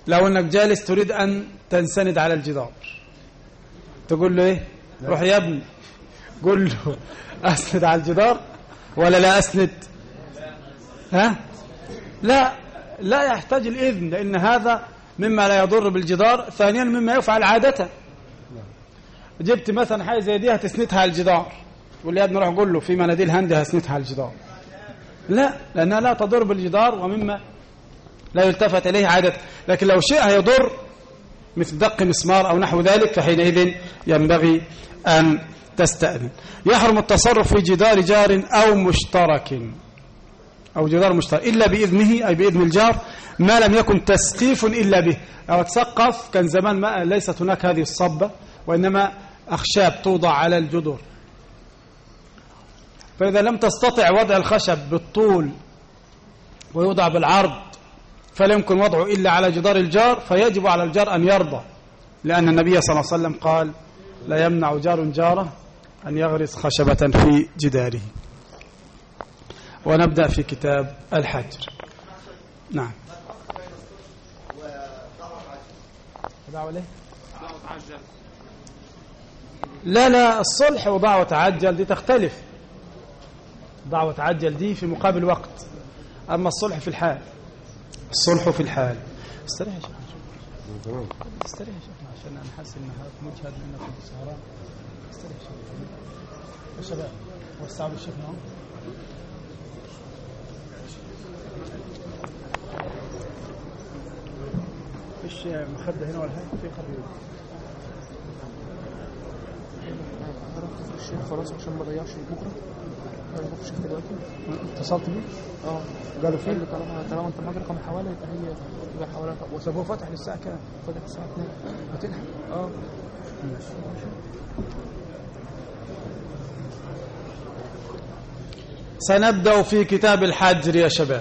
لو أنك جالس تريد أن تنسند على الجدار تقول له إيه؟ روح يا ابني قل له أسند على الجدار ولا لا أسند؟ ها؟ لا يحتاج الإذن، لأن هذا مما لا يضر بالجدار. ثانيا مما يفعل عادة. جبت مثلا حاجة زي دي هتسندها على الجدار، تقول لي يا ابني روح قول له في مناديل هندي هسندها على الجدار. لا، لأنها لا تضر بالجدار ومما لا يلتفت إليه عادة. لكن لو شيء يضر مثل دق مسمار أو نحو ذلك فحينئذ ينبغي أن تستأذن. يحرم التصرف في جدار جار أو مشترك أو جدار مشترك إلا بإذنه، أي بإذن الجار، ما لم يكن تسقيف إلا به. أو تسقف كان زمان ما ليست هناك هذه الصبة، وإنما أخشاب توضع على الجدر. فإذا لم تستطع وضع الخشب بالطول ويوضع بالعرض فلا يمكن وضعه إلا على جدار الجار، فيجب على الجار أن يرضى، لأن النبي صلى الله عليه وسلم قال لا يمنع جار جاره أن يغرس خشبة في جداره. ونبدأ في كتاب الحجر. نعم. لا الصلح ودعوة تعجل دي تختلف. دعوة تعجل دي في مقابل وقت، أما الصلح في الحال. الصلح في الحال. استريح يا شيخ، استريح يا شيخ عشان أنا حاسس إن هذا مجهد لنا في السهران. استريح يا شيخ. يا شباب وسعوا الشيخ معهم. فيش مخدة هنا ولا حاجة؟ في خبير الشيخ خلاص عشان ما اضيعش بكره. انا بروح الشيخ دلوقتي. اتصلت بيه؟ قالوا فين؟ طالما انت معاك رقم الحواله يبقى حواله. وسابوه فتح للساعه كام؟ فتح الساعه 2. هتلحق؟ سنبدأ في كتاب الحجر يا شباب.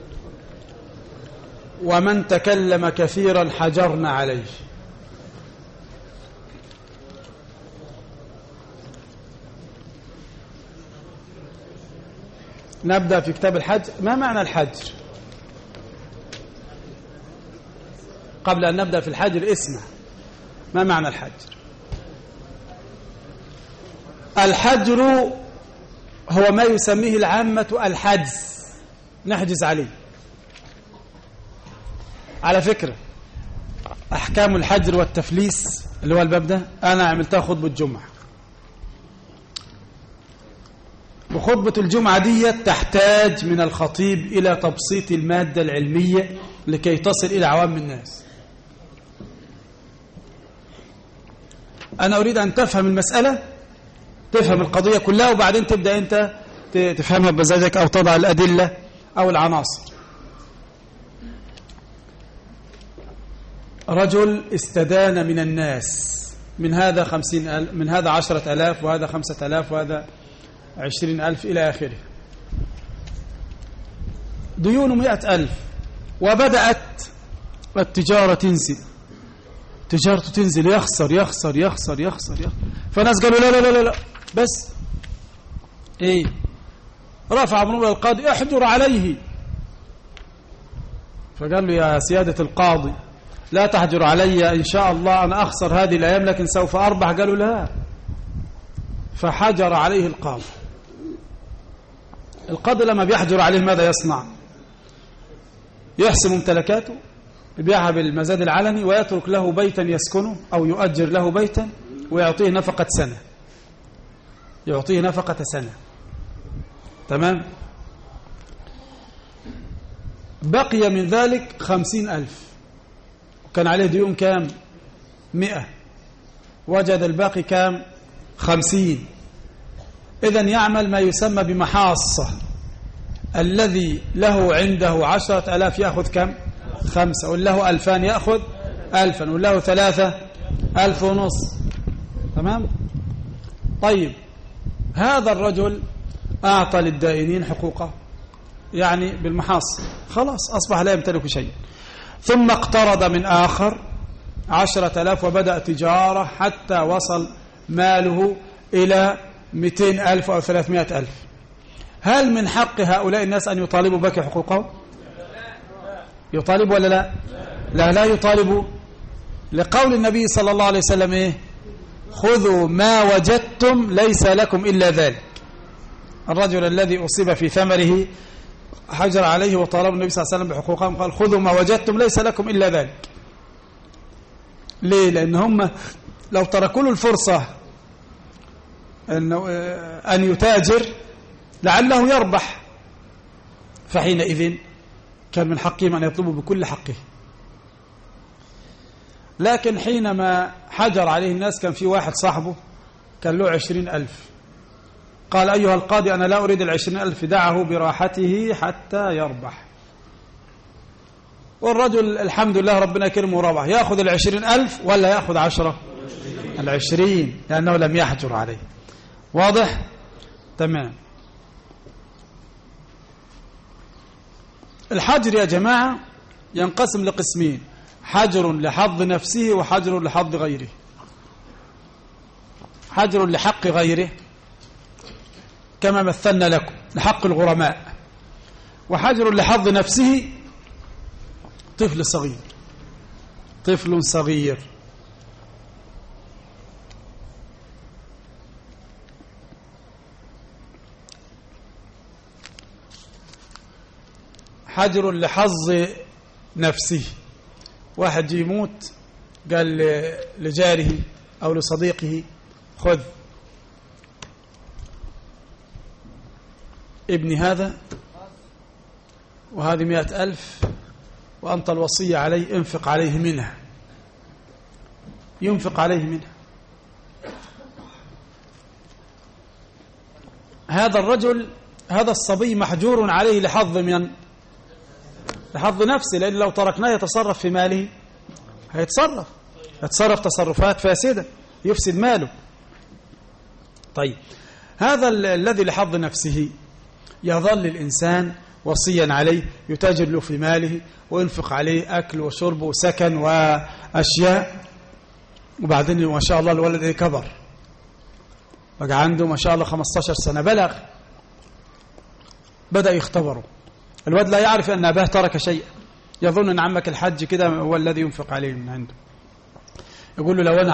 ومن تكلم كثيرا حجرنا عليه. نبدأ في كتاب الحجر. ما معنى الحجر؟ قبل أن نبدأ في الحجر اسمع، ما معنى الحجر؟ الحجر هو ما يسميه العامة الحجز، نحجز عليه. على فكرة أحكام الحجر والتفليس اللي هو الباب ده أنا عملتها خطبة جمعة، وخطبة الجمعة دي تحتاج من الخطيب إلى تبسيط المادة العلمية لكي تصل إلى عوام الناس. أنا أريد أن تفهم المسألة، تفهم القضية كلها، وبعدين تبدأ أنت تفهمها بمزاجك أو تضع الأدلة أو العناصر. رجل استدان من الناس، من هذا 50,000، من هذا 10,000، وهذا 5,000، وهذا 20,000 إلى آخره، ديون 100,000. وبدأت التجارة تنزل، تجارته تنزل، يخسر يخسر يخسر يخسر يخسر. فالناس قالوا لا لا لا لا بس ايه، رفع امره الى القاضي احجر عليه. فقال له يا سيادة القاضي لا تحجر علي، إن شاء الله أنا أخسر هذه الأيام لكن سوف أربح. قالوا لا، فحجر عليه القاضي. القاضي لما بيحجر عليه ماذا يصنع؟ يحسم ممتلكاته، يبيعها بالمزاد العلني، ويترك له بيتا يسكنه أو يؤجر له بيتا ويعطيه نفقة سنة، يعطيه نفقة سنة. تمام؟ بقي من ذلك 50,000، كان عليه ديون كام؟ 100. وجد الباقي كام؟ 50. إذن يعمل ما يسمى بمحاصة. الذي له عنده 10,000 يأخذ كم؟ 5. وله 2,000 يأخذ 1,000، وله 3 1,500. تمام؟ طيب هذا الرجل أعطى للدائنين حقوقه، يعني بالمحاصة، خلاص أصبح لا يمتلك شيء. ثم اقترض من آخر 10,000 وبدأ تجارة حتى وصل ماله إلى 200,000 أو 300,000. هل من حق هؤلاء الناس أن يطالبوا بك حقوقهم؟ يطالب ولا لا؟ لا يطالب، لقول النبي صلى الله عليه وسلم إيه؟ خذوا ما وجدتم ليس لكم إلا ذلك. الرجل الذي أصيب في ثمره حجر عليه وطالب النبي صلى الله عليه وسلم بحقوقهم، قال خذوا ما وجدتم ليس لكم إلا ذلك. ليه؟ لأن هم لو تركوا له الفرصة أن يتاجر لعله يربح، فحينئذ كان من حقهم أن يطلبوا بكل حقه. لكن حينما حجر عليه الناس كان في واحد صاحبه كان له 20,000، قال أيها القاضي أنا لا أريد 20,000، دعه براحته حتى يربح. والرجل الحمد لله ربنا كرمه ربح، يأخذ 20,000 ولا يأخذ 10؟ 20، لأنه لم يحجر عليه. واضح؟ تمام. الحجر يا جماعة ينقسم لقسمين: حجر لحظ نفسه وحجر لحظ غيره. حجر لحق غيره كما مثلنا لكم لحق الغرماء، وحجر لحظ نفسه طفل صغير، طفل صغير. حجر لحظ نفسه، واحد يموت قال لجاره أو لصديقه خذ ابني هذا وهذه 100,000 وأنت الوصية عليه، انفق عليه منها، ينفق عليه منها. هذا الرجل هذا الصبي محجور عليه لحظ لحظ نفسه، لأن لو تركناه يتصرف في ماله هيتصرف تصرفات فاسدة يفسد ماله. طيب هذا الذي لحظ نفسه يظل الإنسان وصيا عليه، يتاجر له في ماله وينفق عليه أكل وشرب وسكن وأشياء. وبعدين ما شاء الله الولد كبر بقى عنده ما شاء الله 15 سنة، بلغ، بدأ يختبره. الولد لا يعرف أن أباه ترك شيئا، يظن أن عمك الحج كده هو الذي ينفق عليه من عنده. يقول له لو أنا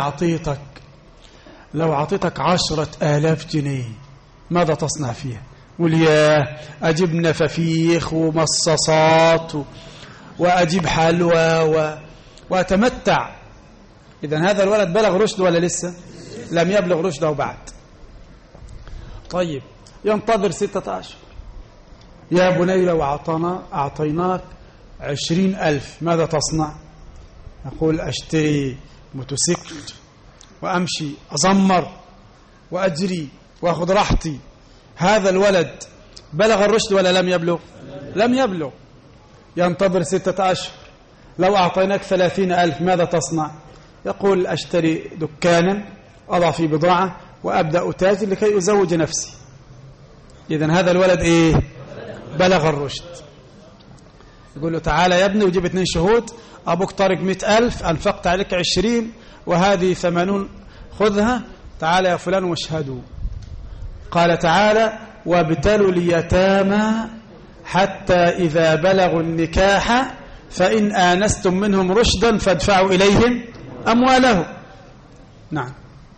أعطيتك 10,000 جنيه ماذا تصنع فيها؟ يقول يا أجيب نفافيخ ومصاصات وأجيب حلوى وأتمتع. إذن هذا الولد بلغ رشد ولا لسه؟ لم يبلغ رشده بعد. طيب ينتظر 6 أشهر. يا بني لو أعطيناك 20,000 ماذا تصنع؟ يقول أشتري موتوسيكل وأمشي أزمر وأجري وأخذ راحتي. هذا الولد بلغ الرشد ولا لم يبلغ؟ لم يبلغ. ينتظر 6 أشهر. لو أعطيناك 30,000 ماذا تصنع؟ يقول أشتري دكانا أضع فيه بضاعة وأبدأ أتاجر لكي أزوج نفسي. إذن هذا الولد إيه؟ بلغ الرشد. يقول له تعالى يا ابني وجيب 2 شهود، أبوك طارق 100,000، أنفقت عليك 20 وهذه 80 خذها، تعالى يا فلان واشهدوا. قال تعالى وابتلوا اليتامى حتى إذا بلغوا النكاح فإن آنستم منهم رشدا فادفعوا إليهم أموالهم. نعم.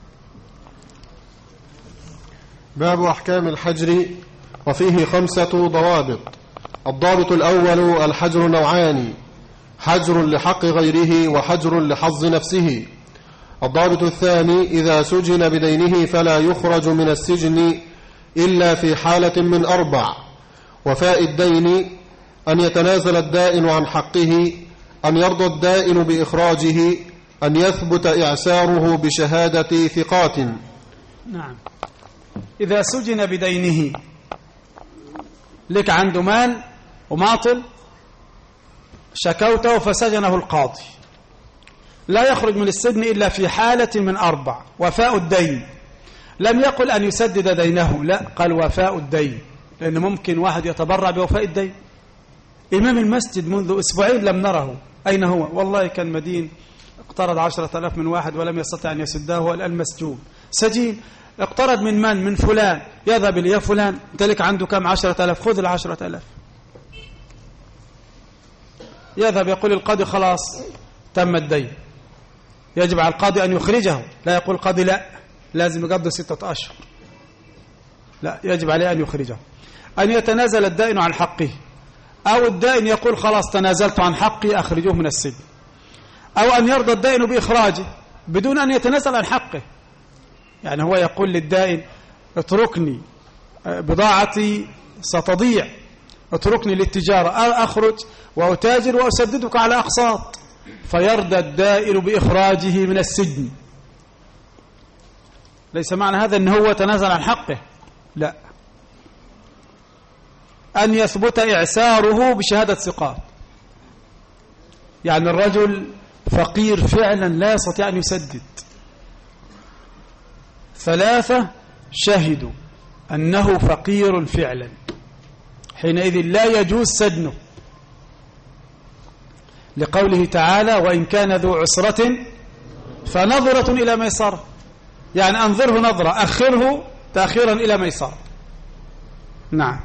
باب أحكام الحجر، وفيه 5 ضوابط. الضابط الأول: الحجر نوعان: حجر لحق غيره وحجر لحظ نفسه. الضابط الثاني: إذا سجن بدينه فلا يخرج من السجن إلا في حالة من 4: وفاء الدين، أن يتنازل الدائن عن حقه، أن يرضى الدائن بإخراجه، أن يثبت إعساره بشهادة ثقات. نعم. إذا سجن بدينه، لك عنده مال وماطل شكوته فسجنه القاضي، لا يخرج من السجن إلا في حالة من 4: وفاء الدين، لم يقل أن يسدد دينه، لا، قال وفاء الدين، لأن ممكن واحد يتبرع بوفاء الدين. إمام المسجد منذ 2 أسبوع لم نره، أين هو؟ والله كان مدين، اقترض 10,000 من واحد ولم يستطع أن يسده، والآن مسجون سجين. اقترض من من؟ من فلان. يذهب إليه: يا فلان أنت لك عنده كم؟ 10,000، خذ 10,000. يذهب يقول القاضي خلاص تم الدين، يجب على القاضي أن يخرجه. لا يقول القاضي لا لازم يقضي 6 أشهر، لا، يجب عليه أن يخرجه. أن يتنازل الدائن عن حقه، أو الدائن يقول خلاص تنازلت عن حقي أخرجوه من السجن، أو أن يرضى الدائن بإخراجه بدون أن يتنازل عن حقه. يعني هو يقول للدائن اتركني بضاعتي ستضيع، اتركني للتجارة، أخرج وأتاجر وأسددك على أقساط، فيرضى الدائن بإخراجه من السجن. ليس معنى هذا أنه هو تنازل عن حقه، لا. أن يثبت إعساره بشهادة ثقات، يعني الرجل فقير فعلا لا يستطيع أن يسدد، 3 شهدوا أنه فقير فعلا، حينئذ لا يجوز سجنه، لقوله تعالى وإن كان ذو عسرة فنظرة إلى ميسرة، يعني أنظره نظرة، أخره تأخيرا إلى ميسرة. نعم.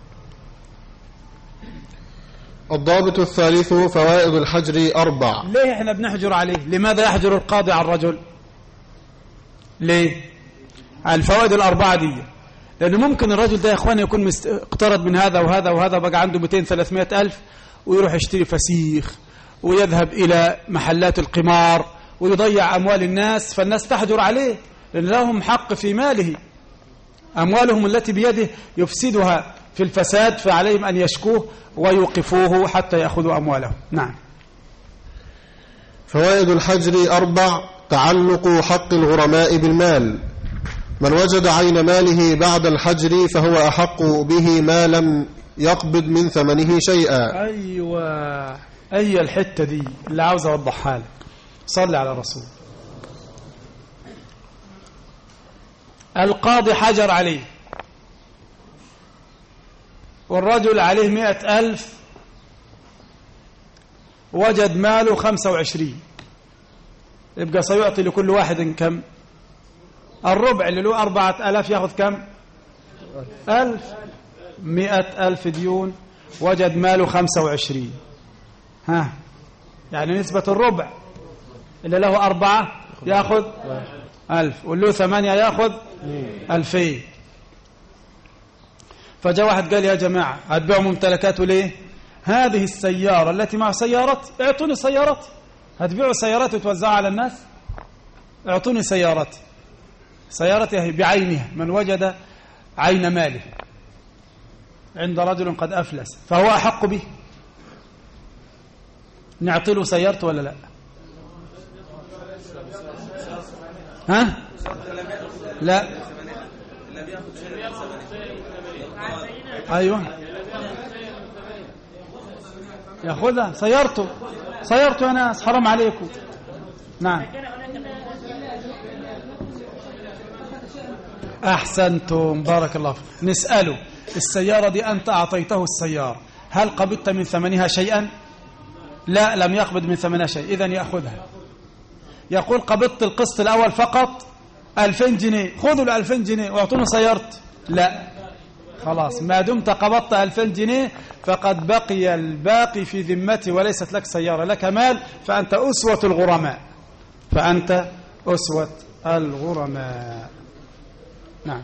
الضابط الثالث فوائد الحجر 4. ليه احنا بنحجر عليه؟ لماذا يحجر القاضي على الرجل؟ ليه؟ على الفوائد 4 دي، لأنه ممكن الرجل ده يا إخواني يكون اقترض من هذا وهذا وهذا، بقى عنده 200-300 ألف، ويروح يشتري فسيخ ويذهب إلى محلات القمار ويضيع أموال الناس، فالناس تحجر عليه لأن لهم حق في ماله، أموالهم التي بيده يفسدها في الفساد، فعليهم أن يشكوه ويوقفوه حتى يأخذوا أمواله. نعم. فوائد الحجر 4. تعلق حق الغرماء بالمال، من وجد عين ماله بعد الحجر فهو أحق به ما لم يقبض من ثمنه شيئا. أيوة، أي الحتة دي اللي عاوز أوضحها لك. صلي على الرسول. القاضي حجر عليه والرجل عليه 100,000، وجد ماله 25، يبقى سيعطي لكل واحد كم؟ الربع، اللي له 4,000 ياخذ كم؟ 1000. 100,000 ديون، وجد ماله 25، ها، يعني نسبة الربع، اللي له 4 ياخذ 1000، واللي له 8 ياخذ 2000. فجاء واحد قال يا جماعة هتبيعوا ممتلكاته ليه؟ هذه السيارة التي مع سيارتي، اعطوني سيارتي، هتبيعوا سياراتي وتوزعها على الناس؟ اعطوني سيارتي، سيارتي بعينها، من وجد عين ماله عند رجل قد أفلس فهو أحق به، نعطي له سيارته ولا لا؟ ها؟ لا. أيوة، يأخذها سيارته يا ناس، حرام عليكم. نعم. أحسنتم، بارك الله فيك. نسأله السيارة دي أنت أعطيته السيارة، هل قبضت من ثمنها شيئا؟ لا، لم يقبض من ثمنها شيء، إذن يأخذها. يقول قبضت القسط الأول فقط 2000 جنيه، خذوا 2000 جنيه واعطوني سيارتي. لا، خلاص، ما دمت قبضت 2000 جنيه فقد بقي الباقي في ذمتي، وليست لك سيارة، لك مال، فأنت أسوة الغرماء، فأنت أسوة الغرماء. نعم.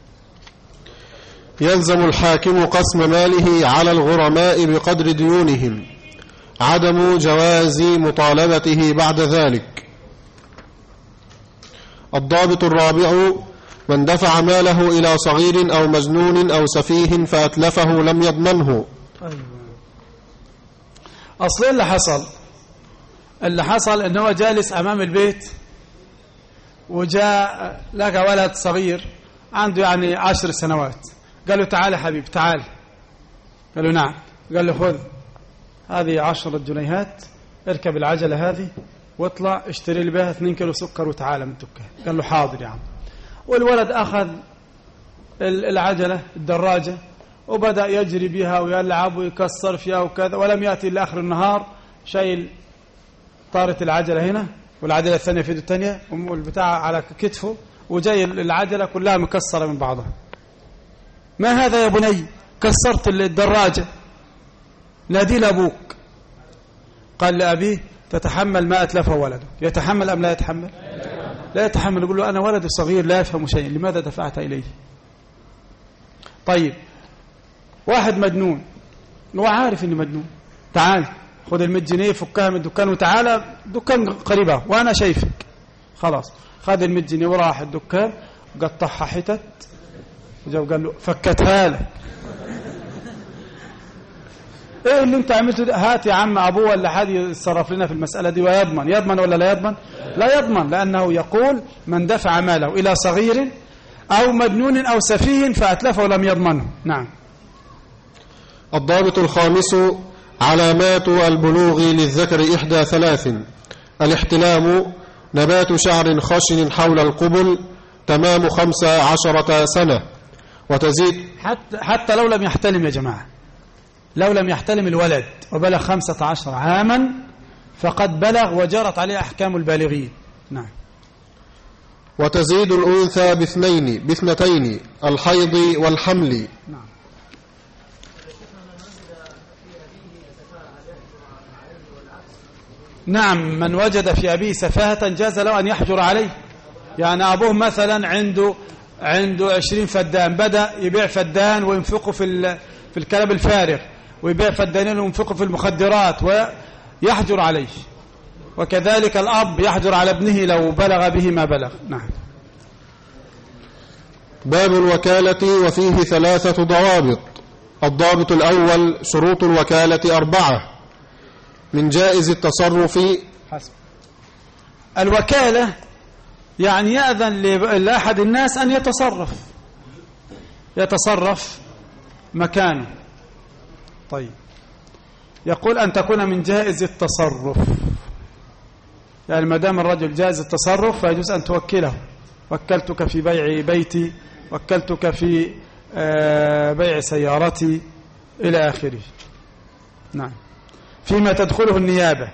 يلزم الحاكم قسم ماله على الغرماء بقدر ديونهم، عدم جواز مطالبته بعد ذلك. الضابط 4. من دفع ماله إلى صغير أو مجنون أو سفيه فأتلفه لم يضمنه. أيوة. أصل اللي حصل أنه جالس أمام البيت، وجاء لقى ولد صغير عنده يعني 10 سنوات، قال له تعال حبيب تعال، قال له نعم، قال له خذ هذه 10 جنيهات، اركب العجلة هذه واطلع اشتري لي بها 2 كيلو سكر وتعال من الدكان. قال له حاضر يا عم. والولد أخذ العجلة الدراجة وبدأ يجري بها ويلعب ويكسر فيها وكذا، ولم يأتي إلا آخر النهار شايل طارة العجلة هنا والعجلة الثانية في يده الثانية والبتاع على كتفه، وجاي العجلة كلها مكسرة من بعضها. ما هذا يا بني؟ كسرت الدراجة، نادي لأبوك. قال لأبيه تتحمل ما أتلفه ولده، يتحمل أم لا يتحمل؟ لا يتحمل. يقول له أنا ولد صغير لا يفهم شيئا، لماذا دفعت إليه؟ طيب واحد مجنون، هو عارف إنه مجنون، تعال خد 100 جنيه فكها من الدكان وتعالى، دكان قريبة وأنا شايفك. خلاص خد 100 جنيه وراح الدكان قطعها حتت، وجاء قال له فكتها لك. ايه اللي انت عملته ده؟ هات يا عم ابوه ولا حد يتصرف لنا في المسألة دي ويضمن. يضمن ولا لا يضمن؟ لا يضمن، لأنه يقول من دفع ماله إلى صغير أو مجنون أو سفيه فأتلفه ولم يضمنه. نعم. الضابط الخامس علامات البلوغ للذكر 31: الاحتلام، نبات شعر خشن حول القبل، تمام 15 سنة، وتزيد حتى لو لم يحتلم يا جماعة، لو لم يحتلم الولد وبلغ 15 عاما فقد بلغ وجرت عليه أحكام البالغين. نعم. وتزيد الأنثى باثنتين، الحيض والحمل. نعم. نعم، من وجد في أبيه سفاهة جاز له أن يحجر عليه. يعني أبوه مثلا عنده 20 فدان، بدأ يبيع فدان وينفقه في الكلام الفارغ، ويبيع فدانين وينفقه في المخدرات ويحجر عليه. وكذلك الأب يحجر على ابنه لو بلغ به ما بلغ. نعم. باب الوكالة، وفيه 3 ضوابط. الضابط الأول: شروط الوكالة 4: من جائز التصرف. حسب. الوكالة يعني يأذن لأحد الناس أن يتصرف مكانه. طيب، يقول أن تكون من جائز التصرف، يعني ما دام الرجل جائز التصرف فيجوز أن توكله. وكلتك في بيع بيتي، وكلتك في بيع سيارتي إلى آخره. نعم. فيما تدخله النيابة.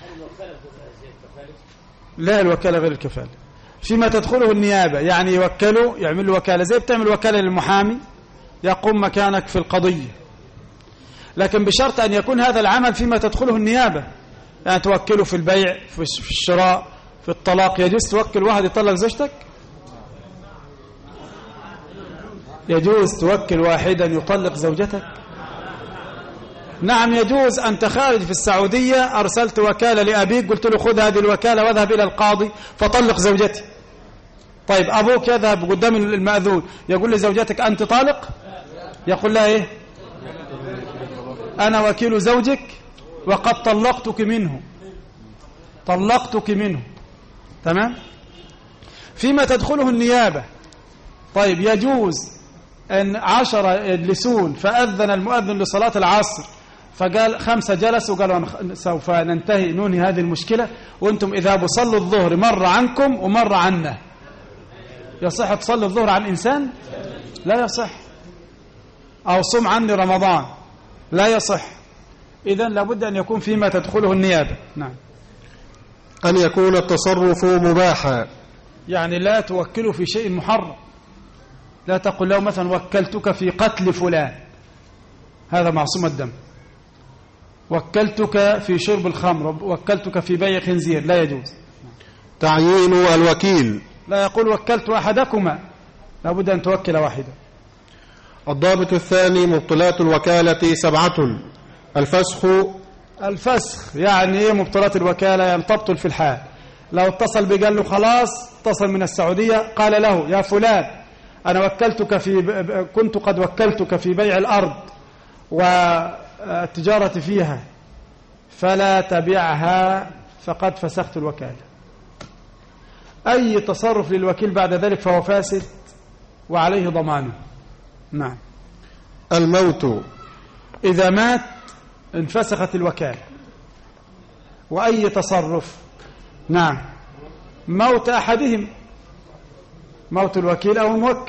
لا، الوكالة غير الكفالة. فيما تدخله النيابة يعني يوكله، يعمل له وكالة زي بتعمل وكالة للمحامي يقوم مكانك في القضية، لكن بشرط أن يكون هذا العمل فيما تدخله النيابة. يعني توكله في البيع، في الشراء، في الطلاق. يجوز توكل واحد يطلق زوجتك؟ يجوز توكل واحدا يطلق زوجتك؟ نعم يجوز. أنت خارج في السعودية أرسلت وكالة لأبيك، قلت له خذ هذه الوكالة واذهب إلى القاضي فطلق زوجتي. طيب أبوك يذهب قدام المأذون يقول لزوجتك أنت طالق؟ يقول لها إيه؟ أنا وكيل زوجك وقد طلقتك منه. تمام؟ فيما تدخله النيابة. طيب يجوز أن 10 يجلسون فأذن المؤذن لصلاة العصر، فقال 5 جلسوا قالوا سوف ننهي هذه المشكلة، وأنتم إذا صلوا الظهر مرة عنكم ومرة عنا. يصح تصلي الظهر عن إنسان؟ لا يصح. أو صم عني رمضان؟ لا يصح. إذن لابد أن يكون فيما تدخله النيابة. نعم. أن يكون التصرف مباحا، يعني لا توكله في شيء محرم. لا تقل له مثلا وكلتك في قتل فلان، هذا معصوم الدم. وكلتك في شرب الخمر، وكلتك في بيع خنزير، لا يجوز. تعيين الوكيل، لا يقول وكلت أحدكما، لابد أن توكل واحدا. الضابط الثاني: مبطلات الوكالة 7: الفسخ يعني ايه مبطلات الوكالة؟ يعني تبطل في الحال. لو اتصل بي قال له خلاص، اتصل من السعودية قال له يا فلان أنا كنت قد وكلتك في بيع الأرض والتجارة فيها فلا تبيعها، فقد فسخت الوكالة. أي تصرف للوكيل بعد ذلك فهو فاسد وعليه ضمانه. نعم. الموت، إذا مات انفسخت الوكالة. وأي تصرف، نعم، موت أحدهم، موت الوكيل أو الموكل.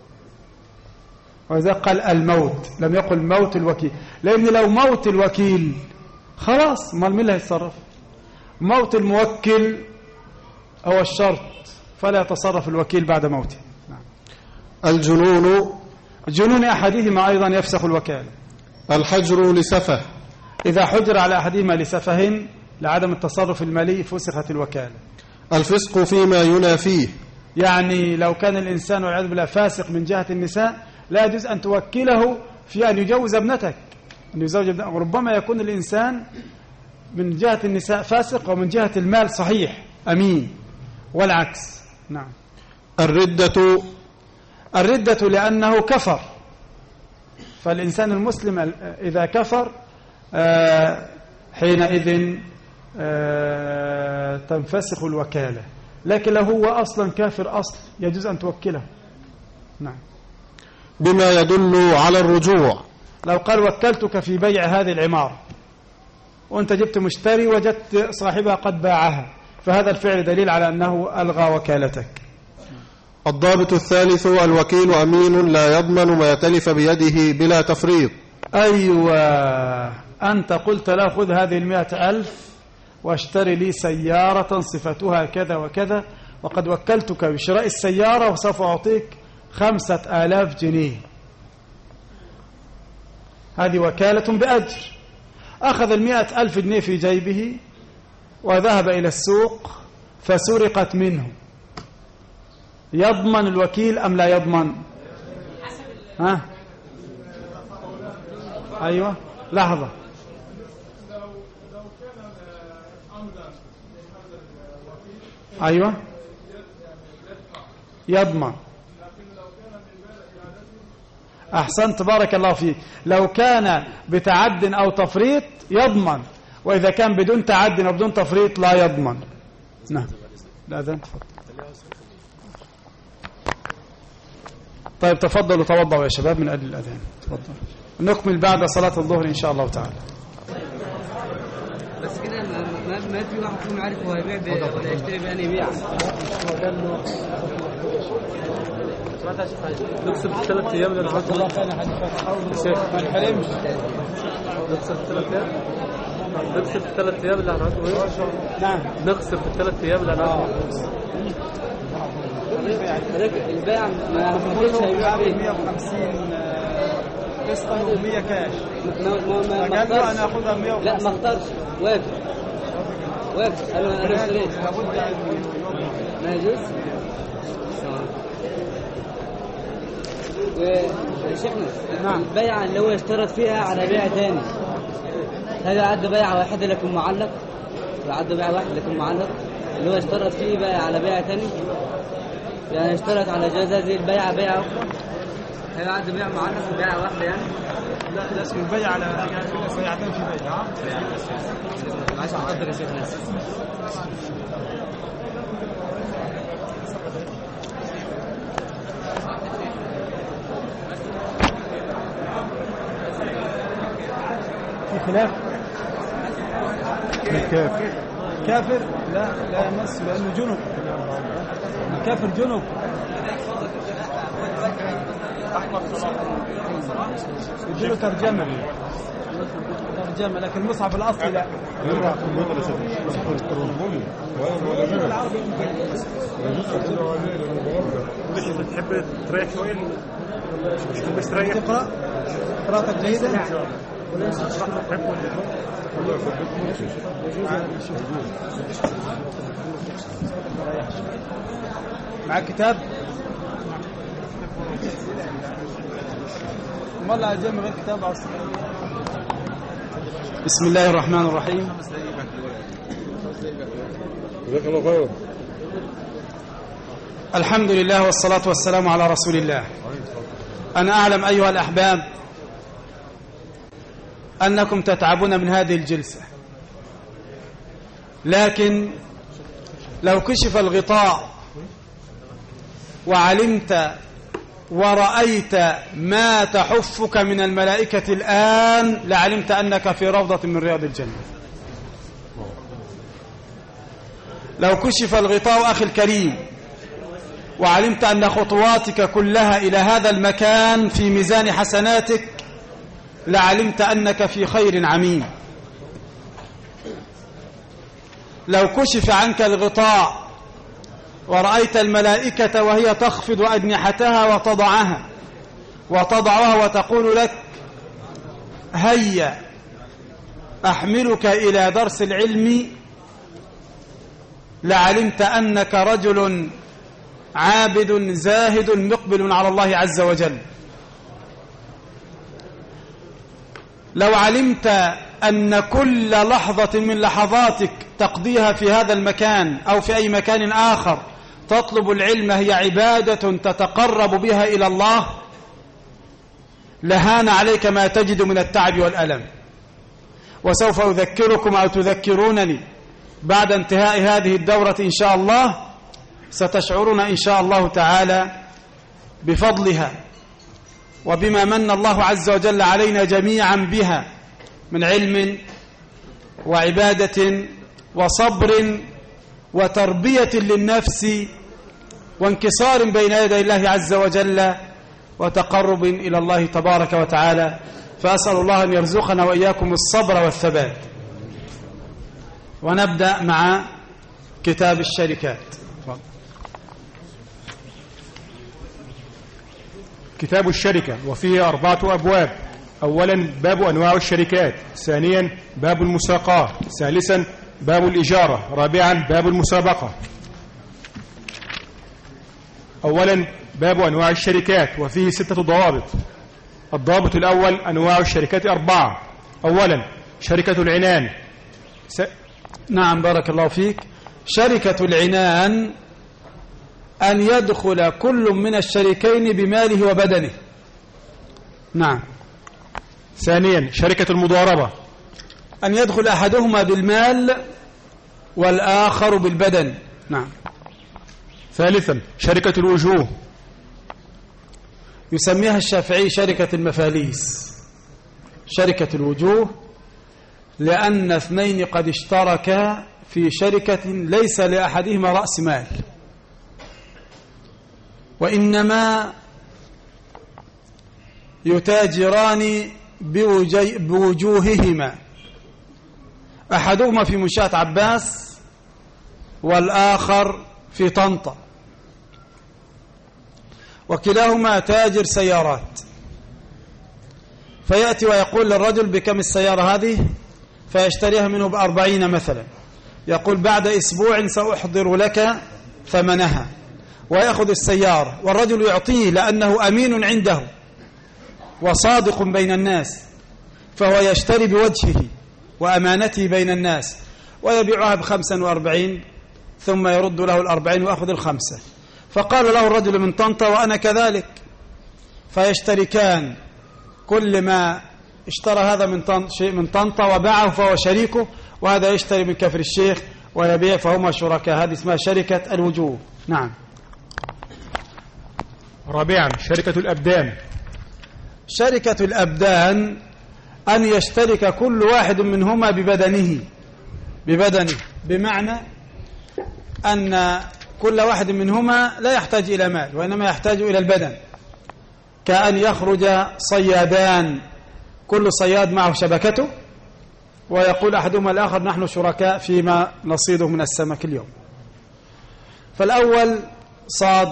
وإذا قال الموت لم يقل موت الوكيل، لأن لو موت الوكيل خلاص ما مين اللي هيتصرف؟ موت الموكل هو الشرط، فلا يتصرف الوكيل بعد موته. نعم. جنون أحدهما أيضا يفسخ الوكالة. الحجر لسفه، إذا حجر على أحدهما لسفه لعدم التصرف المالي فسخت الوكالة. الفسق فيما ينافيه، يعني لو كان الإنسان والعياذ بالله فاسق من جهة النساء لا يجوز أن توكله في أن يجوز ابنتك، أن يزوج ابنتك. ربما يكون الإنسان من جهة النساء فاسق ومن جهة المال صحيح أمين، والعكس. نعم. الردة لأنه كفر، فالإنسان المسلم إذا كفر حينئذ تنفسخ الوكالة، لكن لو هو أصلا كافر أصل يجوز أن توكله. نعم. بما يدل على الرجوع، لو قال وكلتك في بيع هذه العمارة وأنت جبت مشتري وجدت صاحبها قد باعها، فهذا الفعل دليل على أنه ألغى وكالتك. الضابط الثالث الوكيل أمين لا يضمن ما يتلف بيده بلا تفريط. أيوة، أنت قلت لا خذ هذه 100,000 واشتري لي سيارة صفتها كذا وكذا، وقد وكلتك بشراء السيارة وسوف أعطيك 5,000 جنيه، هذه وكالة بأجر. أخذ 100,000 جنيه في جيبه وذهب إلى السوق فسرقت منه، يضمن الوكيل أم لا يضمن؟ ها؟ أيوة، لحظة. أيوة، يضمن. أحسنت، بارك الله فيك. لو كان بتعد أو تفريط يضمن، وإذا كان بدون تعد أو بدون تفريط لا يضمن. نعم. لا ذا تفضل. طيب تفضلوا توضعوا يا شباب من أجل الأذان. تفضل. نكمل بعد صلاة الظهر إن شاء الله تعالى. بس كده ما في واحد فيهم عارف هو يبيع ولا يشتري بأني بيع. نكسب 3 أيام لأن عرض الله فانا ما نحرمش. نكسب 3 أيام. نكسب 3 أيام اللي هنعرضه. نعم. نكسب 3 أيام اللي هنعرضه. البيع ما فيش هيبيع 150 قسطا و100 كاش. قال له انا اخذها 150. لا ما اختارش، وافق انا اشتريت. ما يجوز. وشيخنا نعم. البيعة اللي هو اشترط فيها على بيع تاني، هذا عد بيعة واحدة لكن معلق، وعد بيعة واحدة لكن معلق، اللي هو اشترط فيه بيع على بيع تاني، يعني اشترط على جواز هذه البيعة بيعة أخرى، هذا عد بيع معلق بيعة واحدة يعني. لا اسم البيع على بيعتين في بيع. عشان أقدر يا شيخنا. خلاف الكافر كافر لا يمس لأنه جنب، الكافر جنب. يديله ترجمة لكن المصحف الأصلي لا. تحب تريح شوية؟ مش تريح؟ تقرأ قراءتك جيدة؟ مع كتاب والله عايزين من غير كتاب عصر. بسم الله الرحمن الرحيم. جزاك الله خير. الحمد لله والصلاة والسلام على رسول الله. أنا أعلم أيها الأحباب أنكم تتعبون من هذه الجلسة، لكن لو كشف الغطاء وعلمت ورأيت ما تحفك من الملائكة الآن لعلمت أنك في روضة من رياض الجنة. لو كشف الغطاء أخي الكريم وعلمت أن خطواتك كلها إلى هذا المكان في ميزان حسناتك لعلمت أنك في خير عميم. لو كشف عنك الغطاء ورأيت الملائكة وهي تخفض أجنحتها وتضعها وتقول لك هيا أحملك إلى درس العلم لعلمت أنك رجل عابد زاهد مقبل على الله عز وجل. لو علمت أن كل لحظة من لحظاتك تقضيها في هذا المكان أو في أي مكان آخر تطلب العلم هي عبادة تتقرب بها إلى الله لهان عليك ما تجد من التعب والألم. وسوف أذكركم أو تذكرونني بعد انتهاء هذه الدورة إن شاء الله، ستشعرون إن شاء الله تعالى بفضلها وبما من الله عز وجل علينا جميعا بها من علم وعبادة وصبر وتربية للنفس وانكسار بين يدي الله عز وجل وتقرب إلى الله تبارك وتعالى. فأسأل الله أن يرزقنا وإياكم الصبر والثبات. ونبدأ مع كتاب الشركات. كتاب الشركة وفيه 4 أبواب. أولا باب أنواع الشركات، ثانيا باب المساقاة، ثالثا باب الإجارة، رابعا باب المسابقة. أولا باب أنواع الشركات وفيه 6 ضوابط. الضابط الأول أنواع الشركات 4. أولا شركة العنان. نعم بارك الله فيك. شركة العنان أن يدخل كل من الشريكين بماله وبدنه. نعم. ثانيا شركة المضاربة، أن يدخل أحدهما بالمال والآخر بالبدن. نعم. ثالثا شركة الوجوه، يسميها الشافعي شركة المفاليس، شركة الوجوه، لأن 2 قد اشتركا في شركة ليس لأحدهما رأس مال، وإنما يتاجران بوجوههما، أحدهما في منشأة عباس والآخر في طنطا، وكلاهما تاجر سيارات. فيأتي ويقول للرجل بكم السيارة هذه؟ فيشتريها منه ب40 مثلا، يقول بعد أسبوع سأحضر لك ثمنها، ويأخذ السيارة والرجل يعطيه لأنه أمين عنده وصادق بين الناس، فهو يشتري بوجهه وأمانته بين الناس ويبيعها ب45 ثم يرد له 40 وأخذ 5. فقال له الرجل من طنطا وأنا كذلك، فيشتركان، كل ما اشترى هذا من طنطا وباعه فهو شريكه، وهذا يشتري من كفر الشيخ ويبيع، فهما شركاء. هذه اسمها شركة الوجوه. نعم. رابعا شركة الأبدان. شركة الأبدان أن يشترك كل واحد منهما ببدنه، بمعنى أن كل واحد منهما لا يحتاج إلى مال وإنما يحتاج إلى البدن، كأن يخرج صيادان كل صياد معه شبكته ويقول أحدهما الآخر نحن شركاء فيما نصيده من السمك اليوم. فالأول صاد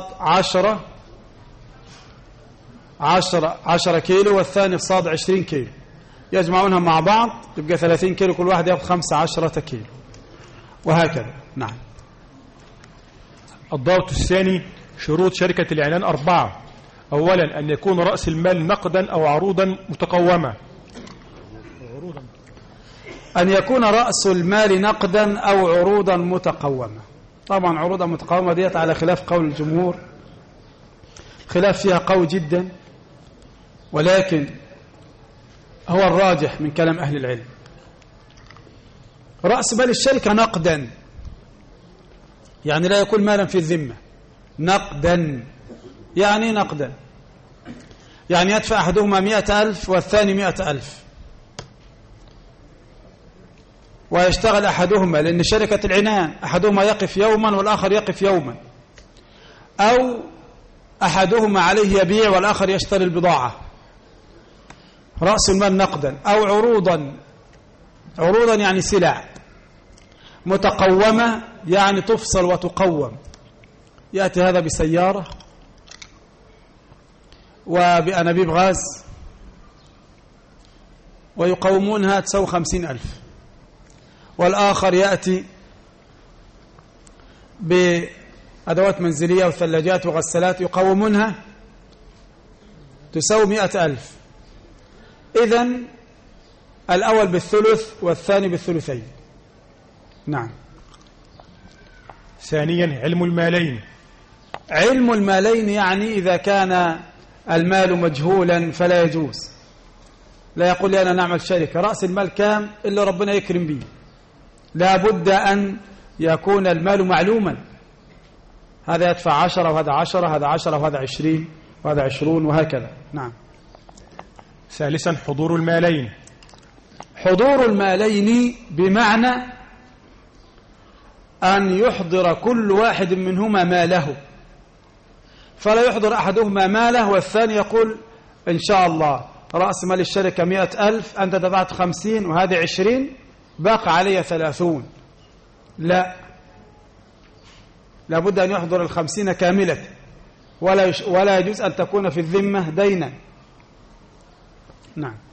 10 كيلو، والثاني صاد 20 كيلو، يجمعونها مع بعض يبقى 30 كيلو، كل واحد يأخذ 15 كيلو، وهكذا. نعم. الضابط الثاني شروط شركة الإعلان 4. أولا أن يكون رأس المال نقدا أو عروضا متقومة. أن يكون رأس المال نقدا أو عروضا متقومة. طبعا عروضا متقومة ديت على خلاف قول الجمهور، خلاف فيها قوي جدا، ولكن هو الراجح من كلام أهل العلم. رأس مال الشركة نقدا، يعني لا يكون مالا في الذمة، نقدا يعني نقدا، يعني يدفع أحدهما 100,000 والثاني 100,000، ويشتغل أحدهما، لأن شركة العنان أحدهما يقف يوما والآخر يقف يوما، أو أحدهما عليه يبيع والآخر يشتري البضاعة. رأس المال نقدا. أو عروضا يعني سلع متقومة، يعني تفصل وتقوم. يأتي هذا بسيارة وبأنابيب غاز ويقومونها تسوي 50,000، والآخر يأتي بأدوات منزلية وثلاجات وغسالات يقومونها تساوي 100,000. إذن الأول بالثلث والثاني بالثلثين. نعم. ثانيا علم المالين. علم المالين يعني إذا كان المال مجهولا فلا يجوز. لا يقول لي أنا نعمل شركة رأس المال كام إلا ربنا يكرم به، لا بد أن يكون المال معلوما، هذا يدفع 10 وهذا 10 هذا 10 وهذا 20 وهذا 20 وهكذا. نعم. ثالثا حضور المالين. حضور المالين بمعنى أن يحضر كل واحد منهما ماله، فلا يحضر أحدهما ماله والثاني يقول إن شاء الله رأس مال الشركة 100,000 أنت دفعت 50 وهذه 20 باقي علي 30. لا، لابد أن يحضر 50 كاملة، ولا يجوز أن تكون في الذمة دينا. نعم.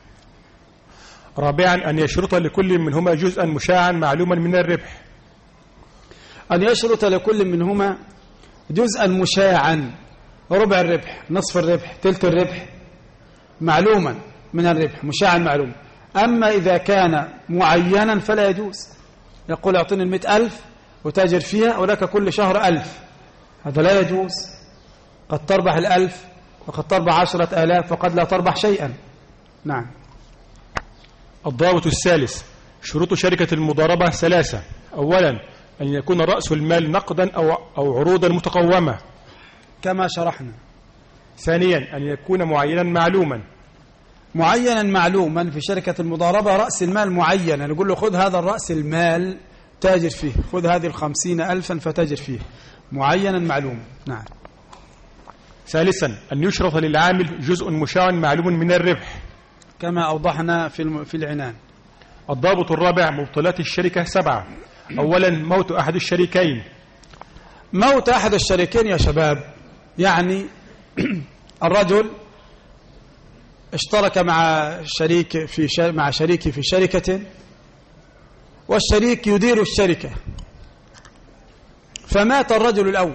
رابعا أن يشرط لكل منهما جزءا مشاعا معلوما من الربح. أن يشرط لكل منهما جزءا مشاعا، ربع الربح، نصف الربح، ثلث الربح، معلوما من الربح، مشاعا معلوما. أما إذا كان معينا فلا يجوز، يقول أعطيني 100,000 وتاجر فيها ولك كل شهر 1000، هذا لا يجوز. قد تربح 1000 وقد تربح 10,000 وقد لا تربح شيئا. نعم. الضابط الثالث شروط شركة المضاربة 3. أولا أن يكون رأس المال نقدا أو عروضا متقومة كما شرحنا. ثانيا أن يكون معينا معلوما. معينا معلوما في شركة المضاربة رأس المال معين، نقول له خذ هذا الرأس المال تاجر فيه، خذ هذه 50,000 فتاجر فيه، معينا معلوما. نعم. ثالثا أن يشرط للعامل جزء مشاع معلوم من الربح كما أوضحنا في العنان. الضابط الرابع مبطلات الشركة 7. أولا موت أحد الشريكين. موت أحد الشريكين يا شباب يعني الرجل اشترك مع شريكه في شركة، والشريك يدير الشركة، فمات الرجل الأول.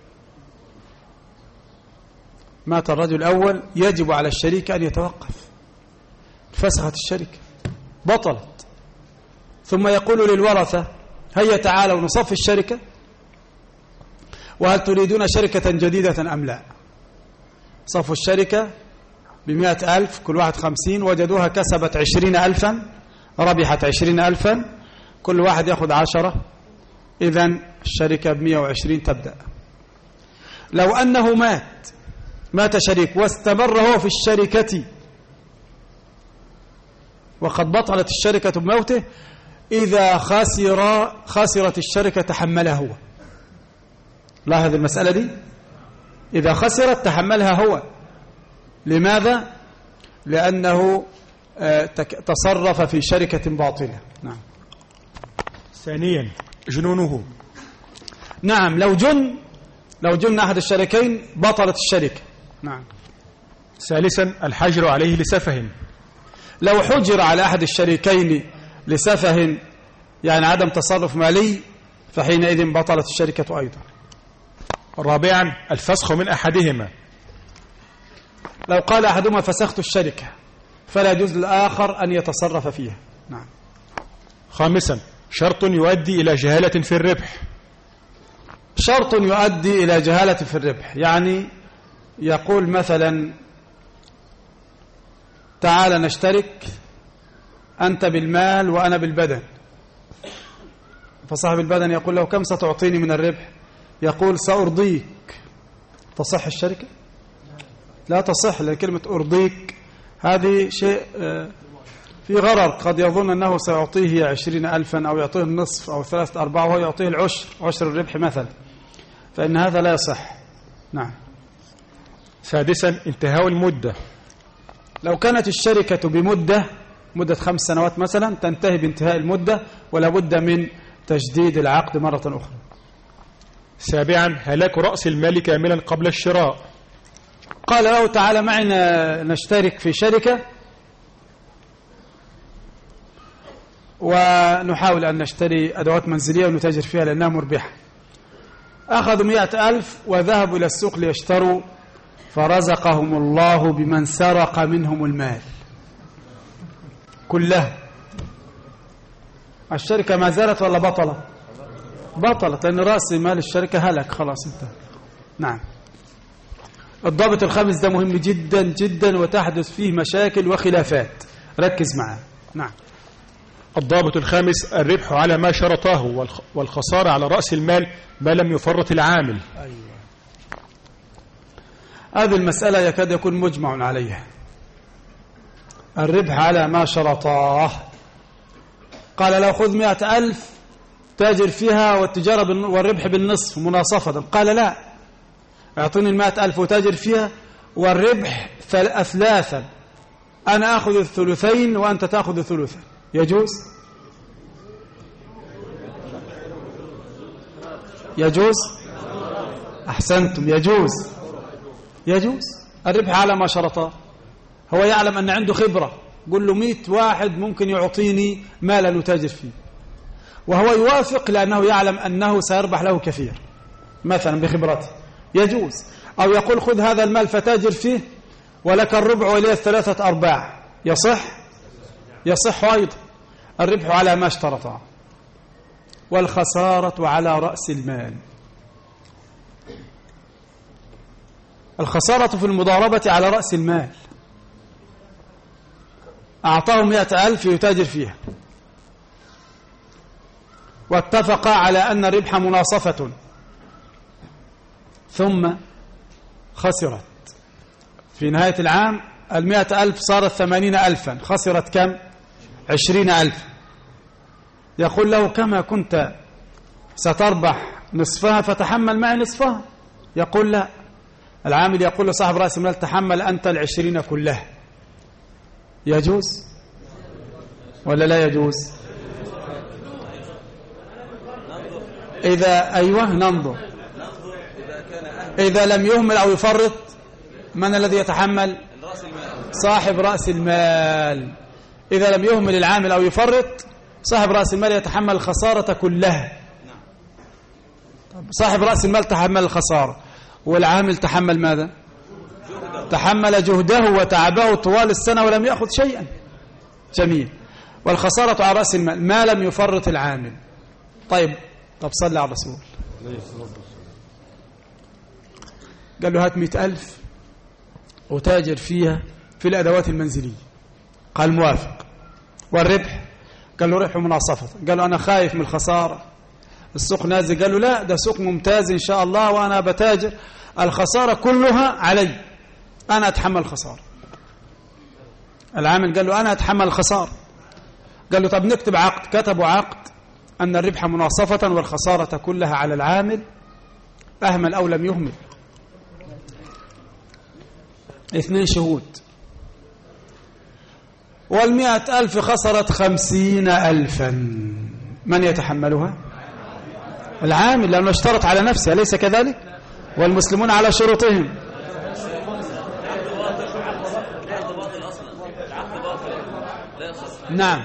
مات الرجل الأول، يجب على الشريك أن يتوقف، فسخت الشركة، بطلت. ثم يقول للورثة هيا تعالوا نصفي الشركة، وهل تريدون شركة جديدة أم لا؟ صفوا الشركة ب100,000 كل واحد 50، وجدوها كسبت 20,000 ربحت 20,000، كل واحد يأخذ 10، إذن الشركة ب120 تبدأ. لو أنه مات شريك واستمر هو في الشركة وقد بطلت الشركة بموته، إذا خسرت الشركة تحملها هو. لاحظ المسألة دي، إذا خسرت تحملها هو. لماذا؟ لأنه تصرف في شركة باطلة. نعم. ثانيا جنونه. نعم، لو جن أحد الشريكين بطلت الشركة. نعم. ثالثا الحجر عليه لسفه. لو حجر على أحد الشريكين لسفه يعني عدم تصرف مالي، فحينئذ بطلت الشركة أيضا. رابعا الفسخ من أحدهما. لو قال أحدهما فسخت الشركة فلا يجوز للآخر أن يتصرف فيها. نعم. خامسا شرط يؤدي إلى جهالة في الربح. شرط يؤدي إلى جهالة في الربح يعني يقول مثلا تعال نشترك أنت بالمال وأنا بالبدن، فصاحب البدن يقول له كم ستعطيني من الربح؟ يقول سأرضيك. تصح الشركة؟ لا تصح، لأن كلمة أرضيك هذه شيء في غرر، قد يظن أنه سيعطيه 20,000 أو يعطيه النصف أو 3/4 وهو يعطيه عشر الربح مثلا، فإن هذا لا يصح. نعم. سادسا انتهاء المدة. لو كانت الشركة مدة 5 سنوات مثلا تنتهي بانتهاء المدة، ولا بد من تجديد العقد مرة أخرى. سابعا هلاك رأس المال كاملا قبل الشراء. قال له تعالى معنا نشترك في شركة، ونحاول أن نشتري أدوات منزلية ونتاجر فيها لأنها مربحة. أخذوا 100,000 وذهبوا إلى السوق ليشتروا، فرزقهم الله بمن سرق منهم المال كله. الشركة ما زالت ولا بطلت؟ بطلت، لأن رأس مال الشركة هلك خلاص انتهى. نعم. الضابط الخامس ده مهم جدا جدا وتحدث فيه مشاكل وخلافات، ركز معاه. نعم. الضابط الخامس الربح على ما شرطاه والخسارة على رأس المال ما لم يفرط العامل. أيوة. هذه المسألة يكاد يكون مجمع عليها. الربح على ما شرطاه، قال لو خذ 100,000 تاجر فيها والتجارة والربح بالنصف مناصفة. قال لا، اعطيني 100,000 وتاجر فيها والربح أثلاثا، أنا أخذ الثلثين وأنت تأخذ الثلثين. يجوز؟ يجوز؟ أحسنتم، يجوز. يجوز الربح على ما شرطه. هو يعلم أن عنده خبرة، قل له 100 واحد ممكن يعطيني مالا نتاجر فيه، وهو يوافق لأنه يعلم أنه سيربح له كثير مثلا بخبرته. يجوز. أو يقول خذ هذا المال فتاجر فيه ولك الربع وإليه 3/4. يصح؟ يصح أيضا. الربح على ما اشترطه والخسارة على رأس المال. الخسارة في المضاربة على رأس المال. أعطاه 100,000 يتاجر فيها واتفقا على أن الربح مناصفة، ثم خسرت في نهاية العام 100,000 صارت 80,000، خسرت كم؟ 20,000. يقول له كما كنت ستربح نصفها فتحمل معي نصفها. يقول لا. العامل يقول لصاحب رأس المال تحمل أنت 20 كلها. يجوز ولا لا يجوز؟ إذا أيوه ننظر. إذا لم يهمل أو يفرط من الذي يتحمل؟ صاحب رأس المال. إذا لم يهمل العامل أو يفرط صاحب رأس المال يتحمل الخسارة كلها. صاحب رأس المال تحمل الخسارة والعامل تحمل ماذا؟ تحمل جهده وتعبه طوال السنة ولم يأخذ شيئا. جميل. والخسارة على رأس المال ما لم يفرط العامل. طيب صلى على الرسول. قال له هات 100,000 وتاجر فيها في الأدوات المنزلية. قال موافق. والربح؟ قال له ربح مناصفة. قال له أنا خايف من الخسارة، السوق نازل. قال له لا، ده سوق ممتاز إن شاء الله وأنا بتاجر، الخسارة كلها علي، أنا أتحمل الخسارة. العامل قال له أنا أتحمل الخسارة. قال له طب نكتب عقد. كتبوا عقد أن الربح مناصفة والخسارة كلها على العامل، أهمل أو لم يهمل. 2 شهود. 100,000 خسرت 50,000. من يتحملها؟ العامل، لأنه اشترط على نفسه، أليس كذلك؟ والمسلمون على شروطهم. نعم،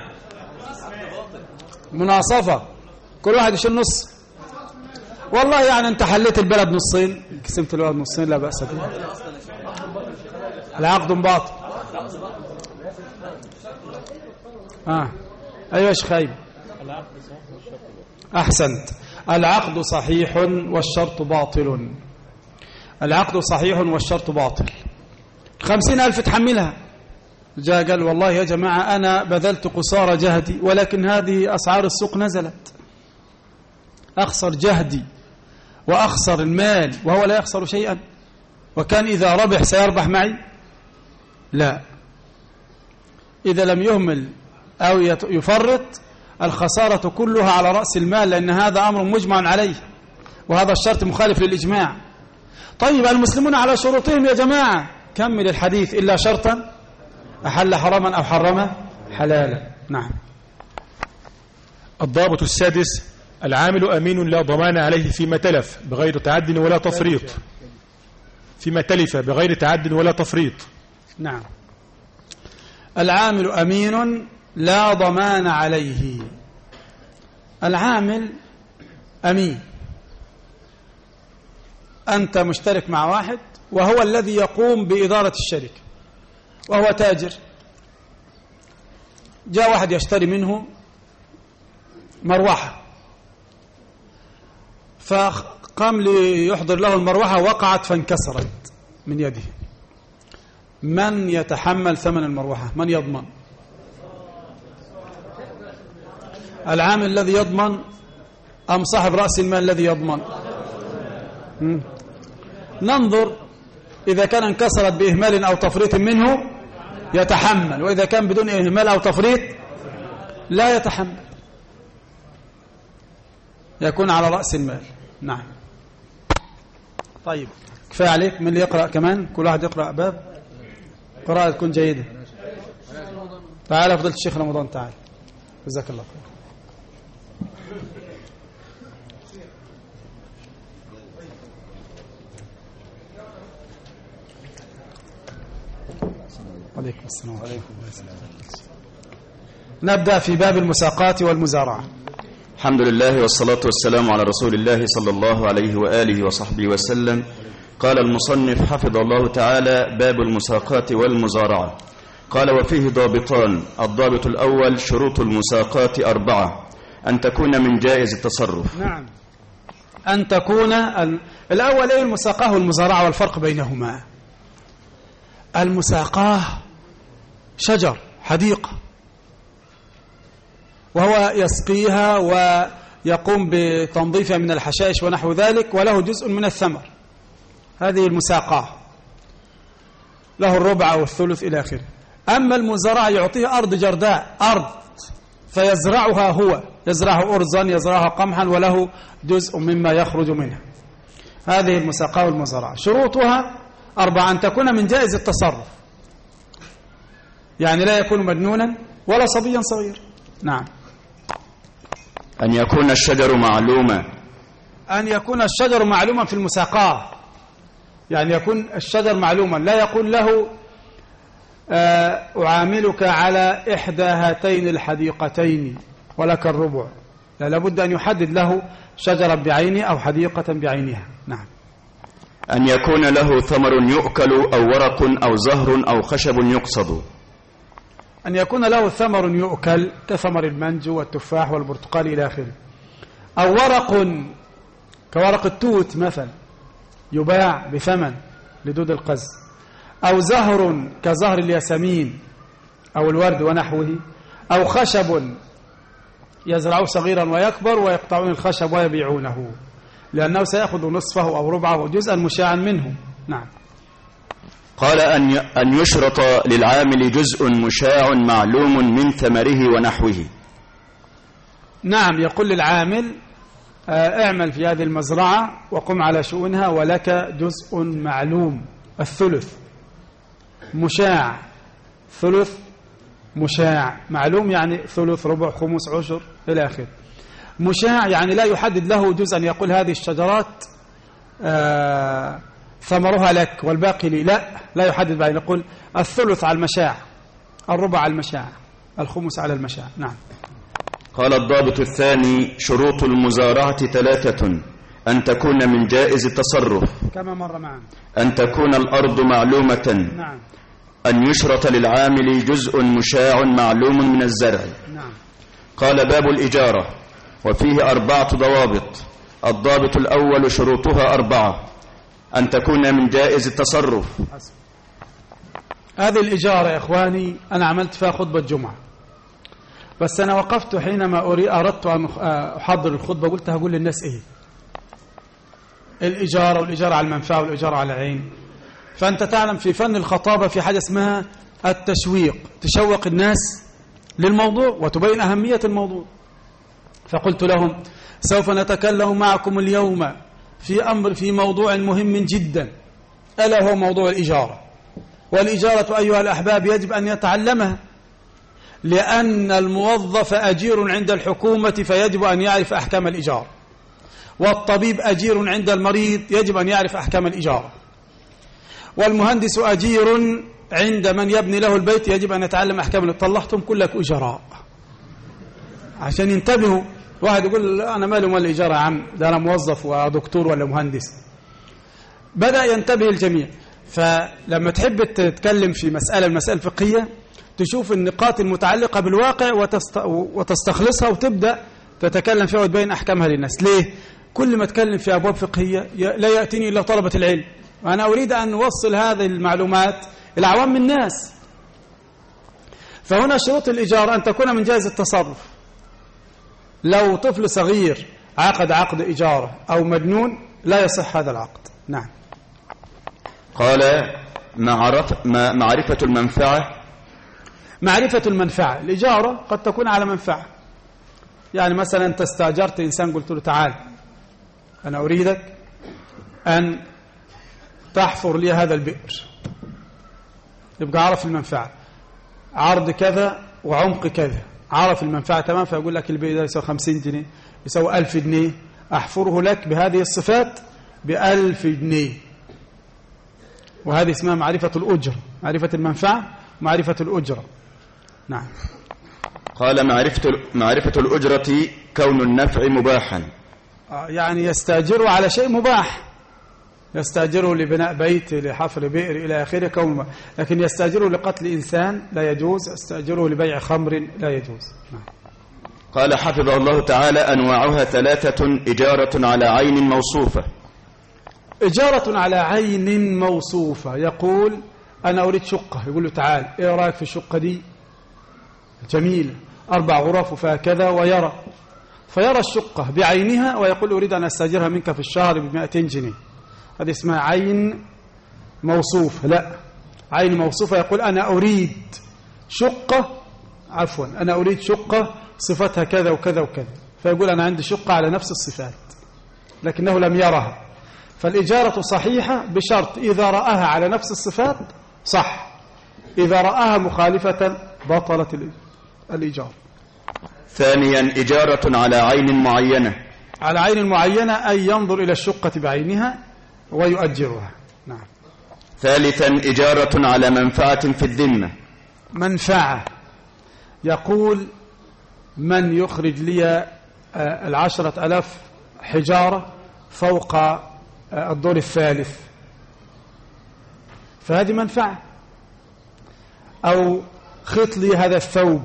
مناصفة، كل واحد يشيل نص. والله يعني أنت حليت البلد نصين، قسمت البلد نصين، لا بأس به. العقد باطل. أيوة يا شيخ خايب. أحسنت. العقد صحيح والشرط باطل. العقد صحيح والشرط باطل. 50,000 تحملها. جاء قال والله يا جماعة أنا بذلت قصارى جهدي، ولكن هذه أسعار السوق نزلت، أخسر جهدي وأخسر المال وهو لا يخسر شيئا، وكان إذا ربح سيربح معي. لا، إذا لم يهمل أو يفرط الخسارة كلها على رأس المال، لأن هذا أمر مجمع عليه، وهذا الشرط مخالف للإجماع. طيب المسلمون على شروطهم يا جماعة. كمل الحديث. إلا شرطا أحل حراما أو حرم حلالا. نعم. الضابط السادس العامل أمين لا ضمان عليه فيما تلف بغير تعد ولا تفريط. فيما تلف بغير تعد ولا تفريط. نعم. العامل أمين لا ضمان عليه. العامل أمين، أنت مشترك مع واحد وهو الذي يقوم بإدارة الشركة وهو تاجر. جاء واحد يشتري منه مروحة، فقام ليحضر له المروحة، وقعت فانكسرت من يده. من يتحمل ثمن المروحة؟ من يضمن؟ العامل الذي يضمن أم صاحب رأس المال الذي يضمن؟ ننظر، إذا كان انكسرت بإهمال أو تفريط منه يتحمل، وإذا كان بدون إهمال أو تفريط لا يتحمل، يكون على رأس المال. نعم. طيب كفاية عليك. من اللي يقرأ كمان؟ كل واحد يقرأ باب، قراءة تكون جيدة. تعال فضلت الشيخ رمضان، تعال، جزاك الله خير. عليكم السلام. نبدأ في باب المساقات والمزارعة. الحمد لله والصلاة والسلام على رسول الله صلى الله عليه وآله وصحبه وسلم. قال المصنف حفظ الله تعالى: باب المساقات والمزارعة. قال: وفيه ضابطان. الضابط الأول: شروط المساقات 4: أن تكون من جائز التصرف. نعم، أن تكون الأول إيه المساقاه والمزارعة والفرق بينهما؟ المساقاه شجر، حديقة، وهو يسقيها ويقوم بتنظيفها من الحشائش ونحو ذلك، وله جزء من الثمر. هذه المساقاه، له الربع أو الثلث إلى آخره. أما المزارعة يعطيه أرض جرداء، أرض فيزرعها هو، يزرعها أرزا، يزرعها قمحا، وله جزء مما يخرج منها. هذه المساقاه والمزارعة. شروطها 4: أن تكون من جائز التصرف، يعني لا يكون مجنونا ولا صبيا صغير. نعم. أن يكون الشجر معلوما. أن يكون الشجر معلوما في المساقاه، يعني يكون الشجر معلوما، لا يقول له أعاملك على إحدى هاتين الحديقتين ولك الربع، لا، لابد أن يحدد له شجرة بعينه أو حديقة بعينها. نعم. أن يكون له ثمر يؤكل أو ورق أو زهر أو خشب يقصد. أن يكون له ثمر يؤكل كثمر المانجو والتفاح والبرتقال إلى آخره، أو ورق كورق التوت مثلا يباع بثمن لدود القز، أو زهر كزهر الياسمين أو الورد ونحوه، أو خشب يزرعه صغيرا ويكبر ويقطعون الخشب ويبيعونه، لأنه سيأخذ نصفه أو ربعه جزءا مشاعا منه. نعم. قال: أن يشرط للعامل جزء مشاع معلوم من ثمره ونحوه. نعم، يقول للعامل: اعمل في هذه المزرعة وقم على شؤونها ولك جزء معلوم، الثلث، مشاع، ثلث، مشاع، معلوم يعني ثلث، ربع، خمس، عشر إلى آخره. مشاع يعني لا يحدد له جزءا، يقول هذه الشجرات ثمرها لك والباقي لي، لا يحدد بين، يقول الثلث على المشاع، الربع على المشاع، الخمس على المشاع. نعم. قال: الضابط الثاني: شروط المزارعة 3: أن تكون من جائز التصرف. كما مر معنا. أن تكون الأرض معلومة. نعم. أن يشرط للعامل جزء مشاع معلوم من الزرع. نعم. قال: باب الإجارة. وفيه 4 ضوابط. الضابط الأول: شروطها 4: أن تكون من جائز التصرف. هذه الإجارة يا إخواني أنا عملت فيها خطبة جمعة، بس أنا وقفت حينما أردت أن أحضر الخطبة، قلت هقول للناس إيه الإجارة، والإجارة على المنفعة والإجارة على العين. فأنت تعلم في فن الخطابة في حاجة اسمها التشويق، تشوق الناس للموضوع وتبين أهمية الموضوع. فقلت لهم: سوف نتكلم معكم اليوم في موضوع مهم جدا، ألا هو موضوع الإجارة. والإجارة أيها الأحباب يجب أن يتعلمها، لأن الموظف أجير عند الحكومة فيجب أن يعرف أحكام الإجارة، والطبيب أجير عند المريض يجب أن يعرف أحكام الإجارة، والمهندس أجير عند من يبني له البيت يجب أن يتعلم أحكام. طلعتم كلك أجراء عشان ينتبهوا. واحد يقول أنا مالي ومال الإجارة يا عم، ده أنا موظف ودكتور ولا مهندس. بدأ ينتبه الجميع. فلما تحب تتكلم في مسألة فقهية تشوف النقاط المتعلقة بالواقع وتستخلصها وتبدأ تتكلم فيها وتبين أحكامها للناس. ليه؟ كل ما تكلم في أبواب فقهية لا يأتيني إلا طلبة العلم، وأنا أريد أن نوصل هذه المعلومات إلى عوام الناس. فهنا شروط الإجارة أن تكون من جائز التصرف. لو طفل صغير عقد إجارة أو مجنون لا يصح هذا العقد. نعم. قال معرفة المنفعة. معرفة المنفعة، الإجارة قد تكون على منفعة. يعني مثلا أنت استأجرت إنسان قلت له تعال أنا أريدك أن تحفر لي هذا البئر، يبقى عرف المنفعة، عرض كذا وعمق كذا، عرف المنفعة تمام. فيقول لك البئر ده يسوي 50 جنيه، يسوي 1000 جنيه، أحفره لك بهذه الصفات ب1000 جنيه. وهذه اسمها معرفة الأجرة، معرفة المنفعة معرفة الأجرة. نعم. قال معرفة الأجرة كون النفع مباحا، يعني يستأجره على شيء مباح، يستأجره لبناء بيت، لحفر بئر إلى آخره كون مباح. لكن يستأجره لقتل إنسان لا يجوز، يستأجره لبيع خمر لا يجوز. نعم. قال حفظه الله تعالى أنواعها 3: إجارة على عين موصوفة. إجارة على عين موصوفة، يقول أنا أريد شقة، يقول له تعال إيه رأيك في الشقة دي؟ جميلة، 4 غرف وفيها كذا، ويرى فيرى الشقة بعينها ويقول أريد أن أستأجرها منك في الشهر ب200 جنيه. هذه اسمها عين موصوفة. لا، عين موصوفة يقول أنا أريد شقة، عفوا أنا أريد شقة صفتها كذا وكذا وكذا، فيقول أنا عندي شقة على نفس الصفات لكنه لم يرها. فالإجارة صحيحة بشرط إذا رآها على نفس الصفات صح، إذا رآها مخالفة بطلت الإجارة. ثانيا إجارة على عين معينة. على عين معينة أي ينظر إلى الشقة بعينها ويؤجرها. نعم. ثالثا إجارة على منفعة في الذمة. منفعة، يقول من يخرج لي 10,000 حجارة فوق الدور الثالث، فهذه منفعة. أو خط لي هذا الثوب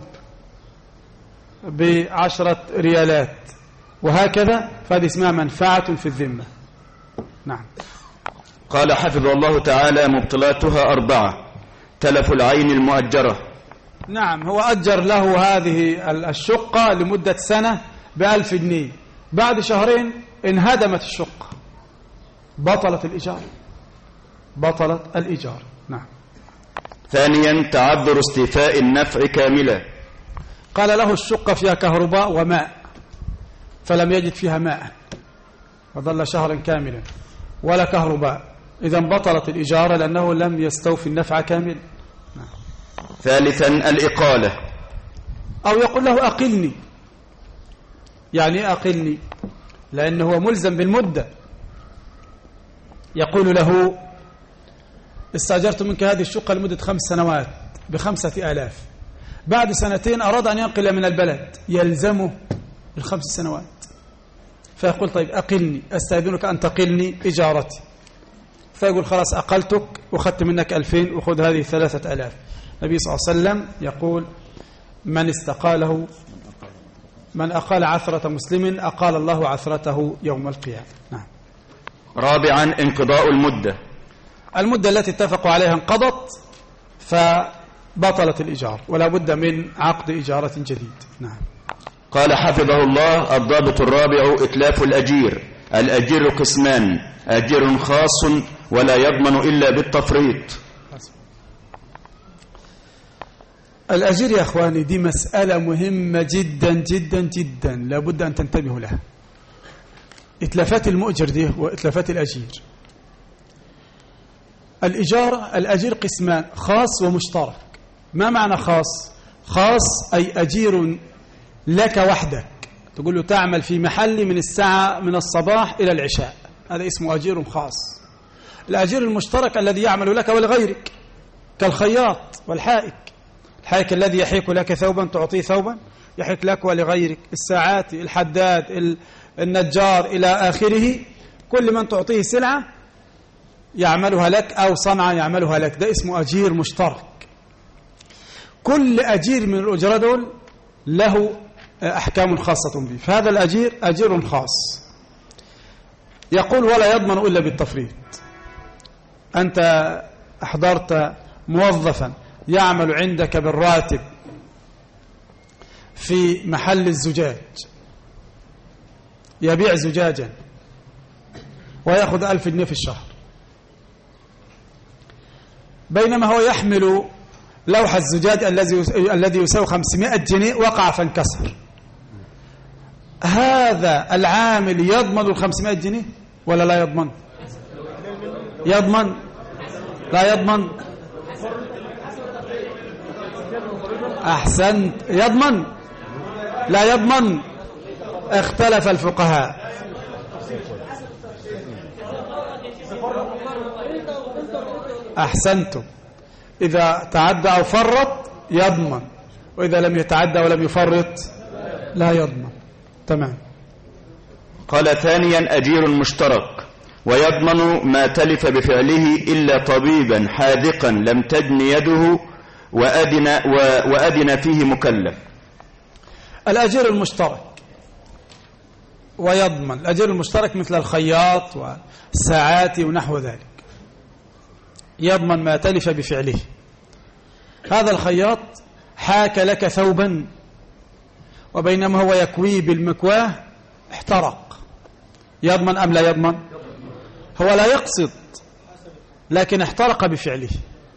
ب10 ريالات وهكذا، فهذه اسمها منفعة في الذمة. نعم. قال حفظه الله تعالى مبطلاتها 4: تلف العين المؤجرة. نعم، هو أجر له هذه الشقة لمدة سنة ب1000 جنيه، بعد شهرين انهدمت الشقة، بطلت الإيجار، بطلت الإيجار. نعم. ثانيا تعذر استيفاء النفع كاملا. قال له الشقة فيها كهرباء وماء فلم يجد فيها ماء وظل شهرا كاملا ولا كهرباء، إذن بطلت الإجارة لأنه لم يستوفي النفع كاملا. نعم. ثالثا الإقالة. أو يقول له أقلني. يعني أقلني لأنه هو ملزم بالمدة، يقول له استأجرت منك هذه الشقة لمدة 5 سنوات ب5,000، بعد 2 أراد أن ينقل من البلد يلزمه 5 سنوات، فيقول طيب أقلني، أستأذنك أن تقلني إجارتي، فيقول خلاص أقلتك وخدت منك 2000 وخذ هذه 3000. النبي صلى الله عليه وسلم يقول من استقاله، من أقال عثرة مسلم أقال الله عثرته يوم القيامة. نعم. رابعا انقضاء المدة. المدة التي اتفقوا عليها انقضت فبطلت الإيجار ولا بد من عقد إجارة جديد. نعم. قال حفظه الله الضابط الرابع إتلاف الأجير. الأجير قسمان: أجير خاص ولا يضمن إلا بالتفريط. الأجير يا أخواني دي مسألة مهمة جدا جدا جدا، لابد أن تنتبهوا لها. إتلافات المؤجر دي وإتلافات الأجير. الأجير قسمان: خاص ومشترك. ما معنى خاص؟ خاص أي أجير لك وحدك، تقول له تعمل في محلي من الصباح إلى العشاء، هذا اسمه أجير خاص. الأجير المشترك الذي يعمل لك ولغيرك، كالخياط والحائك. الحائك الذي يحيك لك ثوبا تعطيه ثوبا يحيك لك ولغيرك، الساعات، الحداد، النجار إلى آخره، كل من تعطيه سلعة يعملها لك أو صنعة يعملها لك، ده اسمه أجير مشترك. كل أجير من الأجراء دول له أحكام خاصة به، فهذا الأجير أجير خاص. يقول ولا يضمن إلا بالتفريط. أنت أحضرت موظفا يعمل عندك بالراتب في محل الزجاج، يبيع زجاجا ويأخذ 1000 جنيه في الشهر، بينما هو يحمل لوح الزجاج الذي يساوي 500 جنيه وقع فانكسر. هذا العامل يضمن 500 جنيه ولا لا يضمن؟ يضمن؟ لا يضمن؟ أحسنت، يضمن؟ لا يضمن؟ اختلف الفقهاء. أحسنتم، إذا تعدى أو فرط يضمن، وإذا لم يتعدى ولم يفرط لا يضمن. تمام. قال ثانيا أجير مشترك ويضمن ما تلف بفعله إلا طبيبا حاذقا لم تدن يده وأدن فيه مكلف. الأجير المشترك ويضمن، الأجير المشترك مثل الخياط والساعات ونحو ذلك، يضمن ما تلف بفعله. هذا الخياط حاك لك ثوبا وبينما هو يكويه بالمكواه احترق، يضمن أم لا يضمن؟ هو لا يقصد لكن احترق بفعله،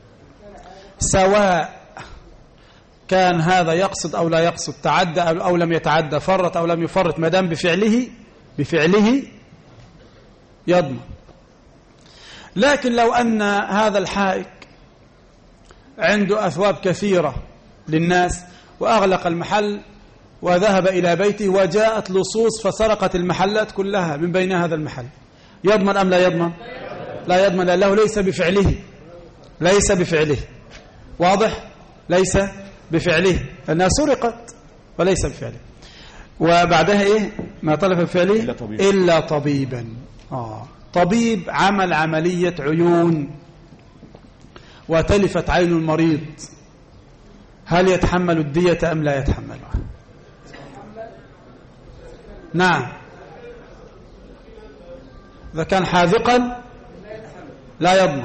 سواء كان هذا يقصد أو لا يقصد، تعدى أو لم يتعدى، فرط أو لم يفرط، ما دام بفعله يضمن. لكن لو أن هذا الحائك عنده أثواب كثيرة للناس وأغلق المحل وذهب إلى بيته وجاءت لصوص فسرقت المحلات كلها من بين هذا المحل، يضمن أم لا يضمن؟ لا يضمن، لأنه ليس بفعله. واضح؟ ليس بفعله، لأنها سرقت وليس بفعله. وبعدها إيه؟ ما طلب بفعله إلا طبيبا. طبيب عمل عملية عيون وتلفت عين المريض، هل يتحمل الدية أم لا يتحملها؟ نعم. إذا كان حاذقا لا يضمن.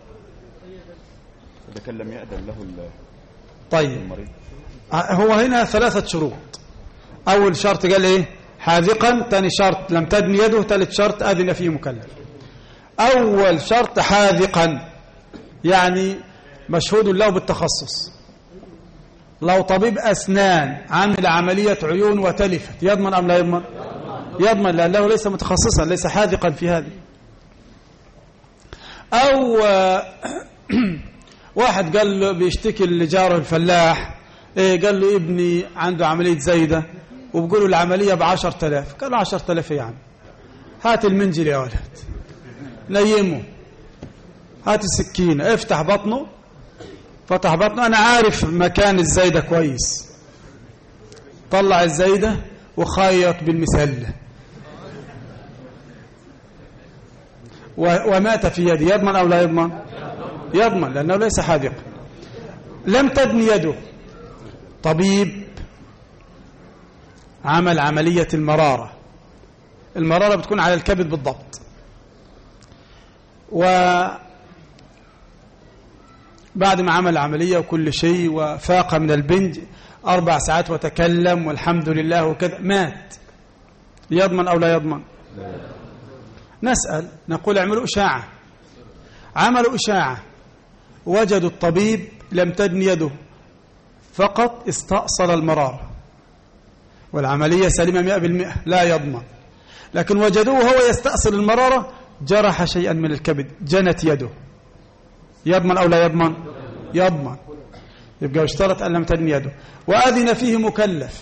إذا كان لم يأذن له طيب المريض. هو هنا 3 شروط. أول شرط قال إيه؟ حاذقا، ثاني شرط لم تدن يده، ثالث شرط أذن فيه مكلف. أول شرط حاذقا يعني مشهود له بالتخصص. لو طبيب أسنان عمل عملية عيون وتلفت يضمن أم لا يضمن؟ يضمن، لأنه ليس متخصصا، ليس حاذقا في هذه. أو واحد قال له بيشتكي لجاره الفلاح، قال له ابني عنده عملية زايدة وبقولوا العملية ب10,000. قال له 10,000 يا عم، هات المنجل يا ولد، نيمه، هات السكينة، افتح بطنه. فتح بطنه، أنا عارف مكان الزايدة كويس، طلع الزايدة وخيط بالمسلة ومات في يده، يضمن أو لا يضمن؟ يضمن، لأنه ليس حاذقا. لم تدن يده، طبيب عمل عملية المرارة بتكون على الكبد بالضبط، وبعد ما عمل عملية وكل شيء وفاق من البنج 4 ساعات وتكلم والحمد لله وكذا، مات، يضمن أو لا يضمن؟ نسأل، نقول اعملوا إشاعة. عملوا إشاعة وجدوا الطبيب لم تدن يده، فقط استأصل المرارة والعملية سليمة 100%، لا يضمن. لكن وجدوه هو يستأصل المرارة، جرح شيئا من الكبد، جنت يده، يضمن أو لا يضمن؟ يضمن. يبقى اشترط أن لم تدن يده. وأذن فيه مكلف،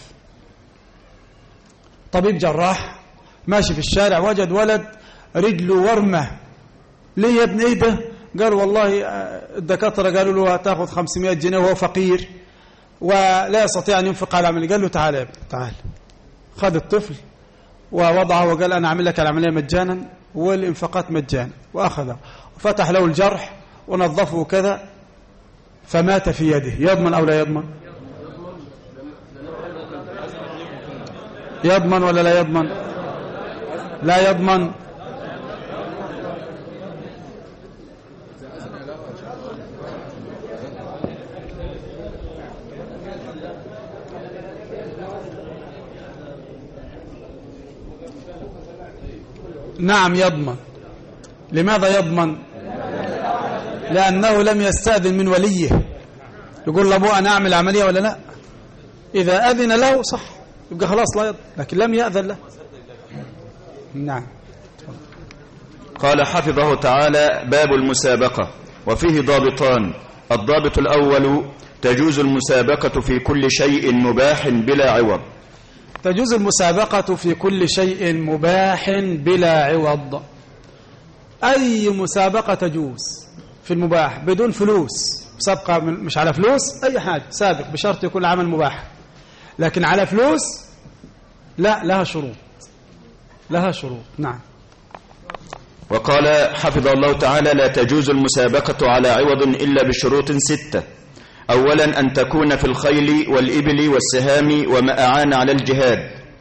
طبيب جراح ماشي في الشارع وجد ولد رجله ورمة، ليه يا ابن ايه ده؟ قال والله الدكاترة قالوا له هتاخذ 500 جنيه وهو فقير ولا يستطيع أن ينفق على العملية. قال له تعال يا ابني تعال. خذ الطفل ووضعه وقال أنا أعمل لك العملية مجانا والإنفاقات مجانا، وأخذه وفتح له الجرح ونظفه كذا فمات في يده. يضمن أو لا يضمن؟ يضمن ولا لا يضمن؟ لا يضمن. نعم يضمن. لماذا يضمن؟ لأنه لم يستأذن من وليه، يقول لأبوه أنا أعمل عملية ولا لا. إذا أذن له صح يبقى خلاص لا يضمن، لكن لم يأذن له. نعم. قال حفظه تعالى: باب المسابقة وفيه ضابطان. الضابط الأول: تجوز المسابقة في كل شيء مباح بلا عوض. تجوز المسابقة في كل شيء مباح بلا عوض. أي مسابقة تجوز في المباح بدون فلوس، مسابقة مش على فلوس، أي حاجة سابق بشرط يكون العمل مباح. لكن على فلوس لا، لها شروط، لها شروط. نعم. وقال حفظه الله تعالى: لا تجوز المسابقة على عوض إلا بشروط 6. أولا أن تكون في الخيل والإبل والسهام وما أعان على الجهاد.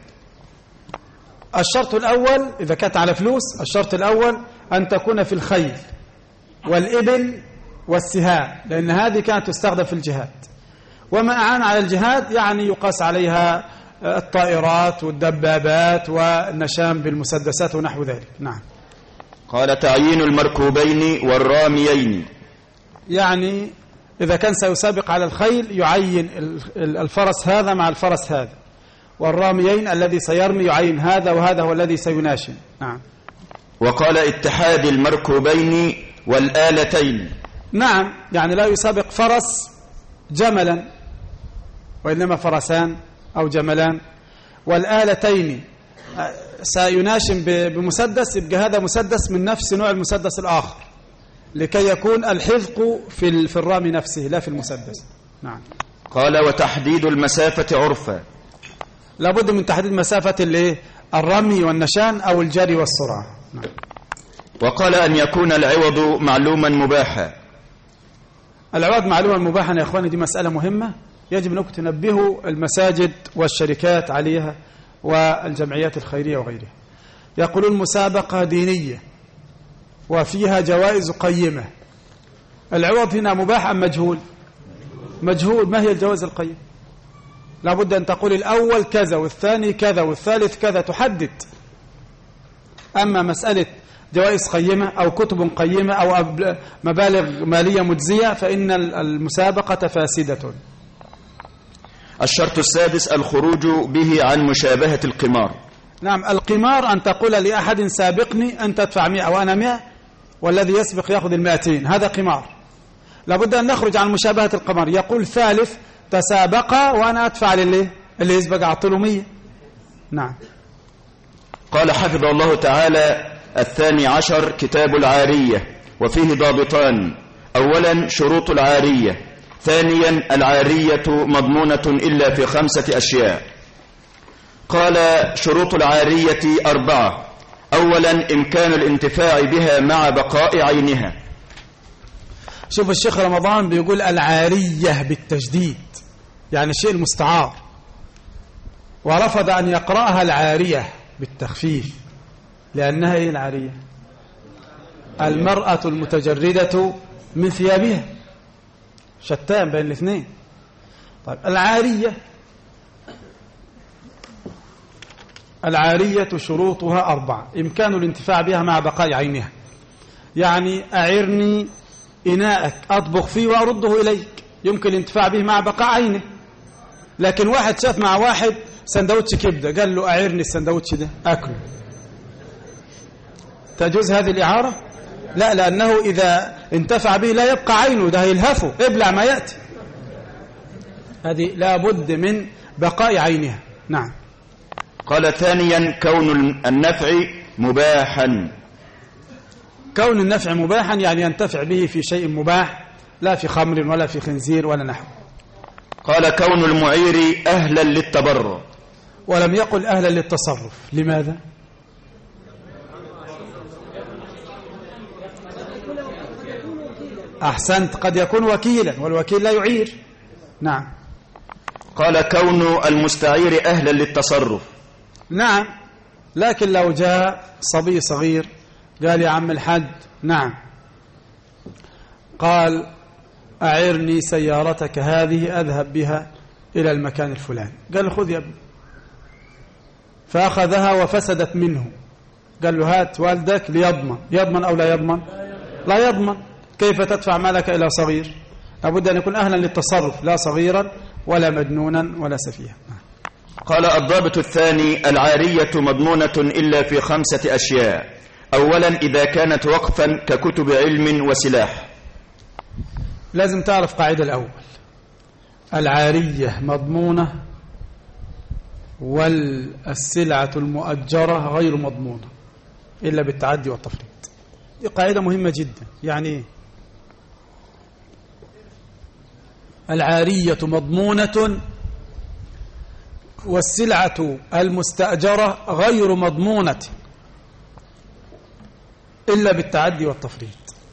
الشرط الأول إذا كانت على فلوس، الشرط الأول أن تكون في الخيل والإبل والسهام، لأن هذه كانت تستخدم في الجهاد. وما أعان على الجهاد يعني يقاس عليها الطائرات والدبابات والنشام بالمسدسات ونحو ذلك. نعم. قال: تعيين المركوبين والراميين. يعني إذا كان سيسابق على الخيل يعين الفرس هذا مع الفرس هذا، والراميين الذي سيرمي يعين هذا وهذا هو الذي سيناشن. نعم. وقال: اتحاد المركوبين والآلتين. نعم، يعني لا يسابق فرس جملا وإنما فرسان أو جملان. والآلتين سيناشن بمسدس، يبقى هذا مسدس من نفس نوع المسدس الآخر لكي يكون الحذق في الرامي نفسه لا في المسدس. نعم. قال: وتحديد المسافة عرفا. لابد من تحديد مسافة الرمي والنشان أو الجري والسرعة. نعم. وقال: أن يكون العوض معلوما مباحا. العوض معلوما مباحا يا إخواني، دي مسألة مهمة يجب أنكم تنبهوا المساجد والشركات عليها والجمعيات الخيرية وغيرها. يقولون مسابقة دينية وفيها جوائز قيمة. العوض هنا مباح أم مجهول؟ مجهول. ما هي الجوائز القيمة؟ لابد أن تقول الأول كذا والثاني كذا والثالث كذا، تحدد. أما مسألة جوائز قيمة أو كتب قيمة أو مبالغ مالية مجزية فإن المسابقة فاسدة. الشرط السادس: الخروج به عن مشابهة القمار. نعم. القمار أن تقول لأحد سابقني أنت تدفع 100 وأنا 100 والذي يسبق يأخذ 200، هذا قمار. لابد أن نخرج عن مشابهة القمار. يقول ثالث تسابق وأنا أدفع اللي يسبق أعطله 100. نعم. قال حفظه الله تعالى: 12 كتاب العارية وفيه ضابطان. أولا شروط العارية. ثانيا العارية مضمونة إلا في 5 أشياء. قال: شروط العارية 4. أولا إمكان الانتفاع بها مع بقاء عينها. شوف الشيخ رمضان بيقول العارية بالتجديد، يعني الشيء المستعار، ورفض أن يقرأها العارية بالتخفيف لأنها هي العارية المرأة المتجردة من ثيابها، شتان بين الاثنين. طيب العارية شروطها 4. إمكان الانتفاع بها مع بقاء عينها، يعني أعرني إناءك أطبخ فيه وأرده إليك، يمكن الانتفاع به مع بقاء عينه. لكن واحد شاف مع واحد سندوتش كبدة قال له أعرني السندوتش ده أكله، تجوز هذه الإعارة؟ لا، لأنه إذا انتفع به لا يبقى عينه، ده يلهفه، ابلع ما يأتي. هذه لا بد من بقاء عينها. نعم. قال: ثانيا كون النفع مباحا. كون النفع مباحا يعني ينتفع به في شيء مباح، لا في خمر ولا في خنزير ولا نحو. قال كون المعير أهلا للتبرع. ولم يقل أهلا للتصرف. لماذا؟ أحسنت، قد يكون وكيلا والوكيل لا يعير. نعم. قال كون المستعير أهلا للتصرف. نعم، لكن لو جاء صبي صغير قال يا عم الحاج، نعم، قال أعرني سيارتك هذه أذهب بها إلى المكان الفلاني، قال له خذ يا ابني، فأخذها وفسدت منه، قال له هات والدك ليضمن. يضمن أو لا يضمن؟ لا يضمن. كيف تدفع مالك إلى صغير؟ لابد أن يكون أهلا للتصرف، لا صغيرا ولا مجنونا ولا سفيها. قال الضابط الثاني العارية مضمونة إلا في 5 أشياء. أولا إذا كانت وقفا ككتب علم وسلاح. لازم تعرف قاعدة الأول، العارية مضمونة والسلعة المؤجرة غير مضمونة إلا بالتعدي والتفريط. دي قاعدة مهمة جدا. يعني إيه؟ العارية مضمونة والسلعة المستأجرة غير مضمونة إلا بالتعدي والتفريط.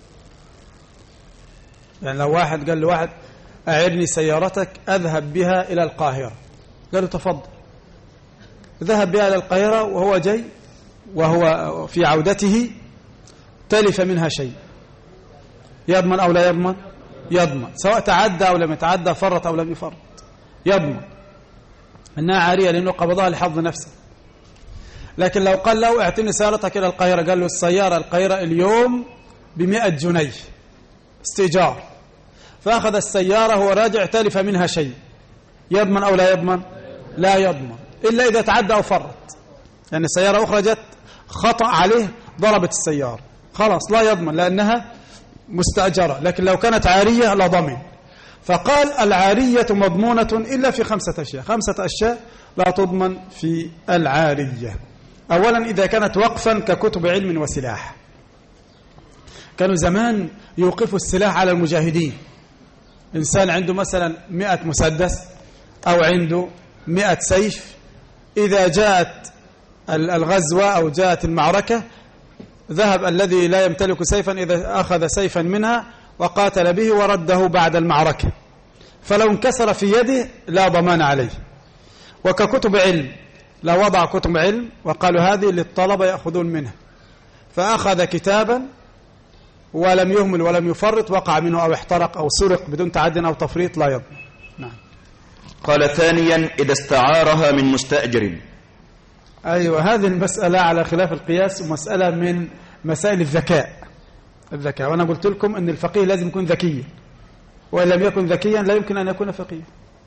يعني لو واحد قال لواحد أعرني سيارتك أذهب بها إلى القاهرة، قال له تفضل، ذهب بها إلى القاهرة وهو جاي وهو في عودته تلف منها شيء، يضمن أو لا يضمن؟ يضمن، سواء تعدى أو لم يتعدى، فرط أو لم يفرط، يضمن أنها عارية لأنه قبضها لحظ نفسه. لكن لو قال له اعطيني سيارتك إلى القاهرة، قال له السيارة القاهرة اليوم ب100 جنيه استئجار، فأخذ السيارة وهو راجع تلف منها شيء، يضمن أو لا يضمن؟ لا يضمن إلا إذا تعدى أو فرط. يعني السيارة أخرى جت خطأ عليه ضربت السيارة، خلاص لا يضمن لأنها مستأجرة. لكن لو كانت عارية لا ضمن. فقال العارية مضمونة إلا في 5 أشياء. 5 أشياء لا تضمن في العارية. أولا إذا كانت وقفا ككتب علم وسلاح. كانوا زمان يوقفوا السلاح على المجاهدين. إنسان عنده مثلا 100 مسدس أو عنده 100 سيف، إذا جاءت الغزوة أو جاءت المعركة ذهب الذي لا يمتلك سيفا إذا أخذ سيفا منها وقاتل به ورده بعد المعركة، فلو انكسر في يده لا ضمان عليه. وككتب علم، لو وضع كتب علم وقالوا هذه للطلبة يأخذون منها، فأخذ كتابا ولم يهمل ولم يفرط، وقع منه أو احترق أو سرق بدون تعد أو تفريط، لا يضمن. نعم. قال ثانيا إذا استعارها من مستأجر. أيوة، هذه المسألة على خلاف القياس ومسألة من مسائل الذكاء. وأنا قلت لكم أن الفقيه لازم يكون ذكيا، وإن لم يكن ذكيا لا يمكن أن يكون فقيه.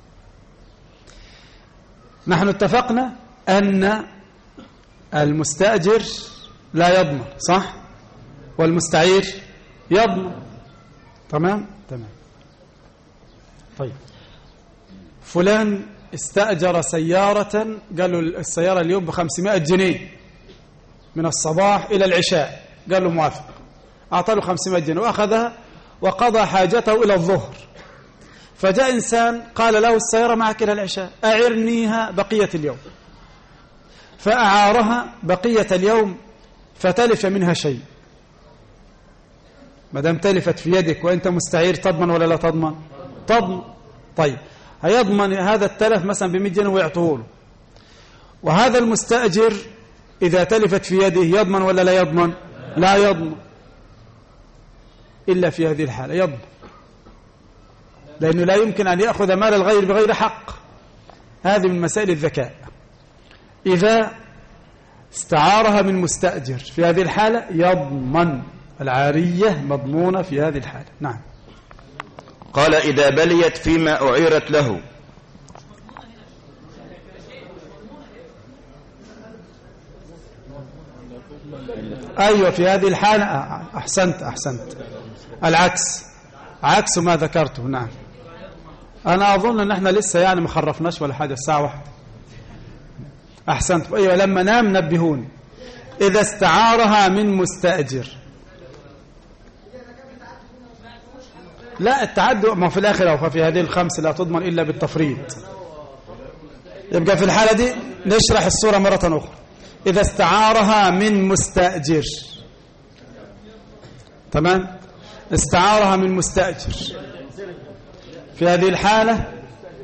نحن اتفقنا أن المستأجر لا يضمن، صح؟ والمستعير يضمن. تمام؟ تمام. طيب، فلان استأجر سيارة، قالوا السيارة اليوم ب500 جنيه من الصباح إلى العشاء، قال له موافق، أعطى له 500 جنيه وأخذها وقضى حاجته إلى الظهر. فجاء إنسان قال له السيارة معك إلى العشاء، أعرنيها بقية اليوم، فأعارها بقية اليوم فتلف منها شيء. ما دام تلفت في يدك وأنت مستعير تضمن ولا لا تضمن؟ تضمن. طيب، هيضمن هذا التلف مثلا ب100 جنيه ويعطوه له، وهذا المستأجر إذا تلفت في يده يضمن ولا لا يضمن؟ لا يضمن إلا في هذه الحالة يضمن، لأنه لا يمكن أن يأخذ مال الغير بغير حق. هذه من مسائل الذكاء. إذا استعارها من مستأجر في هذه الحالة يضمن، العارية مضمونة في هذه الحالة. نعم. قال إذا بليت فيما أعيرت له. أيوة، في هذه الحالة أحسنت العكس، عكس ما ذكرته. نعم. أنا أظن أن احنا لسه يعني ما خرفناش ولا حاجة، الساعة 1. أحسنت. أيوة، لما نام نبهون. إذا استعارها من مستأجر لا التعدي ما في الآخر أو ففي هذه الخمس لا تضمن إلا بالتفريط. يبقى في الحالة دي نشرح الصورة مرة أخرى. إذا استعارها من مستأجر، تمام، استعارها من مستأجر، في هذه الحالة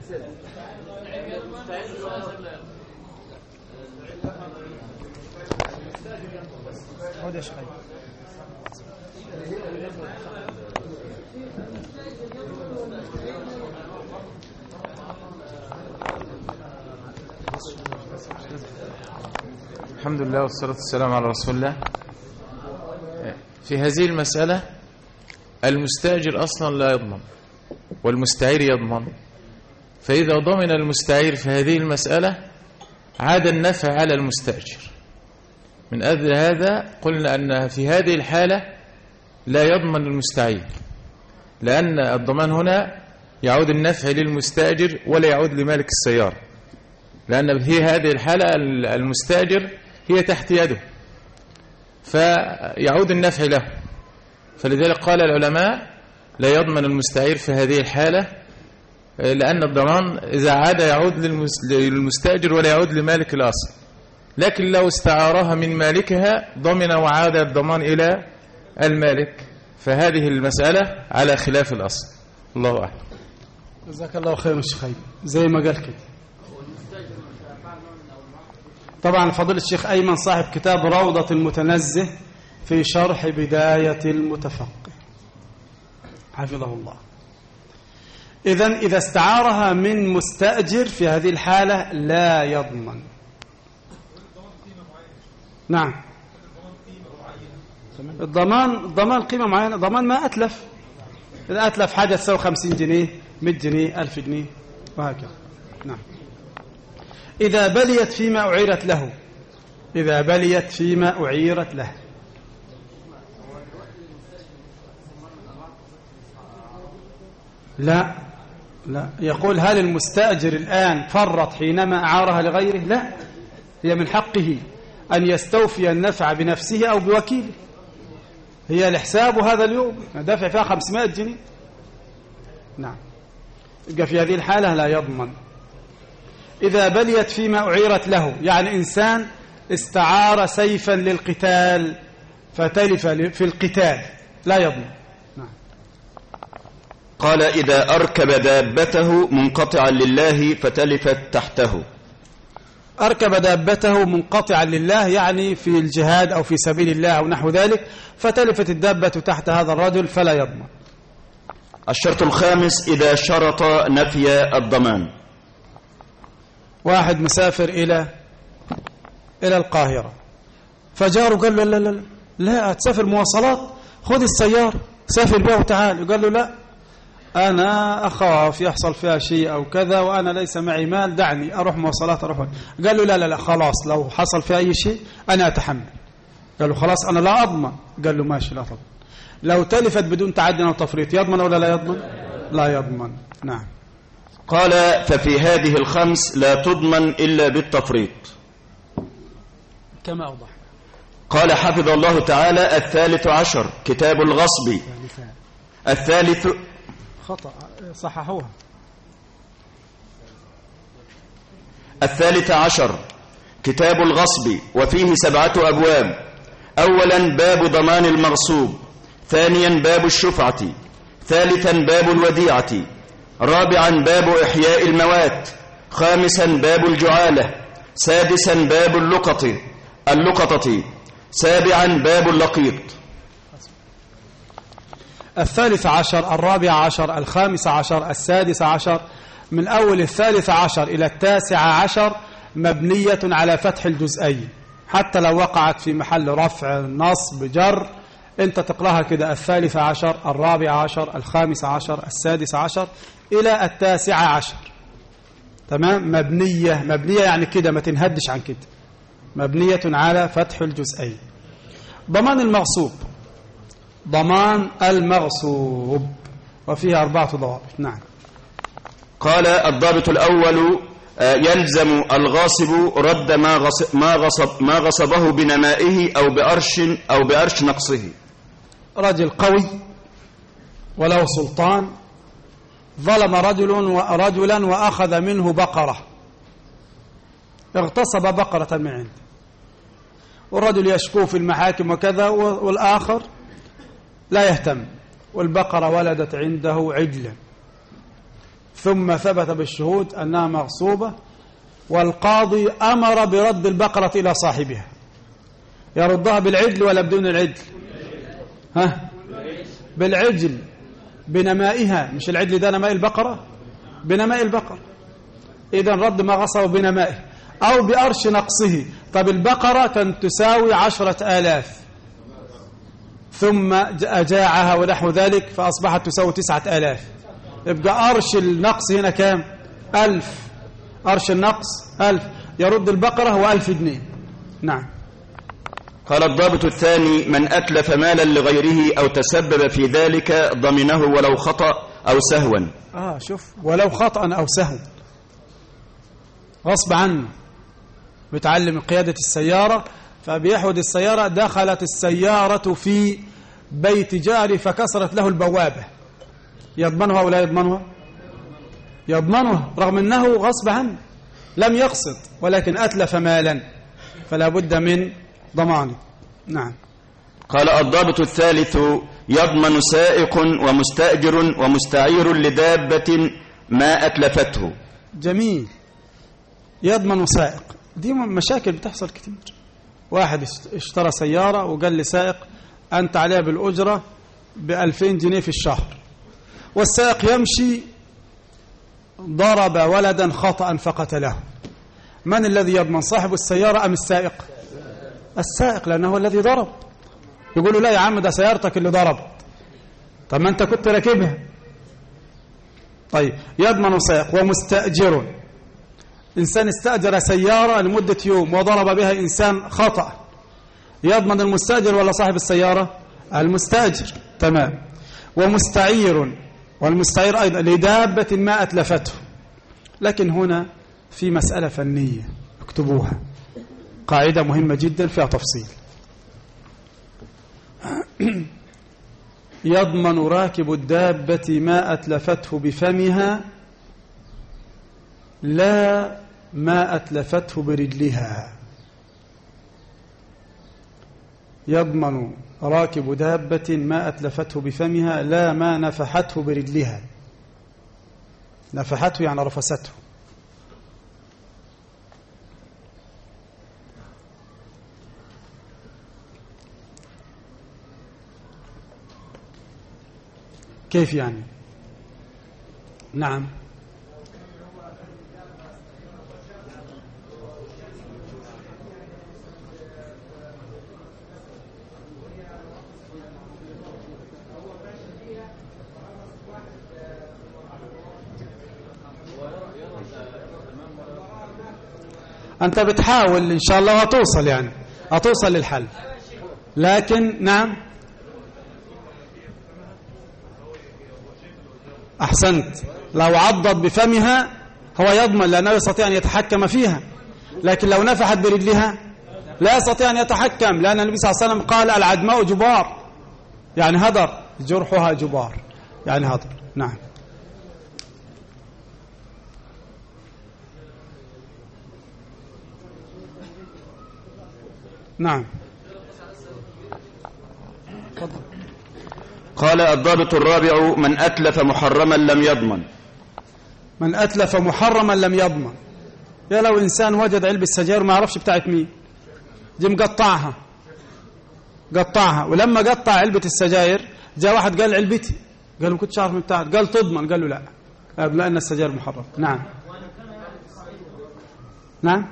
الحمد لله والصلاة والسلام على رسول الله. في هذه المسألة المستأجر أصلا لا يضمن والمستعير يضمن، فإذا ضمن المستعير في هذه المسألة عاد النفع على المستأجر. من أجل هذا قلنا أن في هذه الحالة لا يضمن المستعير، لأن الضمان هنا يعود النفع للمستأجر ولا يعود لمالك السيارة، لأن في هذه الحالة المستأجر هي تحت يده فيعود النفع له. فلذلك قال العلماء لا يضمن المستعير في هذه الحالة، لأن الضمان إذا عاد يعود للمستأجر ولا يعود لمالك الأصل. لكن لو استعارها من مالكها ضمن وعاد الضمان إلى المالك، فهذه المسألة على خلاف الأصل. الله أعلم. جزاك الله خير الشيخ أيمن، زي ما قال كده. طبعا فضيلة الشيخ أيمن صاحب كتاب روضة المتنزه في شرح بداية المتفقه حفظه الله. إذا استعارها من مستأجر في هذه الحالة لا يضمن. نعم، الضمان قيمة معينة، ضمان ما أتلف. إذا أتلف حاجة تساوي 50 جنيه 100 جنيه 1000 جنيه وهكذا. نعم. إذا بليت فيما أعيرت له، إذا بليت فيما أعيرت له. لا يقول هل المستأجر الآن فرط حينما أعارها لغيره؟ لا، هي من حقه أن يستوفي النفع بنفسه أو بوكيله. هي الحساب هذا اليوم دافع فيها 500 جنيه. نعم، يبقى في هذه الحالة لا يضمن. إذا بليت فيما أعيرت له، يعني إنسان استعار سيفا للقتال فتلف في القتال، لا يضمن. نعم. قال إذا أركب دابته منقطعا لله فتلفت تحته. أركب دابته منقطعا لله يعني في الجهاد أو في سبيل الله أو نحو ذلك، فتلفت الدابة تحت هذا الرجل فلا يضمن. الشرط الخامس إذا شرط نفي الضمان. واحد مسافر إلى القاهرة، فجاره قال له لا تسافر مواصلات، خذ السيارة سافر بها وتعال. قال له لا، أنا أخاف يحصل فيها شيء أو كذا وأنا ليس معي مال، دعني أروح مواصلات أروح. قال له لا خلاص، لو حصل في أي شيء أنا أتحمل. قال له خلاص أنا لا أضمن. قال له ماشي لا تضمن. لو تلفت بدون تعدي أو تفريط يضمن ولا لا يضمن؟ لا يضمن. نعم. قال ففي هذه الخمس لا تضمن إلا بالتفريط كما أوضح. قال حفظ الله تعالى: 13 كتاب الغصب. الثالث خطأ صححوها. 13 كتاب الغصب، وفيه 7 أبواب. أولا باب ضمان المغصوب، ثانيا باب الشفعة، ثالثا باب الوديعة، رابعا باب إحياء الموات، خامسا باب الجعالة، سادسا باب اللقطة، سابعا باب اللقيط. 13 14 15 16 من أول 13 إلى 19 مبنية على فتح الجزئين، حتى لو وقعت في محل رفع نصب جر أنت تقرأها كده: 13 14 15 16 إلى 19. تمام. مبنية يعني كده ما تنهدش عن كده، مبنية على فتح الجزئين. ضمان المغصوب وفيه 4 ضوابط. نعم. قال: الضابط الأول يلزم الغاصب رد ما غصبه بنمائه أو بأرش نقصه. رجل قوي ولو سلطان ظلم رجلا وأخذ منه بقرة، اغتصب بقرة من عنده، والرجل يشكو في المحاكم وكذا، والآخر لا يهتم، والبقرة ولدت عنده عجلا، ثم ثبت بالشهود أنها مغصوبة، والقاضي أمر برد البقرة إلى صاحبها. يردها بالعجل ولا بدون العجل؟ بالعجل، بنمائها، مش العجل ده نماء البقرة، بنماء البقرة. إذن رد ما غصبه بنمائه أو بأرش نقصه. طب البقرة كانت تساوي 10,000 ثم أجاعها ونحو ذلك فأصبحت تساوي 9,000، يبقى أرش النقص هنا كام؟ 1000. أرش النقص 1000، يرد البقرة هو 1000 جنيه. نعم. قال الضابط الثاني: من أتلف مالا لغيره أو تسبب في ذلك ضمنه ولو خطأ أو سهوا. شوف، ولو خطأ أو سهوا، غصب عنه، بتعلم قيادة السيارة فبيحود السيارة، دخلت السيارة في بيت جاري فكسرت له البوابة، يضمنها ولا يضمنها؟ يضمنها، رغم أنه غصب عنه لم يقصد، ولكن أتلف مالا فلا بد من ضمانه. نعم. قال الضابط الثالث: يضمن سائق ومستأجر ومستعير لدابة ما أتلفته. جميل. يضمن سائق، دي مشاكل بتحصل كتير. واحد اشترى سيارة وقال لسائق أنت عليها بالأجرة ب2000 جنيه في الشهر، والسائق يمشي ضرب ولدا خطأ فقتله. من الذي يضمن، صاحب السيارة أم السائق؟ السائق، لأنه هو الذي ضرب. يقول له لا يا عم، ده سيارتك اللي ضربت. طب ما أنت كنت راكبها. طيب، يضمن سائق ومستأجر. إنسان استأجر سيارة لمدة يوم وضرب بها إنسان خطأ، يضمن المستأجر ولا صاحب السيارة؟ المستأجر. تمام. ومستعير، والمستعير أيضا لدابة ما أتلفته. لكن هنا في مسألة فنية اكتبوها، قاعدة مهمة جدا فيها تفصيل. يضمن راكب الدابة ما أتلفته بفمها، لا ما أتلفته برجلها. يضمن راكب دابة ما أتلفته بفمها، لا ما نفحته برجلها. نفحته يعني رفسته. كيف يعني؟ نعم. أنت بتحاول إن شاء الله هتوصل، يعني هتوصل للحل، لكن نعم أحسنت. لو عضت بفمها هو يضمن لأنه يستطيع أن يتحكم فيها، لكن لو نفحت برجلها لا يستطيع أن يتحكم، لأن النبي صلى الله عليه وسلم قال العدماء جبار، يعني هدر، جرحها جبار يعني هدر. نعم. نعم. قال الضابط الرابع: من أتلف محرما لم يضمن. من أتلف محرما لم يضمن. يا لو إنسان وجد علبة سجاير ما يعرفش بتاعت مين، دي مقطعها، قطعها، ولما قطع علبة السجاير جاء واحد قال علبتي، قال ما كنتش عارف من بتاعت، قال تضمن، قال له لا، لأن السجاير محرم. نعم. نعم.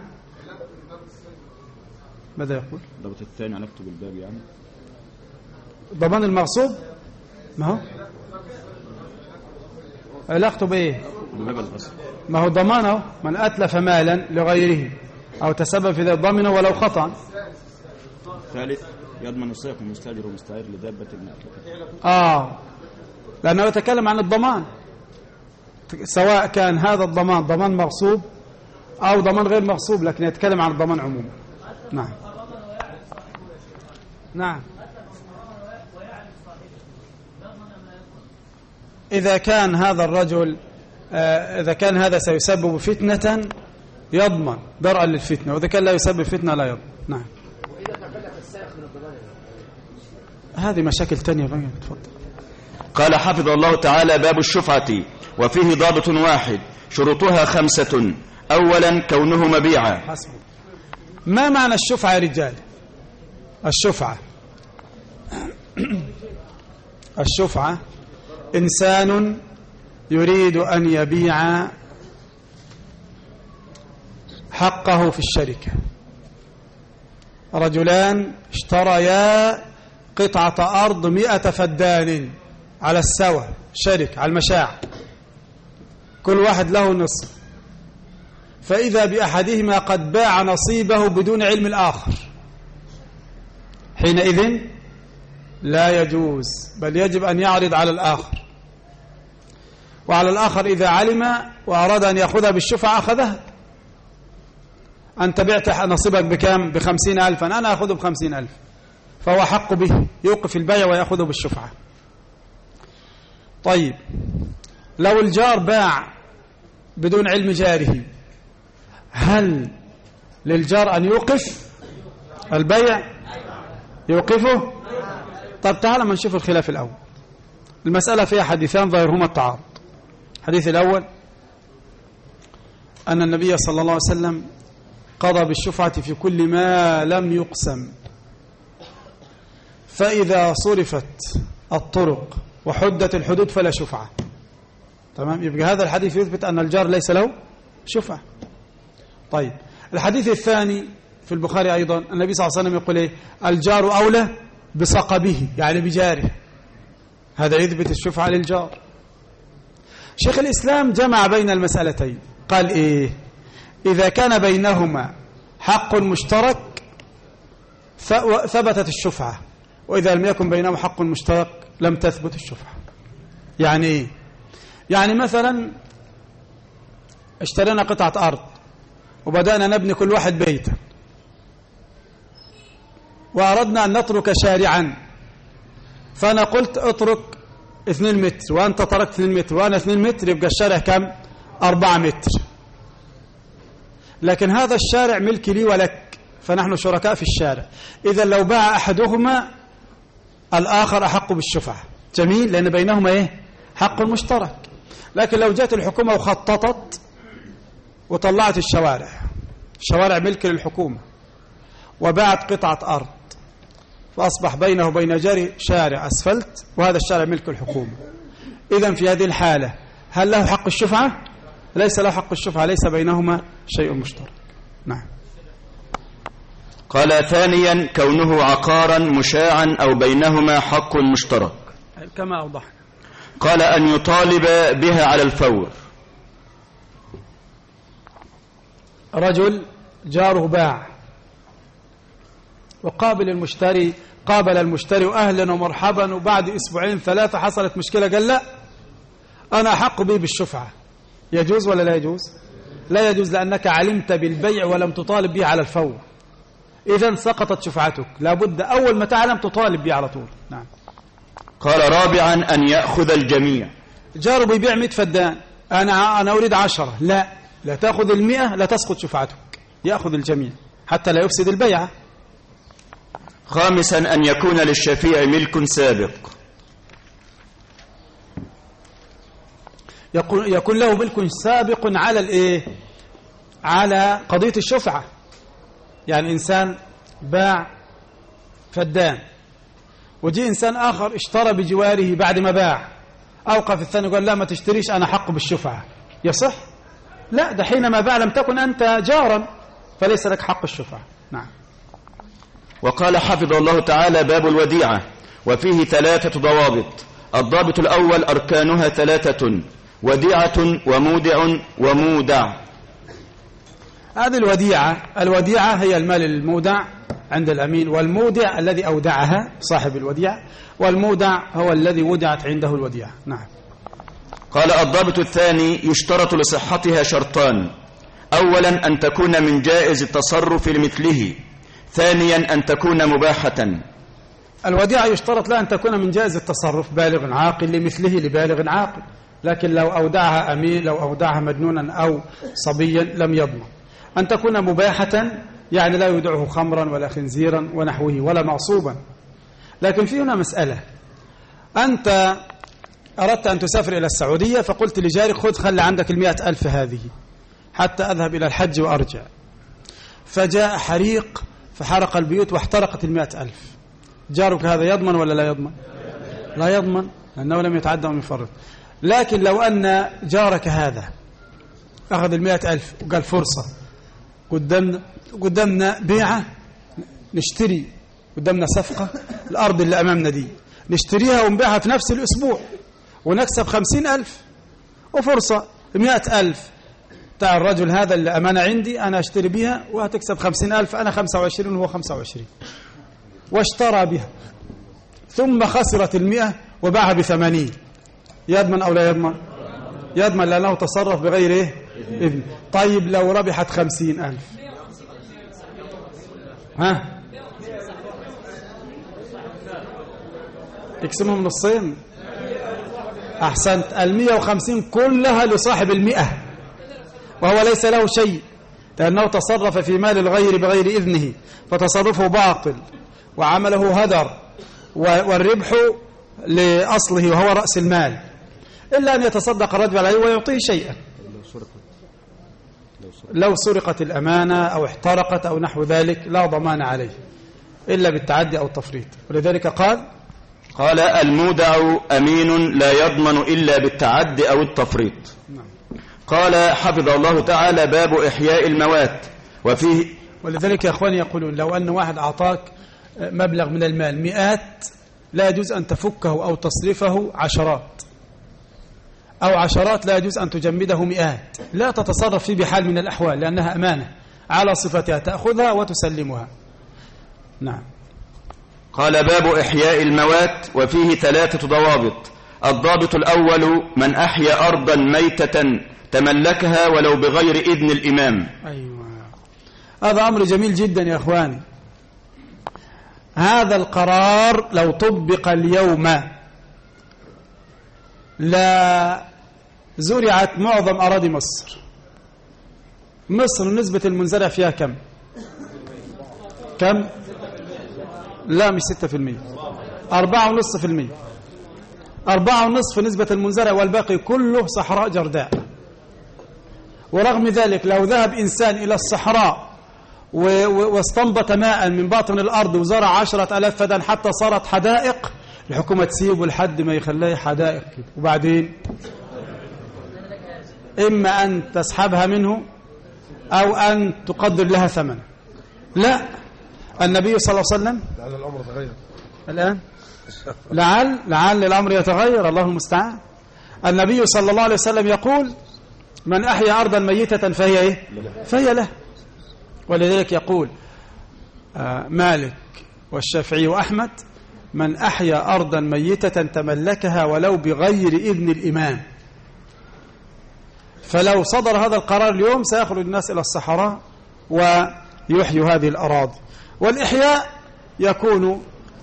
ماذا يقول الضابط الثاني؟ علاقته بالباب يعني ضمان المغصوب، ما هو علاقته بايه؟ ما هو ضمانه. من أتلف مالا لغيره أو تسبب في ذلك ضمنه ولو خطأ. الثالث: يضمن السائق والمستأجر والمستعير لدابة ما أتلفته. لأنه يتكلم عن الضمان، سواء كان هذا الضمان ضمان مغصوب أو ضمان غير مغصوب، لكن يتكلم عن الضمان عموما. نعم. نعم. إذا كان هذا الرجل إذا كان هذا سيسبب فتنة يضمن درءا للفتنة، وإذا كان لا يسبب فتنة لا يضمن. نعم. هذه مشاكل تانية بقى. تفضل. قال حفظ الله تعالى: باب الشفعة وفيه ضابط واحد شروطها 5. أولا كونه مبيعا. حسب. ما معنى الشفعة يا رجال؟ الشفعة إنسان يريد أن يبيع حقه في الشركة. رجلان اشتريا قطعة أرض 100 فدان على السوى، شركة على المشاع، كل واحد له نصف، فإذا بأحدهما قد باع نصيبه بدون علم الآخر، حينئذ لا يجوز، بل يجب أن يعرض على الآخر، وعلى الآخر إذا علم وأراد أن يأخذها بالشفعة أخذها. أنت بعت نصيبك بكام؟ ب50,000، أنا أخذه ب50,000، فهو حق به، يوقف البيع ويأخذه بالشفعة. طيب لو الجار باع بدون علم جاره، هل للجار أن يوقف البيع؟ يوقفه؟ طب تعال ما نشوف الخلاف الأول. المسألة فيها حديثان ظاهرهما التعارض. الحديث الأول أن النبي صلى الله عليه وسلم قضى بالشفعة في كل ما لم يقسم، فإذا صرفت الطرق وحدت الحدود فلا شفعة. تمام؟ يبقى هذا الحديث يثبت أن الجار ليس له شفعة. طيب الحديث الثاني في البخاري أيضا النبي صلى الله عليه وسلم يقول إيه؟ الجار أولى بصقبه، يعني بجاره، هذا يثبت الشفعة للجار. شيخ الإسلام جمع بين المسألتين، قال إيه؟ إذا كان بينهما حق مشترك ثبتت الشفعة، وإذا لم يكن بينهما حق مشترك لم تثبت الشفعة. يعني إيه؟ يعني مثلا اشترينا قطعة أرض وبدأنا نبني كل واحد بيتا، وأردنا أن نترك شارعا، فأنا قلت اترك 2 متر وأنت تركت 2 متر وأنا 2 متر، يبقى الشارع كم؟ 4 متر. لكن هذا الشارع ملك لي ولك، فنحن شركاء في الشارع، إذا لو باع أحدهما الآخر أحق بالشفعة. جميل، لأن بينهما إيه؟ حق مشترك. لكن لو جاءت الحكومة وخططت وطلعت الشوارع ملك للحكومة، وباعت قطعة أرض، فأصبح بينه وبين جاري شارع أسفلت، وهذا الشارع ملك الحكومة، إذن في هذه الحالة هل له حق الشفعة؟ ليس له حق الشفعة، ليس بينهما شيء مشترك. نعم. قال ثانيا كونه عقارا مشاعا أو بينهما حق مشترك كما أوضحنا. قال أن يطالب بها على الفور. رجل جاره باع وقابل المشتري وأهلا ومرحبا، وبعد 2 3 حصلت مشكلة، قال لا أنا أحق به بالشفعة. يجوز ولا لا يجوز؟ لا يجوز، لأنك علمت بالبيع ولم تطالب به على الفور، إذن سقطت شفعتك، لابد أول ما تعلم تطالب به على طول. نعم. قال رابعا أن يأخذ الجميع. جاره بيبيع 100 فدان، أنا أريد 10، لا تأخذ 100، لا تسقط شفعتك، يأخذ الجميع حتى لا يفسد البيعة. خامسا أن يكون للشفيع ملك سابق. يكون له ملك سابق على الإيه؟ على قضية الشفعة. يعني إنسان باع فدان، وجي إنسان آخر اشترى بجواره بعد ما باع، أوقف الثاني قال لا ما تشتريش، أنا حق بالشفعة، يصح؟ لا، ده حينما باع لم تكن أنت جارا، فليس لك حق الشفعة. نعم. وقال حفظ الله تعالى باب الوديعة وفيه 3 ضوابط. الضابط الأول أركانها 3: وديعة ومودع ومودع. هذه الوديعة هي المال المودع عند الأمين، والمودع الذي أودعها صاحب الوديعة، والمودع هو الذي ودعت عنده الوديعة. نعم. قال الضابط الثاني يشترط لصحتها شرطان: أولا أن تكون من جائز التصرف لمثله، ثانيا أن تكون مباحة، الوديعة يشترط لها أن تكون من جائز التصرف، بالغ عاقل لمثله لبالغ عاقل، لكن لو أودعها أمين، لو أودعها مجنونا أو صبيا لم يضمن. أن تكون مباحة يعني لا يودعه خمرا ولا خنزيرا ونحوه ولا معصوبا. لكن في هنا مسألة، أنت أردت أن تسافر إلى السعودية فقلت لجارك خذ خلي عندك 100,000 هذه حتى أذهب إلى الحج وأرجع، فجاء حريق فحرق البيوت واحترقت 100,000، جارك هذا يضمن ولا لا يضمن؟ لا يضمن لأنه لم يتعدى ومن يفرط. لكن لو أن جارك هذا أخذ 100,000 وقال فرصة قدامنا بيعة نشتري، قدامنا صفقة الأرض اللي أمامنا دي نشتريها ونبيعها في نفس الأسبوع ونكسب 50,000، وفرصة 100,000 بتاع الرجل هذا اللي أمانة عندي أنا أشتري بها وهتكسب 50,000، أنا 25 وهو 25، واشترى بها ثم خسرت 100 وباعها ب80، يضمن أو لا يضمن؟ يضمن لأنه تصرف بغير إيه؟ إذن. طيب لو ربحت 50,000 ها اقسمهم نصين. أحسنت، 150 كلها لصاحب 100 وهو ليس له شيء لأنه تصرف في مال الغير بغير إذنه، فتصرفه باطل وعمله هدر، والربح لأصله وهو رأس المال، إلا أن يتصدق الرجل عليه ويعطيه شيئا. لو سرقت الأمانة أو احترقت أو نحو ذلك لا ضمان عليه إلا بالتعدي أو التفريط. ولذلك قال المودع أمين لا يضمن إلا بالتعدي أو التفريط. قال حفظ الله تعالى باب إحياء الموات وفيه. ولذلك يا أخواني يقولون لو أن واحد أعطاك مبلغ من المال مئات لا يجوز أن تفكه أو تصرفه عشرات، أو عشرات لا يجوز أن تجمده مئات، لا تتصرف فيه بحال من الأحوال لأنها أمانة على صفتها تأخذها وتسلمها. نعم. قال باب إحياء الموات وفيه 3 ضوابط. الضابط الأول من أحيا أرضا ميتة تملكها ولو بغير إذن الإمام. أيوة. هذا أمر جميل جدا يا أخواني. هذا القرار لو طبق اليوم لا زرعت معظم أراضي مصر. مصر نسبة المنزرع فيها كم؟ لا مش 6%، 4.5%. 4.5 نسبة المنزرع والباقي كله صحراء جرداء. ورغم ذلك لو ذهب إنسان إلى الصحراء واستنبط ماء من باطن الأرض وزرع 10,000 فدان حتى صارت حدائق، الحكومة تسيبه لحد ما يخليها حدائق كده، وبعدين إما أن تسحبها منه أو أن تقدر لها ثمن. لا، النبي صلى الله عليه وسلم لعل الأمر تغير الآن، لعل الأمر يتغير، الله المستعان. النبي صلى الله عليه وسلم يقول من أحيا أرضا ميتة فهي إيه؟ فهي له. ولذلك يقول مالك والشافعي وأحمد من أحيا أرضا ميتة تملكها ولو بغير إذن الإمام. فلو صدر هذا القرار اليوم سيخرج الناس إلى الصحراء ويحيوا هذه الأراضي. والإحياء يكون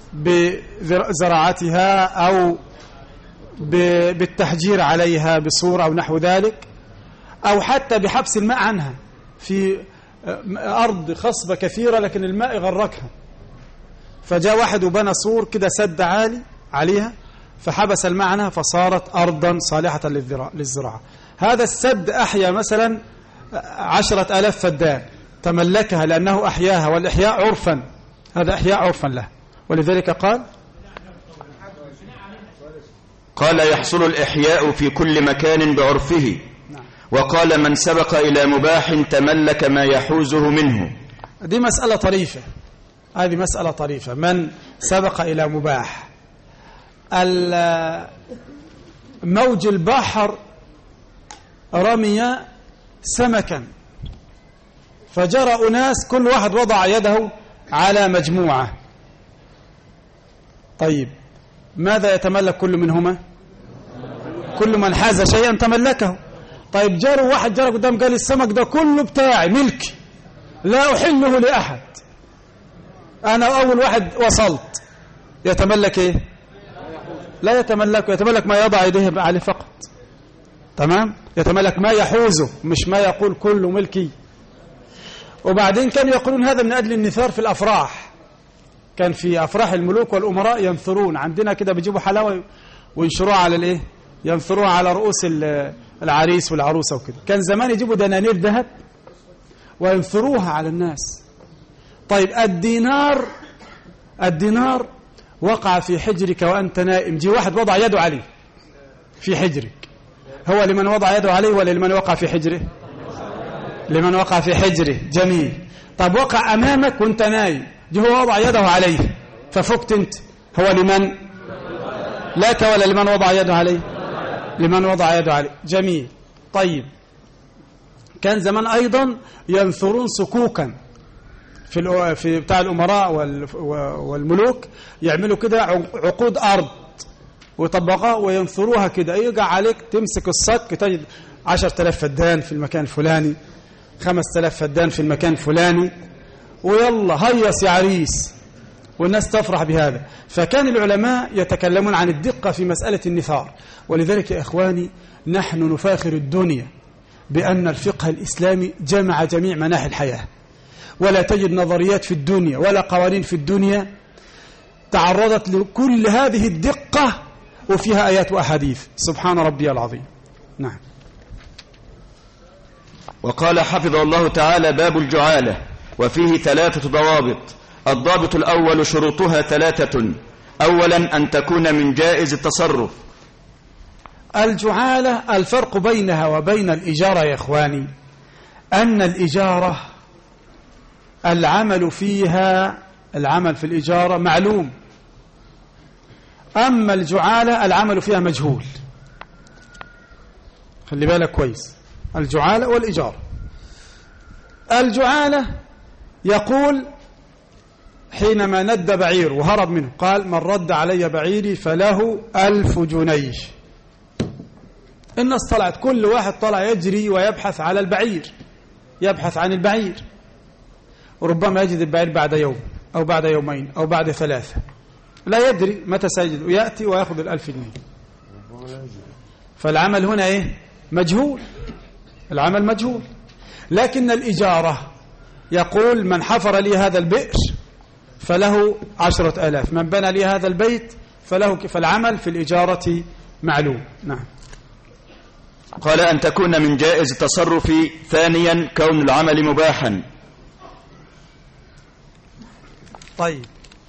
بزراعتها أو بالتحجير عليها بصورة أو نحو ذلك، أو حتى بحبس الماء عنها في أرض خصبة كثيرة لكن الماء غرقها، فجاء واحد وبنى سور كده سد عالي عليها فحبس الماء عنها فصارت أرضا صالحة للزراعة. هذا السد أحيا مثلا 10,000 فدان تملكها لأنه أحياها، والإحياء عرفا، هذا إحياء عرفا له. ولذلك قال يحصل الإحياء في كل مكان بعرفه. وقال من سبق إلى مباح تملك ما يحوزه منه. دي مسألة طريفة، هذه مسألة طريفة. من سبق إلى مباح، موج البحر رمي سمكا فجرى أناس كل واحد وضع يده على مجموعة. طيب ماذا يتملك كل منهما؟ كل من حاز شيئا تملكه. طيب جرى واحد جرى قدام قال السمك ده كله بتاعي ملكي لا أحله لأحد، أنا أول واحد وصلت، يتملك إيه؟ لا يتملك، يتملك ما يضع يديه عليه فقط. تمام؟ يتملك ما يحوزه، مش ما يقول كله ملكي. وبعدين كانوا يقولون هذا من أجل النثار في الأفراح. كان في أفراح الملوك والأمراء ينثرون، عندنا كده بيجيبوا حلاوة وينشروها على الإيه؟ ينثروها على رؤوس العريس والعروسة وكده. كان زمان يجيبوا دنانير ذهب وينثروها على الناس. طيب الدينار وقع في حجرك وأنت نائم، جي واحد وضع يده عليه في حجرك، هو لمن وضع يده عليه ولا لمن وقع في حجره؟ لمن وقع في حجره. جميل. طب وقع أمامك وانت نايم، جي هو وضع يده عليه ففكت انت، هو لمن؟ لك ولا لمن وضع يده عليه؟ لمن وضع يده عليه. جميل. طيب كان زمان أيضا ينثرون سكوكا في بتاع الأمراء والملوك، يعملوا كده عقود أرض ويطبقوها وينثروها كده، يقع عليك تمسك الصك تجد 10,000 فدان في المكان الفلاني، 5,000 فدان في المكان الفلاني، ويلا هيص يا عريس، والناس تفرح بهذا. فكان العلماء يتكلمون عن الدقة في مسألة النثار. ولذلك يا إخواني نحن نفاخر الدنيا بأن الفقه الإسلامي جمع جميع مناحي الحياة، ولا تجد نظريات في الدنيا ولا قوانين في الدنيا تعرضت لكل هذه الدقة وفيها آيات وأحاديث. سبحان ربي العظيم. نعم. وقال حفظه الله تعالى: باب الجعالة، وفيه 3 ضوابط. الضابط الأول: شروطها 3. أولا أن تكون من جائز التصرف. الجعالة الفرق بينها وبين الإجارة يا إخواني أن الإجارة العمل في الإجارة معلوم، أما الجعالة العمل فيها مجهول. خلي بالك كويس، الجعالة والإجارة. الجعالة يقول حينما ند بعير وهرب منه قال: من رد علي بعيري فله 1000 جنيه. الناس طلعت، كل واحد طلع يجري ويبحث على البعير، يبحث عن البعير، وربما يجد البعير بعد يوم أو بعد يومين أو بعد 3، لا يدري متى سيجد، ويأتي ويأخذ 1000 جنيه. فالعمل هنا إيه؟ مجهول، العمل مجهول. لكن الإجارة يقول: من حفر لي هذا البئر فله 10,000، من بنى لي هذا البيت فله. فالعمل في الإجارة معلوم. نعم. قال: أن تكون من جائز التصرف. ثانيا كون العمل مباحا. طيب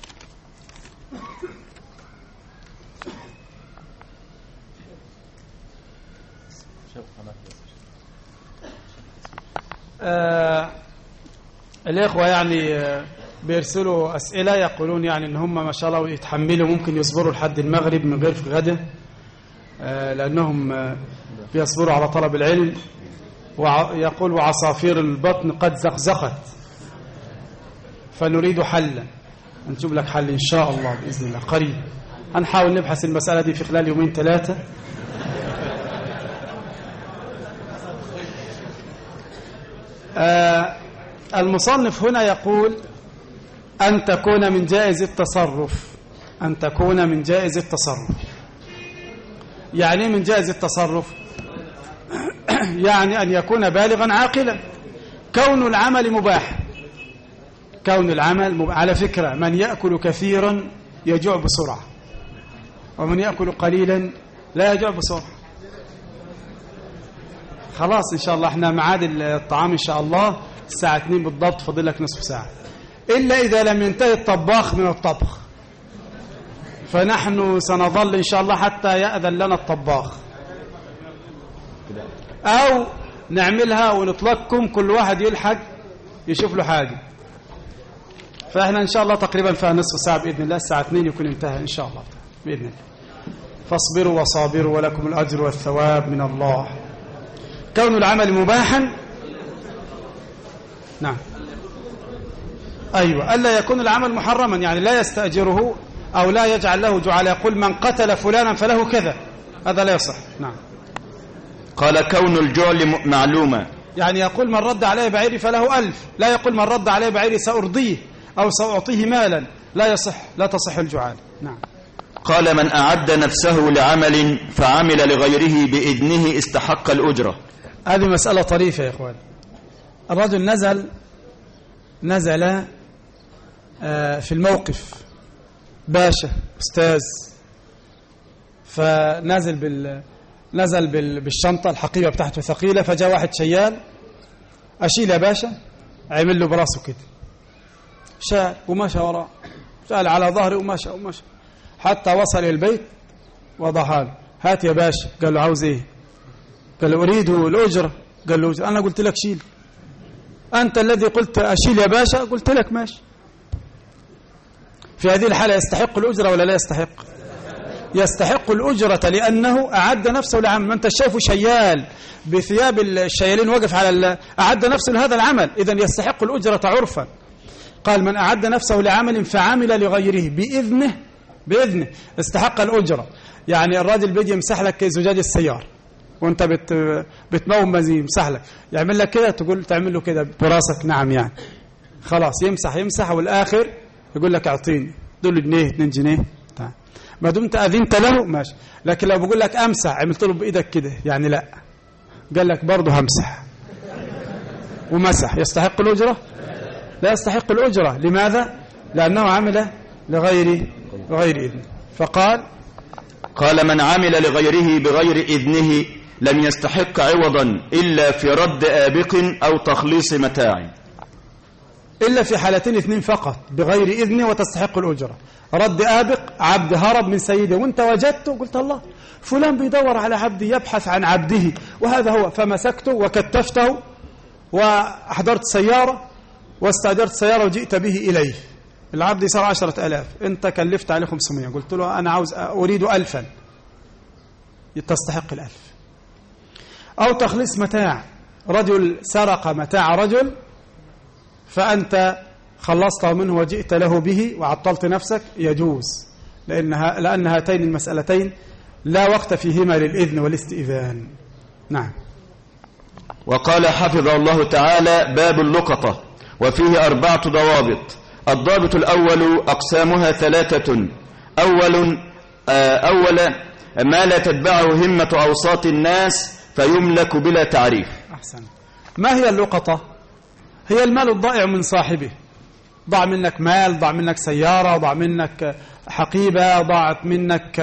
الإخوة يعني بيرسلوا أسئلة، يقولون يعني إن هم ما شاء الله يتحملوا، ممكن يصبروا لحد المغرب من غير غدا، لأنهم بيصبروا على طلب العلم. ويقول: وعصافير البطن قد زقزقت، فنريد حلا. نجيب لك حل إن شاء الله بإذن الله قريب. هنحاول نبحث المسألة دي في خلال 2-3. المصنف هنا يقول: أن تكون من جائز التصرف. أن تكون من جائز التصرف يعني من جائز التصرف يعني أن يكون بالغا عاقلا. كون العمل مباح، كون العمل مباح. على فكرة، من يأكل كثيرا يجوع بسرعة، ومن يأكل قليلا لا يجوع بسرعة. خلاص إن شاء الله احنا ميعاد الطعام إن شاء الله الساعة 2 بالضبط، فاضل لك نصف ساعة، إلا إذا لم ينتهي الطباخ من الطبخ، فنحن سنظل إن شاء الله حتى يأذن لنا الطباخ، أو نعملها ونطلقكم كل واحد يلحق يشوف له حاجة. فإحنا إن شاء الله تقريبا فيها نصف ساعة بإذن الله، الساعة 2 يكون انتهى إن شاء الله بإذن الله. فاصبروا وصابروا ولكم الأجر والثواب من الله. كون العمل مباحا، نعم، أيوة، ألا يكون العمل محرما، يعني لا يستأجره أو لا يجعل له جعل، يقول من قتل فلانا فله كذا، هذا لا يصح. نعم. قال: كون الجعل معلومة، يعني يقول من رد عليه بعيري فله 1000، لا يقول من رد عليه بعيري سأرضيه أو سأعطيه مالا، لا يصح، لا تصح الجعال. نعم. قال من أعد نفسه لعمل فعمل لغيره بإذنه استحق الأجرة. هذه مسألة طريفة يا إخوان. الرجل نزل في الموقف، باشا أستاذ، فنزل بالشنطة الحقيبة بتاعته ثقيلة، فجاء واحد شيال، أشيل يا باشا، عمل له براسه كده، شال ومشى وراه، شال على ظهره ومشى حتى وصل البيت، وضعها له، هات يا باشا. قال له عاوز ايه؟ قال له أريد الأجرة. قال له أنا قلت لك شيل، أنت الذي قلت أشيل يا باشا، قلت لك ماشي. في هذه الحالة يستحق الأجرة ولا لا يستحق؟ يستحق الأجرة، لأنه أعد نفسه لعمل. ما أنت شايفه شيال بثياب الشيالين، وقف على أعد نفسه لهذا العمل، إذن يستحق الأجرة عرفا. قال من أعد نفسه لعمل فعمل لغيره بإذنه استحق الأجرة. يعني الراجل بيجي يمسح لك زجاج السيارة وانت بتموم بنزين، يمسح لك، يعمل لك كده، تقول تعمل له كده براسك نعم، يعني خلاص يمسح والآخر يقول لك اعطيني، دول جنيه 2 جنيه، ما دمت أذنت له ماشي. لكن لو بقول لك أمسح، عملت له بإيدك كده، يعني لا، قال لك برضه همسح ومسح، يستحق الأجرة؟ لا يستحق الأجرة. لماذا؟ لأنه عمل لغير إذنه. قال من عمل لغيره بغير إذنه لم يستحق عوضا إلا في رد آبق أو تخليص متاع. إلا في حالتين 2 فقط بغير إذنه وتستحق الأجرة. رد آبق، عبد هرب من سيده وانت وجدته، قلت الله فلان بيدور على عبده، يبحث عن عبده وهذا هو، فمسكته وكتفته وأحضرت سيارة واستأجرت سيارة وجئت به إليه، العبد يسار 10,000، انت كلفت عليه 500، قلت له أنا أريد 1000، تستحق 1000. أو تخليص متاع، رجل سرق متاع رجل فأنت خلصته منه وجئت له به وعطلت نفسك، يجوز، لأن هاتين المسألتين لا وقت فيهما للإذن والاستئذان. نعم. وقال حفظه الله تعالى باب اللقطة، وفيه 4 ضوابط. الضابط الأول أقسامها 3: أولا ما لا تتبعه همة أوساط الناس فيملك بلا تعريف. أحسن. ما هي اللقطة؟ هي المال الضائع من صاحبه، ضاع منك مال، ضاع منك سيارة، ضاع منك حقيبة، ضاعت منك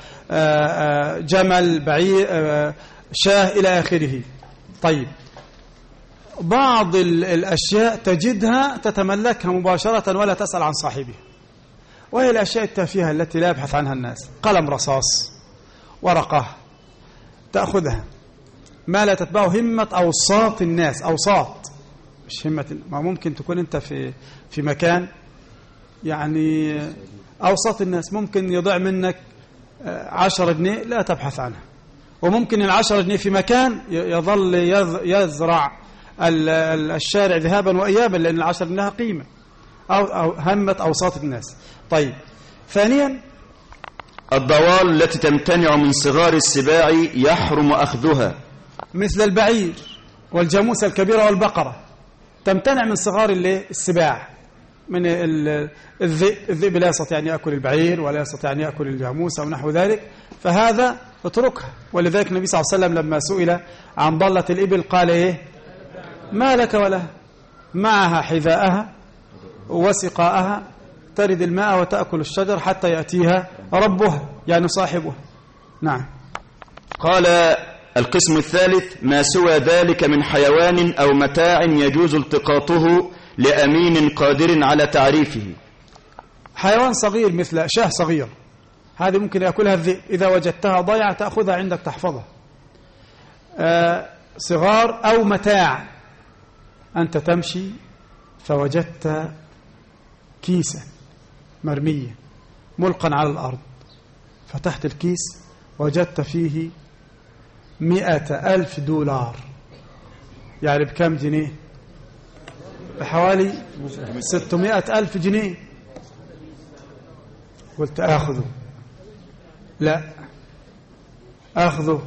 جمل، بعير، شاه، إلى آخره. طيب، بعض الأشياء تجدها تتملكها مباشرة ولا تسأل عن صاحبها، وهي الأشياء التافهة التي لا يبحث عنها الناس، قلم رصاص، ورقة، تأخذها. ما لا تتبعه همة أوساط الناس، أوساط مش همة، ما ممكن تكون أنت في مكان يعني أوساط الناس، ممكن يضيع منك 10 جنيه لا تبحث عنها، وممكن 10 جنيه في مكان يظل يزرع الشارع ذهابا وإيابا، لأن 10 جنيه قيمة، أو همة أوساط الناس. طيب، ثانيا الضوال التي تمتنع من صغار السباع يحرم أخذها، مثل البعير والجاموسة الكبيرة والبقرة، تمتنع من صغار السباع، من الذئب لا يستطيع أن يأكل البعير ولا يستطيع أن يأكل الجاموسة ونحو ذلك، فهذا اتركها. ولذلك النبي صلى الله عليه وسلم لما سئل عن ضالة الإبل قال إيه؟ ما لك ولها، معها حذاءها وسقاءها، ترد الماء وتأكل الشجر حتى يأتيها ربها، يعني صاحبها. نعم. قال القسم الثالث ما سوى ذلك من حيوان أو متاع يجوز التقاطه لأمين قادر على تعريفه. حيوان صغير مثل شاه صغير، هذه ممكن يأكلها الذئب، إذا وجدتها ضيعة تأخذها عندك تحفظها. صغار أو متاع، أنت تمشي فوجدت كيسا مرمية ملقا على الأرض، فتحت الكيس وجدت فيه 100,000 دولار، يعني بكم جنيه؟ بحوالي 600,000 جنيه. قلت آخذه؟ لا، آخذه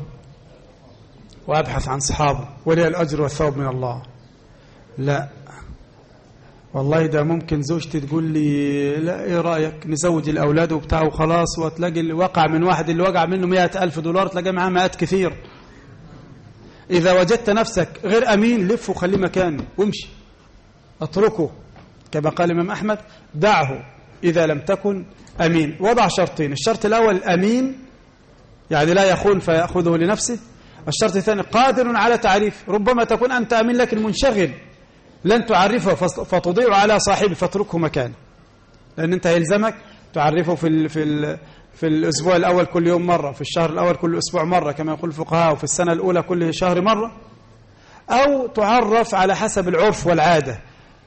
وأبحث عن صحابه ولي الأجر والثواب من الله؟ لا، والله ده ممكن زوجتي تقول لي لا ايه رأيك نزوج الأولاد وبتاعه وخلاص، وتلاقي اللي وقع من واحد اللي وقع منه 100,000 دولار تلاقي معاه مئات كثير. إذا وجدت نفسك غير أمين لف وخليه مكانه وامشي، اتركه كما قال الإمام أحمد دعه إذا لم تكن أمين. وضع شرطين: الشرط الأول أمين يعني لا يخون فيأخذه لنفسه، الشرط الثاني قادر على تعريف. ربما تكون أنت أمين لكن منشغل لن تعرفه فتضيع على صاحبه فاتركه مكانه، لأن أنت يلزمك تعرفه في الأسبوع الأول كل يوم مرة، في الشهر الأول كل أسبوع مرة كما يقول الفقهاء، وفي السنة الأولى كل شهر مرة، أو تعرف على حسب العرف والعادة.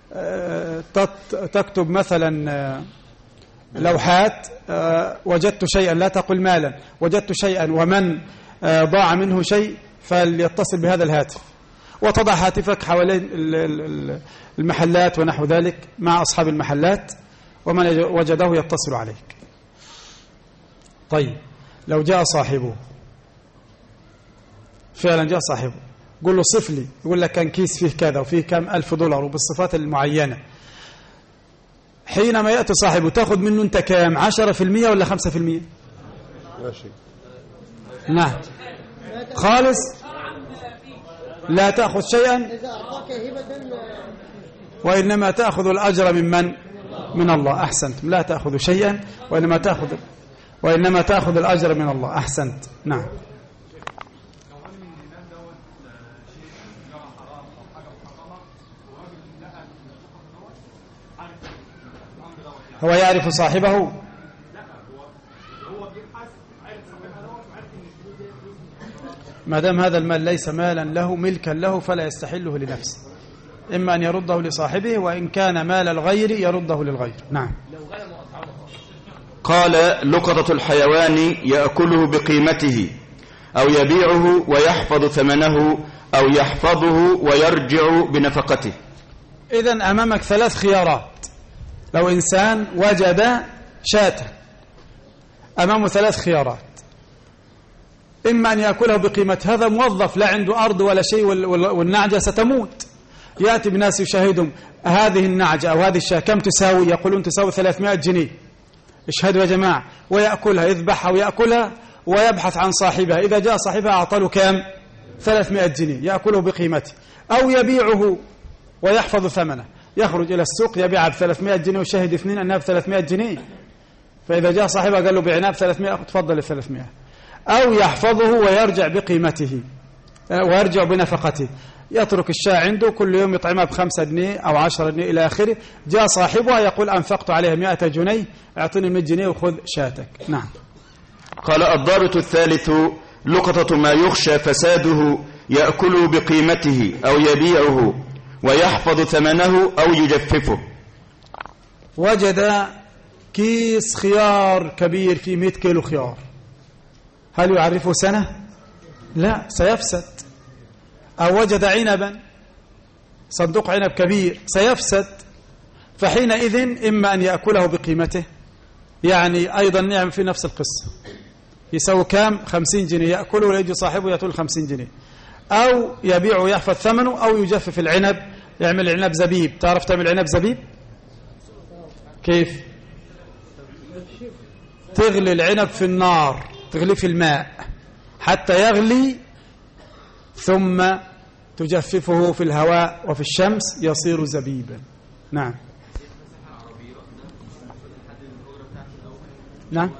تكتب مثلا لوحات وجدت شيئا، لا تقل مالا، وجدت شيئا ومن ضاع منه شيء فليتصل بهذا الهاتف، وتضع هاتفك حوالين المحلات ونحو ذلك مع أصحاب المحلات، ومن وجده يتصل عليك. طيب لو جاء صاحبه فعلا جاء صاحبه، قل له صف لي، يقول لك كان كيس فيه كذا وفيه كم $1000 وبالصفات المعينة. حينما يأتي صاحبه تأخذ منه أنت كام؟ 10% ولا 5%؟ نعم خالص لا تأخذ شيئا، وإنما تأخذ الأجر من الله. أحسنت، لا تأخذ شيئا وإنما تأخذ الأجر من الله. أحسنت. نعم. هو يعرف صاحبه؟ ما دام هذا المال ليس مالا له ملكا له فلا يستحله لنفسه، إما أن يرده لصاحبه، وإن كان مال الغير يرده للغير. نعم. قال: لقطة الحيوان يأكله بقيمته أو يبيعه ويحفظ ثمنه أو يحفظه ويرجع بنفقته. إذن أمامك 3 خيارات. لو إنسان وجد شاة أمامه 3 خيارات: إما أن يأكله بقيمة، هذا موظف لا عنده أرض ولا شيء والنعجة ستموت، يأتي بناس يشاهدهم هذه النعجة أو هذه الشاة كم تساوي؟ يقولون تساوي 300 جنيه، اشهدوا يا جماعة، ويأكلها، يذبحها ويأكلها ويبحث عن صاحبها. إذا جاء صاحبها أعطاه كم؟ 300 جنيه، يأكله بقيمته. أو يبيعه ويحفظ ثمنه، يخرج إلى السوق يبيعها ب300 جنيه وشاهد 2 أنها ب300 جنيه، فإذا جاء صاحبها قال له بعناه ب300 تفضل 300. أو يحفظه ويرجع بقيمته ويرجع بنفقته، يترك الشاة عنده كل يوم يطعمها ب5 جنيه أو 10 جنيه إلى آخره. جاء صاحبها يقول أنفقت عليها 100 جنيه، اعطني 100 جنيه وخذ شاتك. نعم. قال: الضابط الثالث لقطة ما يخشى فساده يأكله بقيمته أو يبيعه ويحفظ ثمنه أو يجففه. وجد كيس خيار كبير فيه 100 كيلو خيار، هل يعرفه سنة؟ لا، سيفسد. أو وجد عنبا، صندوق عنب كبير، سيفسد. فحينئذ إما أن يأكله بقيمته، يعني أيضا نعم في نفس القصة، يسوي كام؟ 50 جنيه، يأكله ويجي صاحبه يأكل 50 جنيه. أو يبيع ويحفظ ثمنه، أو يجفف العنب، يعمل العنب زبيب. تعرف تعمل عنب زبيب؟ كيف؟ تغلي العنب في النار، تغلي في الماء حتى يغلي، ثم تجففه في الهواء وفي الشمس يصير زبيبا. نعم. نعم.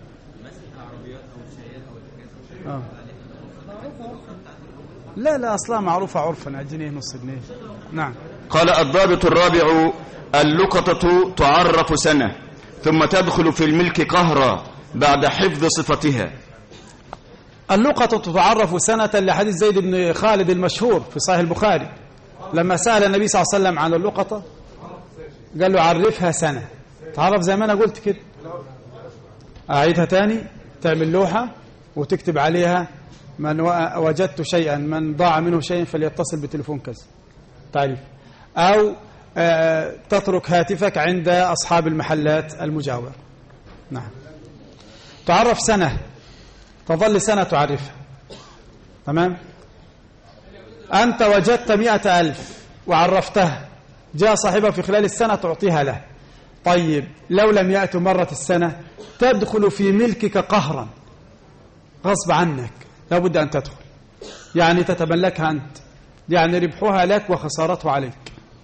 لا أصلا معروفة عرفا، جنيه نص جنيه. نعم. قال: الضابط الرابع اللقطة تعرف سنة ثم تدخل في الملك قهرا بعد حفظ صفتها. اللقطة تعرف سنة لحديث زيد بن خالد المشهور في صحيح البخاري، لما سأل النبي صلى الله عليه وسلم عن اللقطة قال له عرفها سنة. تعرف زي ما أنا قلت كده، أعيدها تاني، تعمل لوحة وتكتب عليها من وجدت شيئا، من ضاع منه شيء فليتصل بتليفون كذا، تعريف. أو تترك هاتفك عند أصحاب المحلات المجاورة. نعم. تعرف سنة، تظل سنة تعرفها. تمام. أنت وجدت 100,000 وعرفتها، جاء صاحبها في خلال السنة تعطيها له. طيب لو لم يأتوا مرة السنة تدخل في ملكك قهرا غصب عنك، لا بد أن تدخل، يعني تتملكها أنت، يعني ربحها لك وخسارته عليك.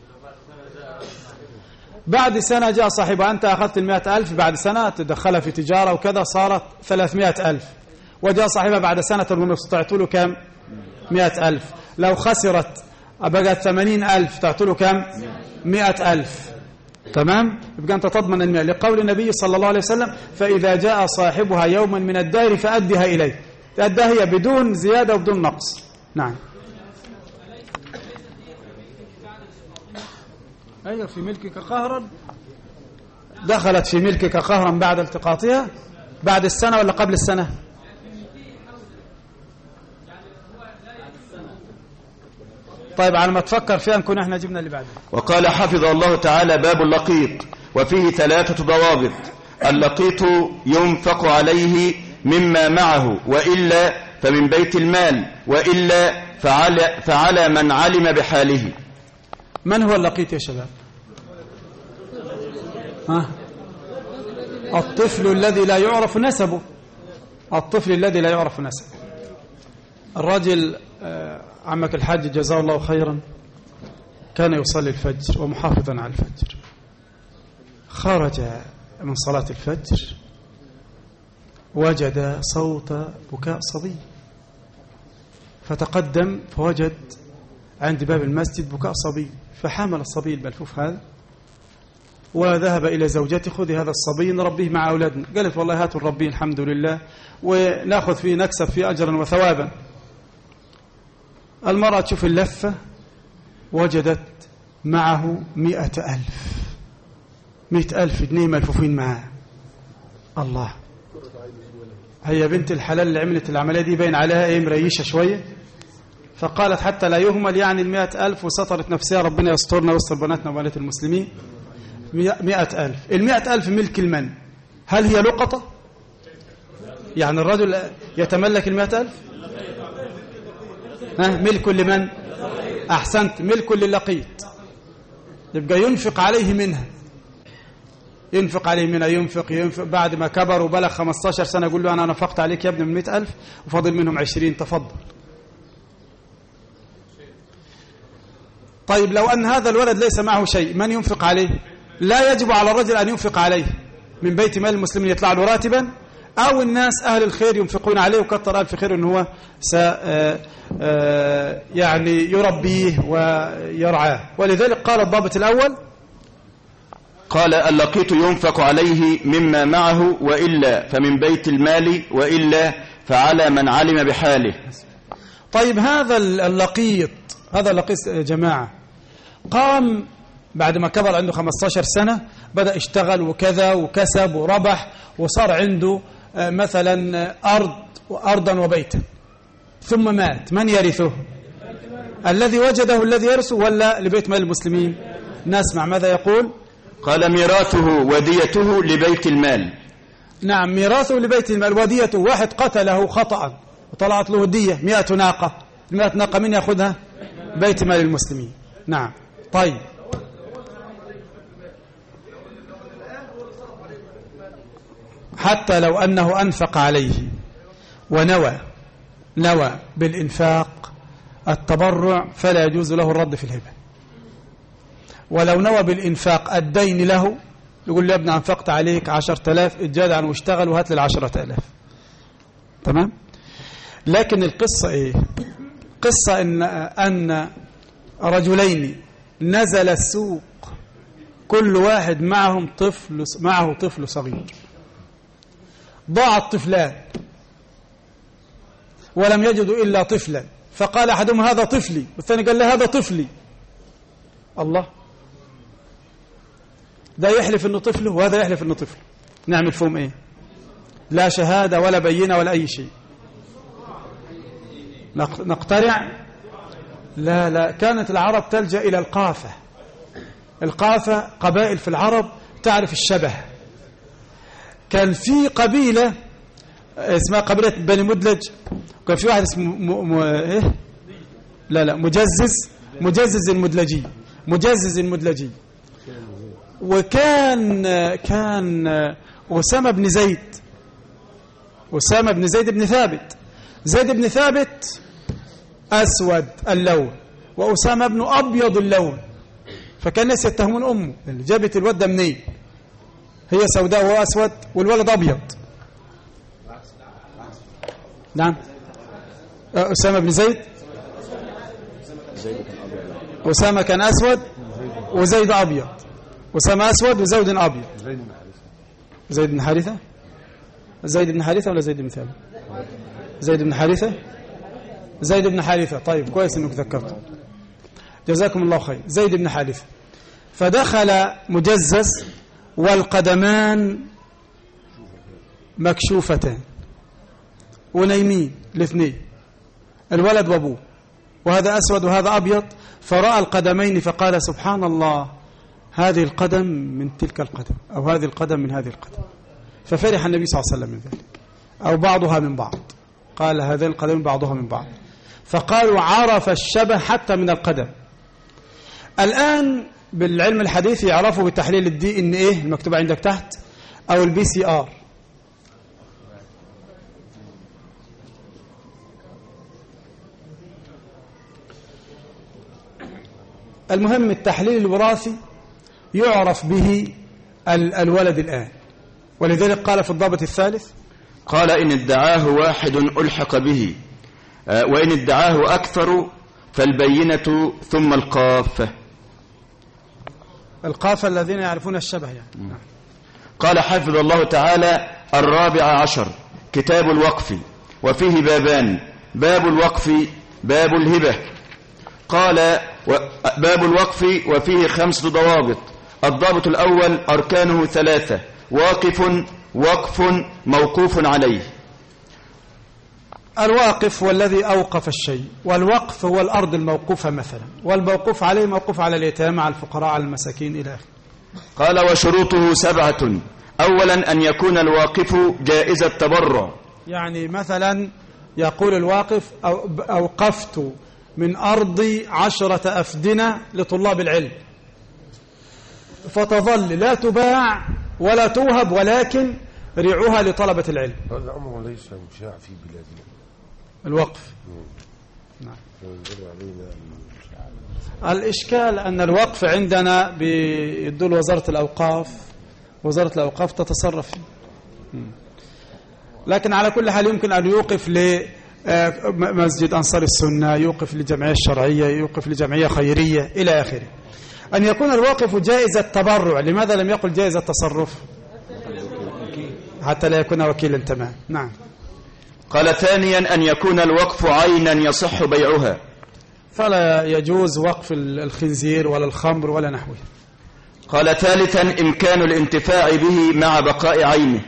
بعد سنة جاء صاحبها، أنت أخذت 100,000، بعد سنة تدخلها في تجارة وكذا صارت 300,000، وجاء صاحبها بعد سنة ونصف تعطوا له كم؟ 100,000. لو خسرت بقت 80,000 تعطوا له كم؟ 100,000. تمام؟ يبقى أنت تضمن المال، لقول النبي صلى الله عليه وسلم: فإذا جاء صاحبها يوما من الدار فأدها إليه، تأدها هي بدون زيادة وبدون نقص. نعم. أيوة، في ملكك قهرا، دخلت في ملكك قهرا بعد التقاطها، بعد السنة ولا قبل السنة؟ طيب على ما تفكر فيها نكون احنا جبنا اللي بعده. وقال حفظ الله تعالى: باب اللقيط، وفيه 3 ضوابط. اللقيط ينفق عليه مما معه، وإلا فمن بيت المال، وإلا فعلى من علم بحاله. من هو اللقيط يا شباب؟ الطفل الذي لا يعرف نسبه، الطفل الذي لا يعرف نسبه. الرجل عمك الحاج جزاه الله خيرا كان يصلي الفجر ومحافظا على الفجر، خرج من صلاة الفجر وجد صوت بكاء صبي، فتقدم فوجد عند باب المسجد بكاء صبي، فحمل الصبي الملفوف هذا وذهب إلى زوجته: خذي هذا الصبي نربيه مع أولادنا. قالت: والله هاتوا نربيه الحمد لله ونأخذ فيه، نكسب فيه أجرا وثوابا. المرأة تشوف اللفة وجدت معه 100,000، 100,000 جنيه ملفوفين معاه. الله، هي بنت الحلال اللي عملت العملية دي باين عليها ايه، مريشة شوية. فقالت حتى لا يهمل يعني 100,000، وسترت نفسها، ربنا يسترنا ويستر بناتنا وبنات المسلمين. 100,000، 100,000 ملك المن، هل هي لقطة؟ يعني الرجل يتملك 100,000؟ ملك لمن؟ أحسنت، ملك للقيط، يبقى ينفق عليه منها، ينفق عليه منها، ينفق بعد ما كبر وبلغ 15 سنة يقول له: أنا نفقت عليك يا ابني من 100,000 وفضل منهم 20، تفضل. طيب لو أن هذا الولد ليس معه شيء، من ينفق عليه؟ لا يجب على الرجل أن ينفق عليه، من بيت مال المسلمين يطلع له راتبا، أو الناس أهل الخير ينفقون عليه، وكتر ألف خير أنه هو يعني يربيه ويرعاه. ولذلك قال الضابط الأول، قال: اللقيط ينفق عليه مما معه، وإلا فمن بيت المال، وإلا فعلى من علم بحاله. طيب هذا اللقيط يا جماعة قام بعد ما كبر عنده 15 سنة، بدأ اشتغل وكذا وكسب وربح، وصار عنده مثلا أرضا وبيتا، ثم مات، من يرثه؟ الذي وجده الذي يرثه، ولا لبيت مال المسلمين؟ نسمع ماذا يقول. قال: ميراثه وديته لبيت المال. نعم، ميراثه لبيت المال، وديته واحد قتله خطأ وطلعت له دية 100 ناقة، 100 ناقة من يأخذها؟ بيت مال المسلمين. نعم. طيب حتى لو أنه أنفق عليه ونوى بالإنفاق التبرع، فلا يجوز له الرد في الهبة. ولو نوى بالإنفاق الدين له، يقول له: يا ابني أنفقت عليك 10,000، اتجاد عنه واشتغل وهات لي 10,000. تمام. لكن القصة إيه؟ قصة أن رجلين نزل السوق، كل واحد معه طفل صغير، ضاع الطفلان ولم يجدوا إلا طفلا، فقال أحدهم: هذا طفلي، والثاني قال له: هذا طفلي. الله، ده يحلف إنه طفله وهذا يحلف إنه طفله، نعمل فيهم إيه؟ لا شهادة ولا بينة ولا أي شيء. نقترع؟ لا، كانت العرب تلجأ إلى القافة، قبائل في العرب تعرف الشبه. كان في قبيلة اسمها قبيلة بني مدلج، كان في واحد اسمه مجزز المدلجي، مجزز المدلجي. وكان أسامة بن زيد بن ثابت. زيد بن ثابت أسود اللون وأسامة بن أبيض اللون، فكان الناس يتهمون أمه اللي جابت الولد ده منين، هي سوداء وهو أسود والولد أبيض. نعم أسامة بن زيد، أسامة كان أسود وزيد أبيض، أسامة أسود وزيد أبيض. زيد بن حارثة، زيد بن حارثة ولا زيد بن ثابت؟ زيد بن حارثة، زيد بن حارثة. طيب كويس انك ذكرته، جزاكم الله خير. زيد بن حارثة فدخل مجزز والقدمان مكشوفتان ونايمين الاثنين، الولد وابوه، وهذا أسود وهذا أبيض، فرأى القدمين فقال سبحان الله، هذه القدم من تلك القدم، أو هذه القدم من هذه القدم. ففرح النبي صلى الله عليه وسلم من ذلك، أو بعضها من بعض، قال هذين القدمين بعضها من بعض، فقالوا عرف الشبه حتى من القدم. الآن بالعلم الحديث يعرفوا بتحليل الدي ان ايه المكتوب عندك تحت، أو البي سي ار. المهم التحليل الوراثي يعرف به الولد الآن، ولذلك قال في الضابط الثالث، قال إن ادعاه واحد ألحق به، وإن ادعاه أكثر فالبينة ثم القافة. القافة الذين يعرفون الشبه يعني. قال حفظ الله تعالى: 14 كتاب الوقف، وفيه بابان: باب الوقف، باب الهبة. قال: باب الوقف وفيه 5 ضوابط. الضابط الأول: أركانه 3: واقف، وقف، موقوف عليه. الواقف هو الذي أوقف الشيء، والوقف هو الأرض الموقوفة مثلا، والموقوف عليه موقوف على اليتامى، على الفقراء، على المساكين إلى آخره. قال: وشروطه 7: أولا أن يكون الواقف جائز التبرع، يعني مثلا يقول الواقف: أوقفت من أرضي 10 أفدنة لطلاب العلم، فتظل لا تباع ولا توهب، ولكن ريعوها لطلبة العلم. هذا أمر ليس مشاع في بلادنا، الوقف. نعم. الإشكال أن الوقف عندنا بيدل وزارة الأوقاف، وزارة الأوقاف تتصرف فيه. لكن على كل حال يمكن أن يوقف لمسجد أنصار السنة، يوقف لجمعية الشرعية، يوقف لجمعية خيرية إلى آخره. أن يكون الواقف جائز التبرع، لماذا لم يقل جائز التصرف؟ حتى لا يكون وكيلا. تمام. نعم. قال: ثانيا أن يكون الوقف عينا يصح بيعها، فلا يجوز وقف الخنزير ولا الخمر ولا نحوه. قال: ثالثا إمكان الانتفاع به مع بقاء عينه،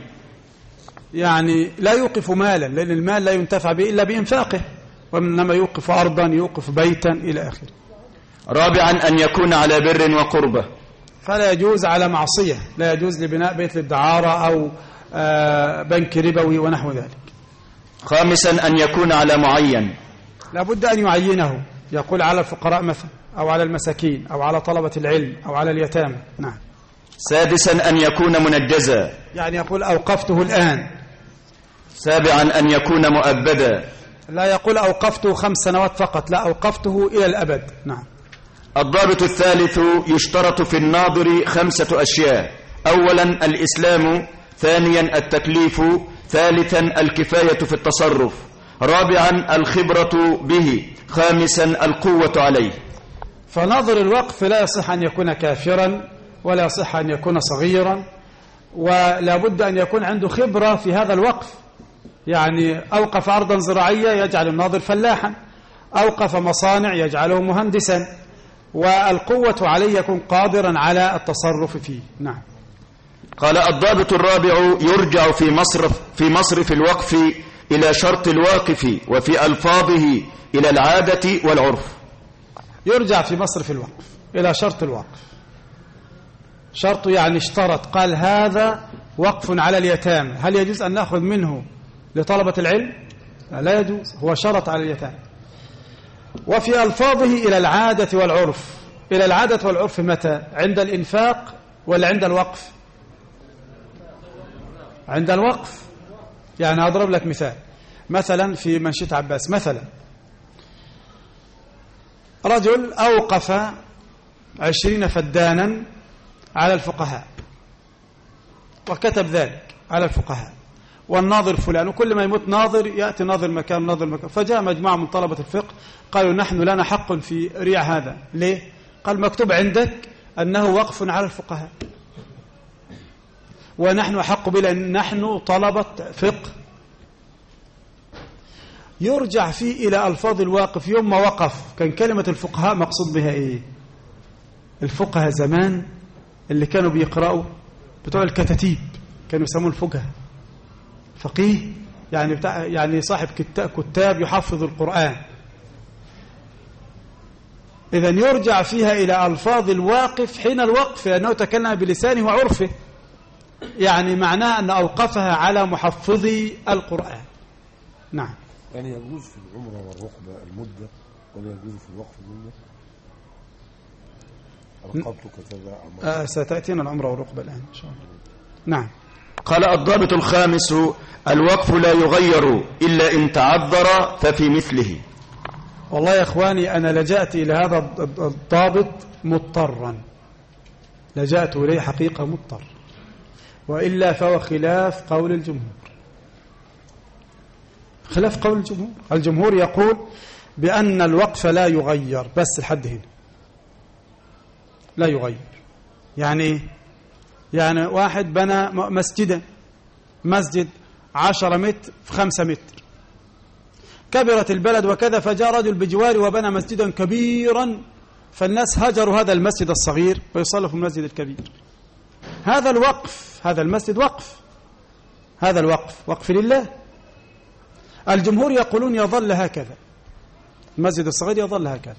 يعني لا يوقف مالا، لأن المال لا ينتفع به إلا بإنفاقه، وإنما يوقف أرضا، يوقف بيتا إلى آخره. رابعا أن يكون على بر وقربة، فلا يجوز على معصية، لا يجوز لبناء بيت للدعارة أو بنك ربوي ونحو ذلك. خامسا أن يكون على معين، لابد أن يعينه، يقول على الفقراء مثلا، أو على المساكين، أو على طلبة العلم، أو على اليتامى. نعم. سادسا أن يكون منجزا، يعني يقول أوقفته الآن. سابعا أن يكون مؤبدا، لا يقول أوقفته 5 سنوات فقط، لا، أوقفته إلى الأبد. نعم. الضابط الثالث: يشترط في الناظر 5 أشياء: أولا الإسلام، ثانيا التكليف، ثالثا الكفاية في التصرف، رابعا الخبرة به، خامسا القوة عليه. فناظر الوقف لا يصح أن يكون كافرا، ولا يصح أن يكون صغيرا، ولا بد أن يكون عنده خبرة في هذا الوقف. يعني أوقف أرضا زراعية يجعل الناظر فلاحا، أوقف مصانع يجعله مهندسا، والقوة عليه يكون قادرا على التصرف فيه. نعم. قال: الضابط الرابع: يرجع في مصرف الوقف إلى شرط الواقف، وفي ألفاظه إلى العادة والعرف. يرجع في مصرف الوقف إلى شرط الوقف. شرط يعني اشترط، قال هذا وقف على اليتامى، هل يجوز أن نأخذ منه لطلبة العلم؟ لا يجوز، هو شرط على اليتامى. وفي ألفاظه إلى العادة والعرف، إلى العادة والعرف متى؟ عند الإنفاق ولا عند الوقف؟ عند الوقف. يعني أضرب لك مثال، مثلا في منشية عباس مثلا، رجل أوقف 20 فدانا على الفقهاء وكتب ذلك على الفقهاء، والناظر فلان، وكل ما يموت ناظر يأتي ناظر مكان، فجاء مجموعة من طلبة الفقه قالوا نحن لنا حق في ريع هذا. ليه؟ قال مكتوب عندك أنه وقف على الفقهاء، ونحن أحق به لأن نحن طلبة فقه. يرجع فيه إلى ألفاظ الواقف. يوم ما وقف كان كلمة الفقهاء مقصود بها إيه؟ الفقهاء زمان اللي كانوا بيقرأوا بتوع الكتاتيب، كانوا يسمون الفقهاء فقيه، يعني صاحب كتاب يحفظ القرآن. إذن يرجع فيها إلى ألفاظ الواقف حين الوقف، لأنه تكلم بلسانه وعرفه، يعني معناه أن أوقفها على محفظي القرآن. نعم. يعني يجوز في العمرة والرقبة المدة ولا يجوز في الوقف المدة؟ رقبتك كذا ستأتينا العمرة والرقبة الآن إن شاء الله. نعم. قال الضابط الخامس: الوقف لا يغير إلا إن تعذر ففي مثله. والله يا إخواني أنا لجأت إلى هذا الضابط مضطرا، لجأت إليه حقيقة مضطر، وإلا فهو خلاف قول الجمهور. خلاف قول الجمهور. الجمهور يقول بأن الوقف لا يغير، بس الحد هنا لا يغير. يعني إيه؟ يعني واحد بنى مسجد 10 متر في 5 متر، كبرت البلد وكذا، فجاء رجل بجواره وبنى مسجدا كبيرا، فالناس هجروا هذا المسجد الصغير ويصلوا في المسجد الكبير. هذا الوقف، هذا المسجد وقف، هذا الوقف وقف لله. الجمهور يقولون يظل هكذا، المسجد الصغير يظل هكذا،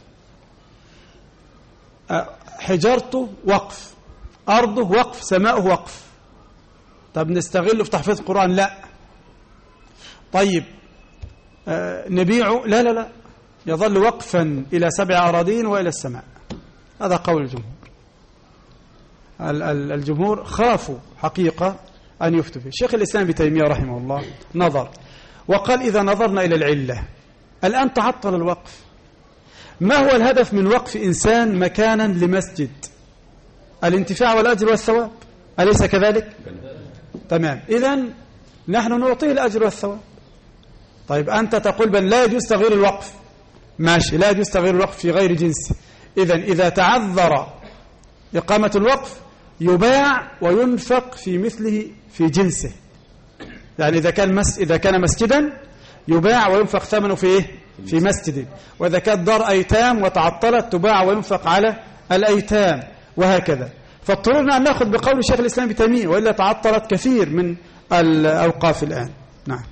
حجرته وقف، أرضه وقف، سماؤه وقف. طب نستغله في تحفيظ القرآن؟ لا. طيب نبيعه؟ لا لا لا، يظل وقفا إلى 7 أراضين وإلى السماء. هذا قول الجمهور. الجمهور خافوا حقيقة أن يفتوا فيه. شيخ الإسلام ابن تيمية رحمه الله نظر وقال إذا نظرنا إلى العلة، الآن تعطل الوقف، ما هو الهدف من وقف إنسان مكانا لمسجد؟ الانتفاع والأجر والثواب، أليس كذلك؟ تمام. إذن نحن نعطيه الأجر والثواب. طيب أنت تقول بل لا يجوز تغيير الوقف، ماشي، لا يجوز تغيير الوقف في غير جنسه. إذن إذا تعذر إقامة الوقف يباع وينفق في مثله في جنسه. يعني إذا كان مسجدا يباع وينفق ثمنه في إيه؟ في مسجد. وإذا كانت دار أيتام وتعطلت تباع وينفق على الأيتام، وهكذا. فاضطررنا أن نأخذ بقول شيخ الإسلام ابن تيمية، وإلا تعطلت كثير من الأوقاف الآن. نعم.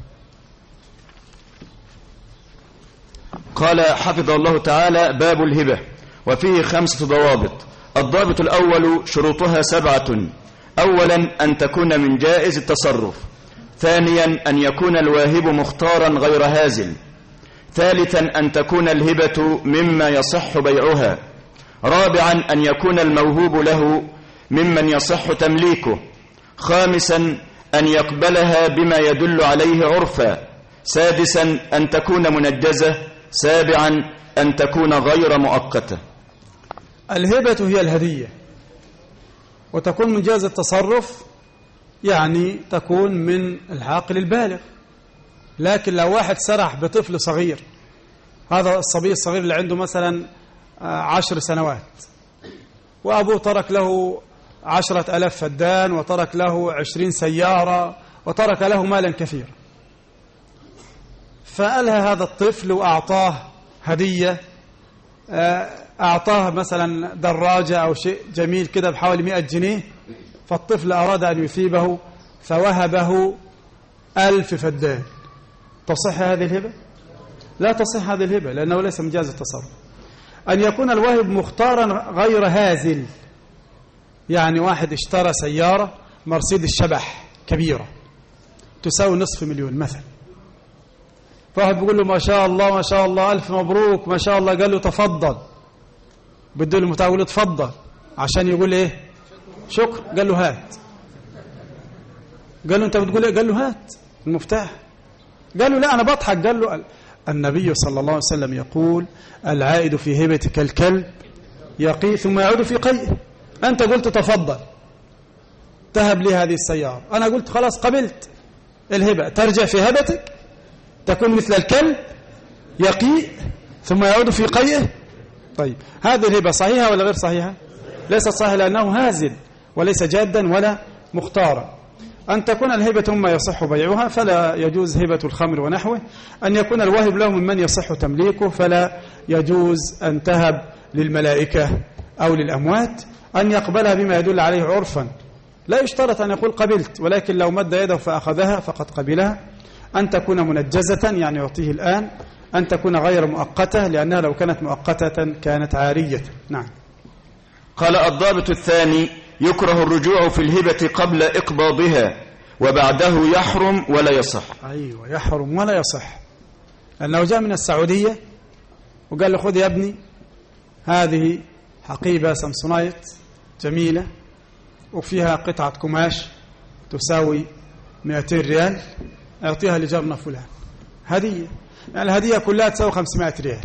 قال حفظه الله تعالى: باب الهبة، وفيه 5 ضوابط. الضابط الأول: شروطها 7. أولا أن تكون من جائز التصرف. ثانيا أن يكون الواهب مختارا غير هازل. ثالثا أن تكون الهبة مما يصح بيعها. رابعا أن يكون الموهوب له ممن يصح تمليكه. خامسا أن يقبلها بما يدل عليه عرفا. سادسا أن تكون منجزة. سابعا أن تكون غير مؤقتة. الهبة هي الهدية، وتكون من جائز التصرف، يعني تكون من العاقل البالغ. لكن لو واحد سرح بطفل صغير، هذا الصبي الصغير اللي عنده مثلا 10 سنوات، وأبوه ترك له 10,000 فدان، وترك له 20 سيارة، وترك له مالا كثيرا، فألهى هذا الطفل وأعطاه هدية، أعطاه مثلا دراجة أو شيء جميل كده بحوالي 100 جنيه، فالطفل أراد أن يثيبه فوهبه 1000 فدان. تصح هذه الهبة؟ لا تصح هذه الهبة، لأنه ليس من جائز التصرف. أن يكون الواهب مختارا غير هازل، يعني واحد اشترى سيارة مرسيدس شبح كبيرة تساوي 500,000 مثلا، فواحد بيقول له ما شاء الله ما شاء الله 1000 مبروك ما شاء الله، قال له تفضل، بده المفتاح يقول له اتفضل، عشان يقول ايه؟ شكر. قال له هات. قال له انت بتقول ايه؟ قال له هات المفتاح. قال له لا انا بضحك. قال له النبي صلى الله عليه وسلم يقول العائد في هبتك الكلب يقي ثم يعود في قيئه. انت قلت تفضل تهب لي هذه السيارة، انا قلت خلاص قبلت الهبة، ترجع في هبتك تكون مثل الكلب يقيء ثم يعود في قيئه. طيب هذه الهبة صحيحة ولا غير صحيحة؟ ليست صحيحة لأنه هازل وليس جادا ولا مختارا. أن تكون الهبة مما يصح بيعها فلا يجوز هبة الخمر ونحوه. أن يكون الواهب له ممن يصح تمليكه فلا يجوز أن تهب للملائكة أو للأموات. أن يقبلها بما يدل عليه عرفا، لا يشترط أن يقول قبلت، ولكن لو مد يده فأخذها فقد قبلها. أن تكون منجزة يعني يعطيه الآن. أن تكون غير مؤقتة لأنها لو كانت مؤقتة كانت عارية. نعم. قال الضابط الثاني يكره الرجوع في الهبة قبل إقباضها وبعده يحرم ولا يصح. أيوة يحرم ولا يصح، لأنه جاء من السعودية وقال له خذ يا ابني هذه حقيبة سامسونايت جميلة وفيها قطعة قماش تساوي 200 ريال أعطيها لجارنا فلان هدية، يعني الهدية كلها تساوي 500 ريال.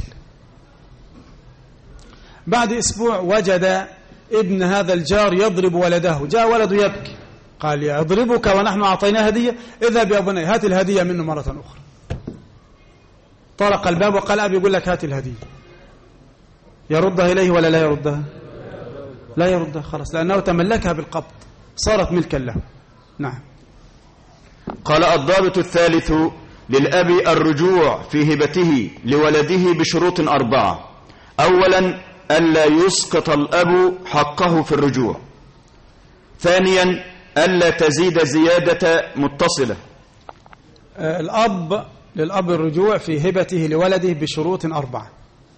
بعد أسبوع وجد ابن هذا الجار يضرب ولده، جاء ولده يبكي، قال يا أضربك ونحن أعطيناه هدية، اذهب يا بني هات الهدية منه مرة أخرى. طرق الباب وقال أبي يقول لك هات الهدية. يردها إليه ولا لا يردها؟ لا يردها خلاص، لأنه تملكها بالقبض صارت ملكا له. نعم. قال الضابط الثالث للأب الرجوع في هبته لولده بشروط 4. أولا ألا يسقط الأب حقه في الرجوع. ثانيا ألا تزيد زيادة متصلة. للأب الرجوع في هبته لولده بشروط 4.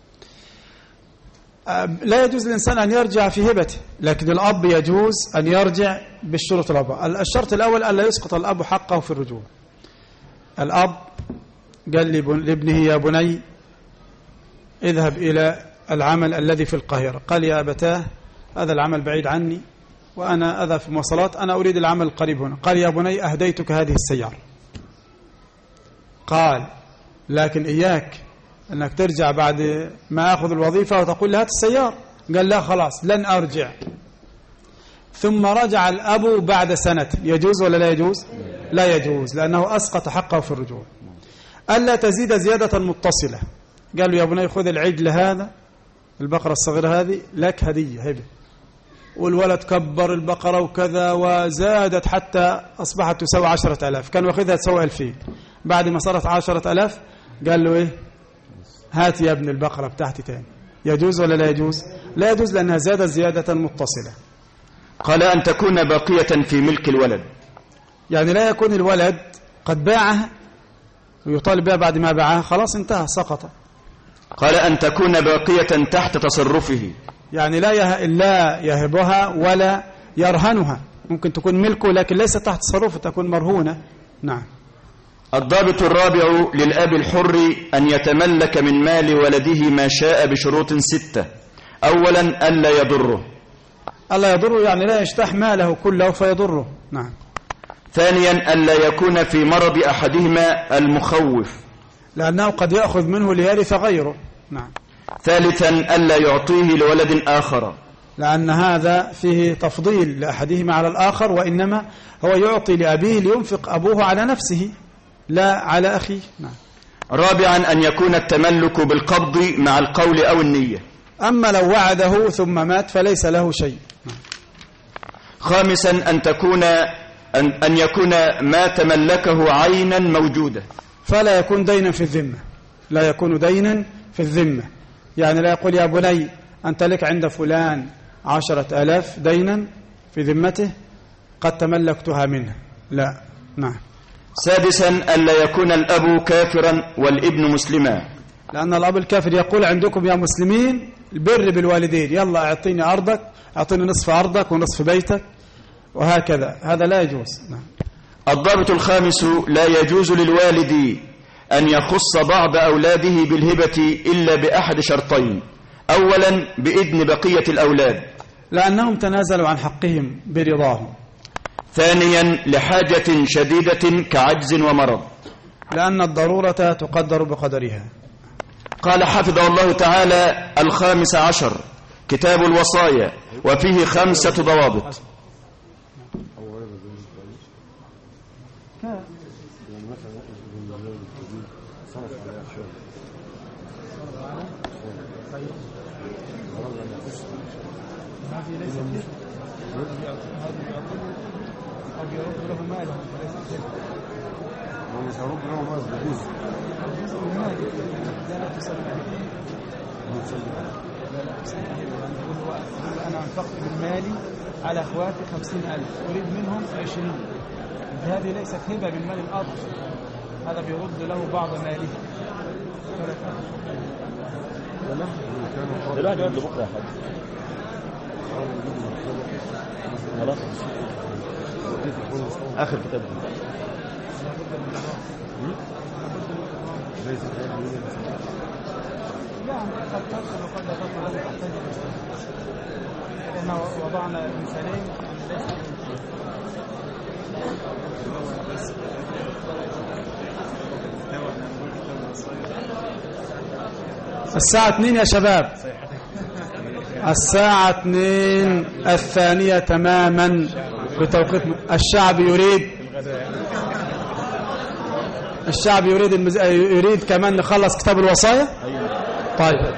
لا يجوز للإنسان أن يرجع في هبته، لكن الأب يجوز أن يرجع بالشروط 4. الشرط الأول ألا يسقط الأب حقه في الرجوع. الأب قال لابنه يا بني اذهب إلى العمل الذي في القاهرة. قال يا أبتاه هذا العمل بعيد عني وأنا أذهب في مواصلات، أنا أريد العمل القريب هنا. قال يا بني أهديتك هذه السيارة. قال لكن إياك أنك ترجع بعد ما أخذ الوظيفة وتقول لي هات السيارة. قال لا خلاص لن أرجع. ثم رجع الأب بعد سنة، يجوز ولا لا يجوز؟ لا يجوز، لأنه أسقط حقه في الرجوع. ألا تزيد زيادة متصلة. قالوا يا بني خذ العجل هذا، البقرة الصغيرة هذه لك هدية هبة. والولد كبر البقرة وكذا وزادت حتى أصبحت تساوي 10,000، كان واخذها تساوي 2000. بعد ما صارت 10,000 قال له إيه هات يا ابن البقرة بتاعتي تاني. يجوز ولا لا يجوز؟ لا يجوز لأنها زادت زيادة متصلة. قال أن تكون باقية في ملك الولد، يعني لا يكون الولد قد باعها ويطالب بها بعد ما باعها خلاص انتهى سقط. قال أن تكون باقية تحت تصرفه، يعني لا يهبها ولا يرهنها، ممكن تكون ملكه لكن ليست تحت تصرفه، تكون مرهونة. نعم. الضابط الرابع للأب الحر أن يتملك من مال ولده ما شاء بشروط 6. أولا ألا يضره. ألا يضره يعني لا يجتاح ماله كله فيضره. نعم. ثانيا ألا يكون في مرض أحدهما المخوف، لأنه قد يأخذ منه ليرث غيره. نعم. ثالثا ألا يعطيه لولد آخر، لأن هذا فيه تفضيل لأحدهما على الآخر، وإنما هو يعطي لأبيه لينفق أبوه على نفسه لا على أخيه. نعم. رابعا أن يكون التملك بالقبض مع القول أو النية، أما لو وعده ثم مات فليس له شيء. نعم. خامسا أن يكون ما تملكه عينا موجودة، فلا يكون دينا في الذمة، لا يكون دينا في الذمة، يعني لا يقول يا بني أنت لك عند فلان 10,000 دينا في ذمته قد تملكتها منه، لا. نعم. سادسا ألا يكون الأب كافرا والابن مسلما، لأن الأب الكافر يقول عندكم يا مسلمين البر بالوالدين، يلا أعطيني أرضك، أعطيني نصف أرضك ونصف بيتك وهكذا، هذا لا يجوز. نعم. الضابط الخامس لا يجوز للوالد أن يخص بعض أولاده بالهبة إلا بأحد شرطين. أولا بإذن بقية الأولاد، لأنهم تنازلوا عن حقهم برضاهم. ثانيا لحاجة شديدة كعجز ومرض، لأن الضرورة تقدر بقدرها. قال حفظه الله تعالى: 15 كتاب الوصايا، وفيه 5 ضوابط. أنا أنفقت من مالي على أخواتي 50,000 أريد منهم 20. هذه ليست هبة من مال الأرض، هذا بيرد له بعض ماله. دلوقتي يرد بكرة يا حاج. خلاص آخر كتاب احنا وضعنا مثالين. الساعة 2 يا شباب، الساعة 2 الثانية تماما بتوقيت. الشعب يريد يريد كمان نخلص كتاب الوصايا. طيب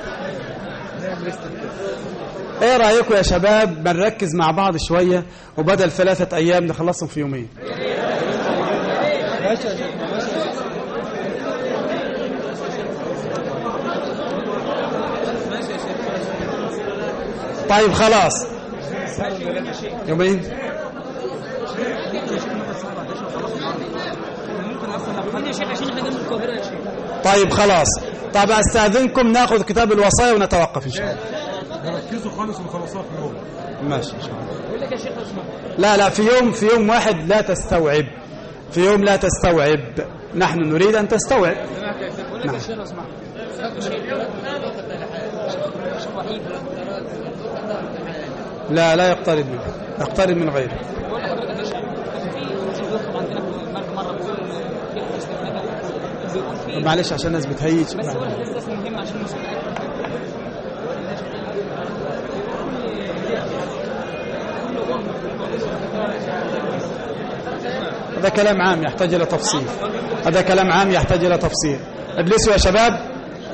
ايه رأيكم يا شباب بنركز مع بعض شوية، وبدل 3 أيام نخلصهم في يومين؟ طيب خلاص يومين. طيب خلاص. طيب استاذنكم ناخذ كتاب الوصايا ونتوقف ان شاء الله. ركزوا خالص ونخلصوها في يوم. ماشي ان شاء الله. لا في يوم واحد لا تستوعب، في يوم لا تستوعب، نحن نريد ان تستوعب. نعم. لا يقترب منه، يقترب من غيره. معلش عشان الناس بتهيج. هذا كلام عام يحتاج إلى تفصيل، هذا كلام عام يحتاج إلى تفصيل. اجلسوا يا شباب،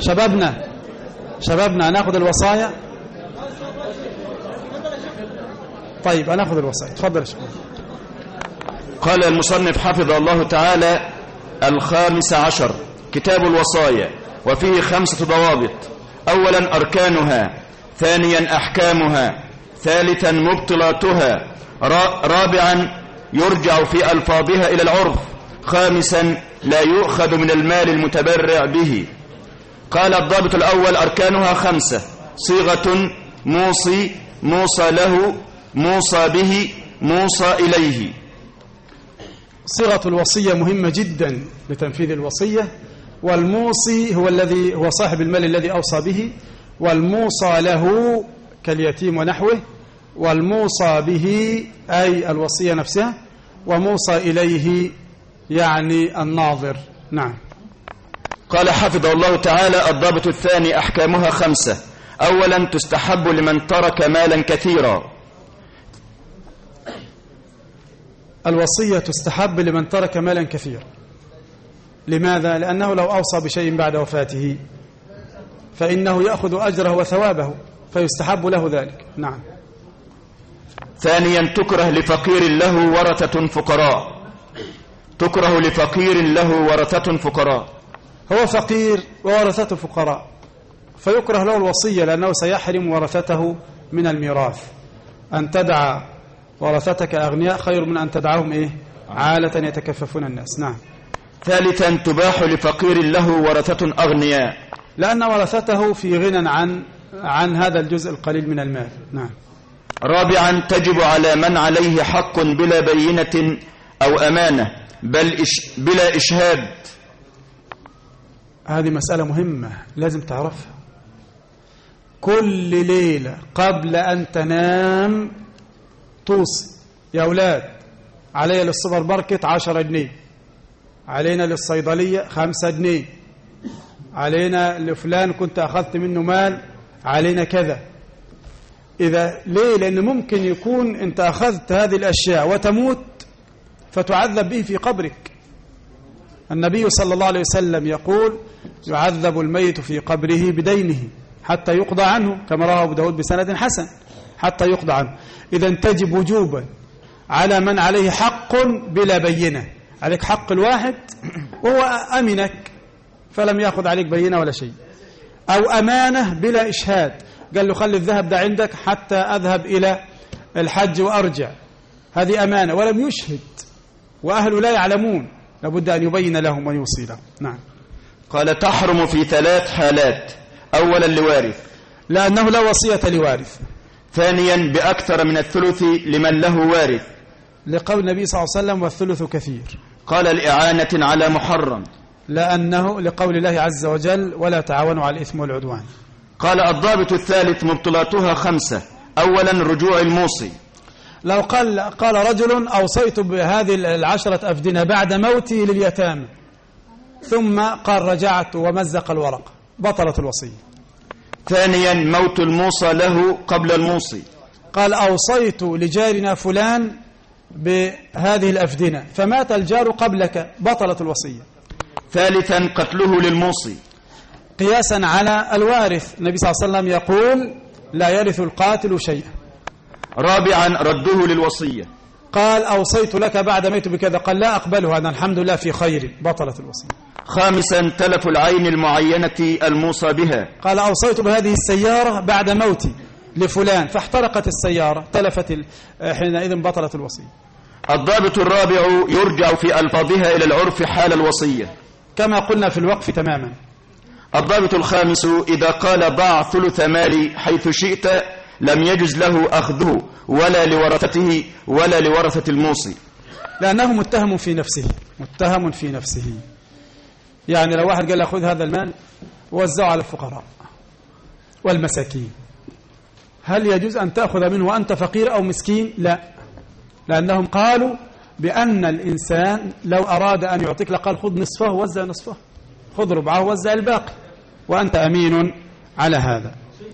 شبابنا ناخذ الوصايا. طيب أنا أخذ الوصايا، تفضل يا شباب. قال المصنف حفظه الله تعالى: 15 كتاب الوصايا، وفيه 5 ضوابط. أولا أركانها، ثانيا أحكامها، ثالثا مبطلاتها، رابعا يرجع في ألفاظها إلى العرف، خامسا لا يؤخذ من المال المتبرع به. قال الضابط الأول أركانها 5: صيغة، موصي، موصى له، موصى به، موصى إليه. صيغة الوصية مهمة جدا لتنفيذ الوصية، والموصي هو صاحب المال الذي أوصى به، والموصى له كاليتيم ونحوه، والموصى به أي الوصية نفسها، وموصى إليه يعني الناظر. نعم. قال حفظه الله تعالى الضابط الثاني أحكامها 5: أولا تستحب لمن ترك مالا كثيرا. الوصية تستحب لمن ترك مالا كثيرا. لماذا؟ لأنه لو أوصى بشيء بعد وفاته فإنه يأخذ أجره وثوابه، فيستحب له ذلك. نعم. ثانيا تكره لفقير له ورثة فقراء. تكره لفقير له ورثة فقراء. هو فقير وورثته فقراء، فيكره له الوصية، لأنه سيحرم ورثته من الميراث. أن تدع ورثتك أغنياء خير من أن تدعهم عالة يتكففون الناس. نعم. ثالثا تباح لفقير له ورثة أغنياء، لأن ورثته في غنى عن هذا الجزء القليل من المال. نعم. رابعا تجب على من عليه حق بلا بينة أو أمانة بلا إشهاد. هذه مسألة مهمة لازم تعرفها. كل ليلة قبل أن تنام توصي يا أولاد علي للسوبر ماركت 10 جنيه، علينا للصيدلية 5 جنيه، علينا لفلان كنت أخذت منه مال علينا كذا. إذا ليه؟ لأن ممكن يكون أنت أخذت هذه الأشياء وتموت فتعذب به في قبرك. النبي صلى الله عليه وسلم يقول يعذب الميت في قبره بدينه حتى يقضى عنه، كما رواه أبو داود بسند حسن، حتى يقضى عنه. إذا تجب وجوبا على من عليه حق بلا بينة. عليك حق الواحد وهو أمنك فلم يأخذ عليك بينة ولا شيء، أو أمانة بلا إشهاد، قال له خلي الذهب ده عندك حتى أذهب إلى الحج وأرجع، هذه أمانة ولم يشهد وأهله لا يعلمون، لابد أن يبين لهم ويوصي لهم. نعم. قال تحرم في 3 حالات: أولا لوارث لأنه لا وصية لوارث، ثانيا بأكثر من الثلث لمن له وارث، لقول النبي صلى الله عليه وسلم والثلث كثير. قال لإعانة على محرم، لأنه لقول الله عز وجل ولا تعاونوا على الإثم والعدوان. قال الضابط الثالث مبطلاتها 5: أولا رجوع الموصي، لو قال رجل أوصيت بهذه 10 أفدنة بعد موتي لليتامى، ثم قال رجعت ومزق الورق، بطلت الوصية. ثانيا موت الموصى له قبل الموصي، قال أوصيت لجارنا فلان بهذه الأفدنة فمات الجار قبلك، بطلت الوصية. ثالثا قتله للموصي قياسا على الوارث، النبي صلى الله عليه وسلم يقول لا يرث القاتل شيئا. رابعا رده للوصية، قال أوصيت لك بعد ميت بكذا، قال لا أقبله أنا الحمد لله في خير، بطلت الوصية. خامسا تلف العين المعينة الموصى بها، قال أوصيت بهذه السيارة بعد موتي لفلان فاحترقت السيارة تلفت، حينئذ بطلت الوصية. الضابط الرابع يرجع في ألفاظها إلى العرف حال الوصية، كما قلنا في الوقف تماما. الضابط الخامس إذا قال ضع ثلث مالي حيث شئت لم يجز له أخذه ولا لورثته ولا لورثة الموصي، لأنه متهم في نفسه، متهم في نفسه. يعني لو واحد قال خذ هذا المال ووزعه على الفقراء والمساكين، هل يجوز أن تأخذ منه وأنت فقير أو مسكين؟ لا، لأنهم قالوا بأن الإنسان لو أراد أن يعطيك لقال خذ نصفه ووزع نصفه، خذ ربعه ووزع الباقي، وأنت أمين على هذا.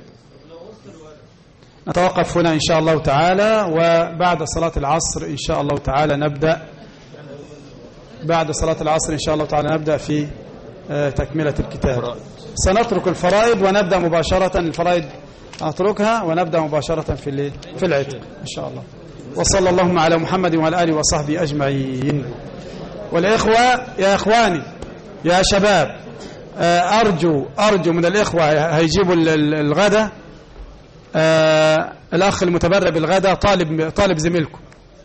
نتوقف هنا إن شاء الله تعالى، وبعد صلاة العصر إن شاء الله تعالى نبدأ، بعد صلاة العصر إن شاء الله تعالى نبدأ في تكملة الكتاب. سنترك الفرائض ونبدأ مباشرة، الفرائض نتركها ونبدأ مباشرة في العتق إن شاء الله. وصلى اللهم على محمد وعلى آله وصحبه أجمعين. والإخوة يا إخواني يا شباب، أرجو من الإخوة هيجيبوا الغداء، الأخ المتبرع بالغداء طالب زميلكم،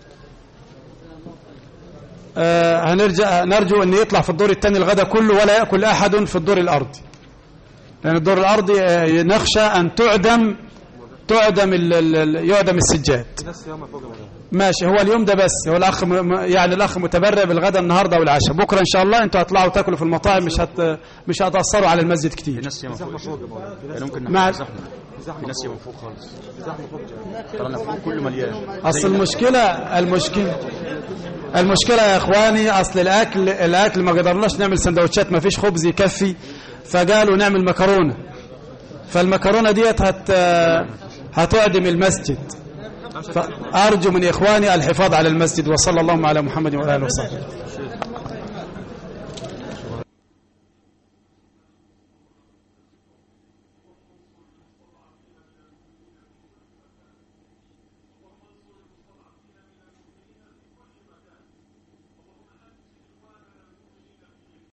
نرجو أن يطلع في الدور الثاني الغداء كله ولا يأكل أحد في الدور الأرضي، لأن الدور الأرضي نخشى أن يعدم السجاد. ماشي، هو اليوم ده بس، هو الأخ متبرع بالغداء النهارده والعشاء، بكره إن شاء الله أنتوا هتطلعوا تاكلوا في المطاعم، مش هتأثروا على المسجد كتير. مع في ناس يوم فوق خالص، طلعنا فوق كله مليان. أصل المشكلة يا إخواني، أصل الأكل ما قدرناش نعمل سندوتشات، ما فيش خبز يكفي، فقالوا نعمل مكرونة، فالمكرونة ديت هتعدم المسجد، فأرجو من إخواني الحفاظ على المسجد. وصلى اللهم على محمد وعلى آله وصحبه.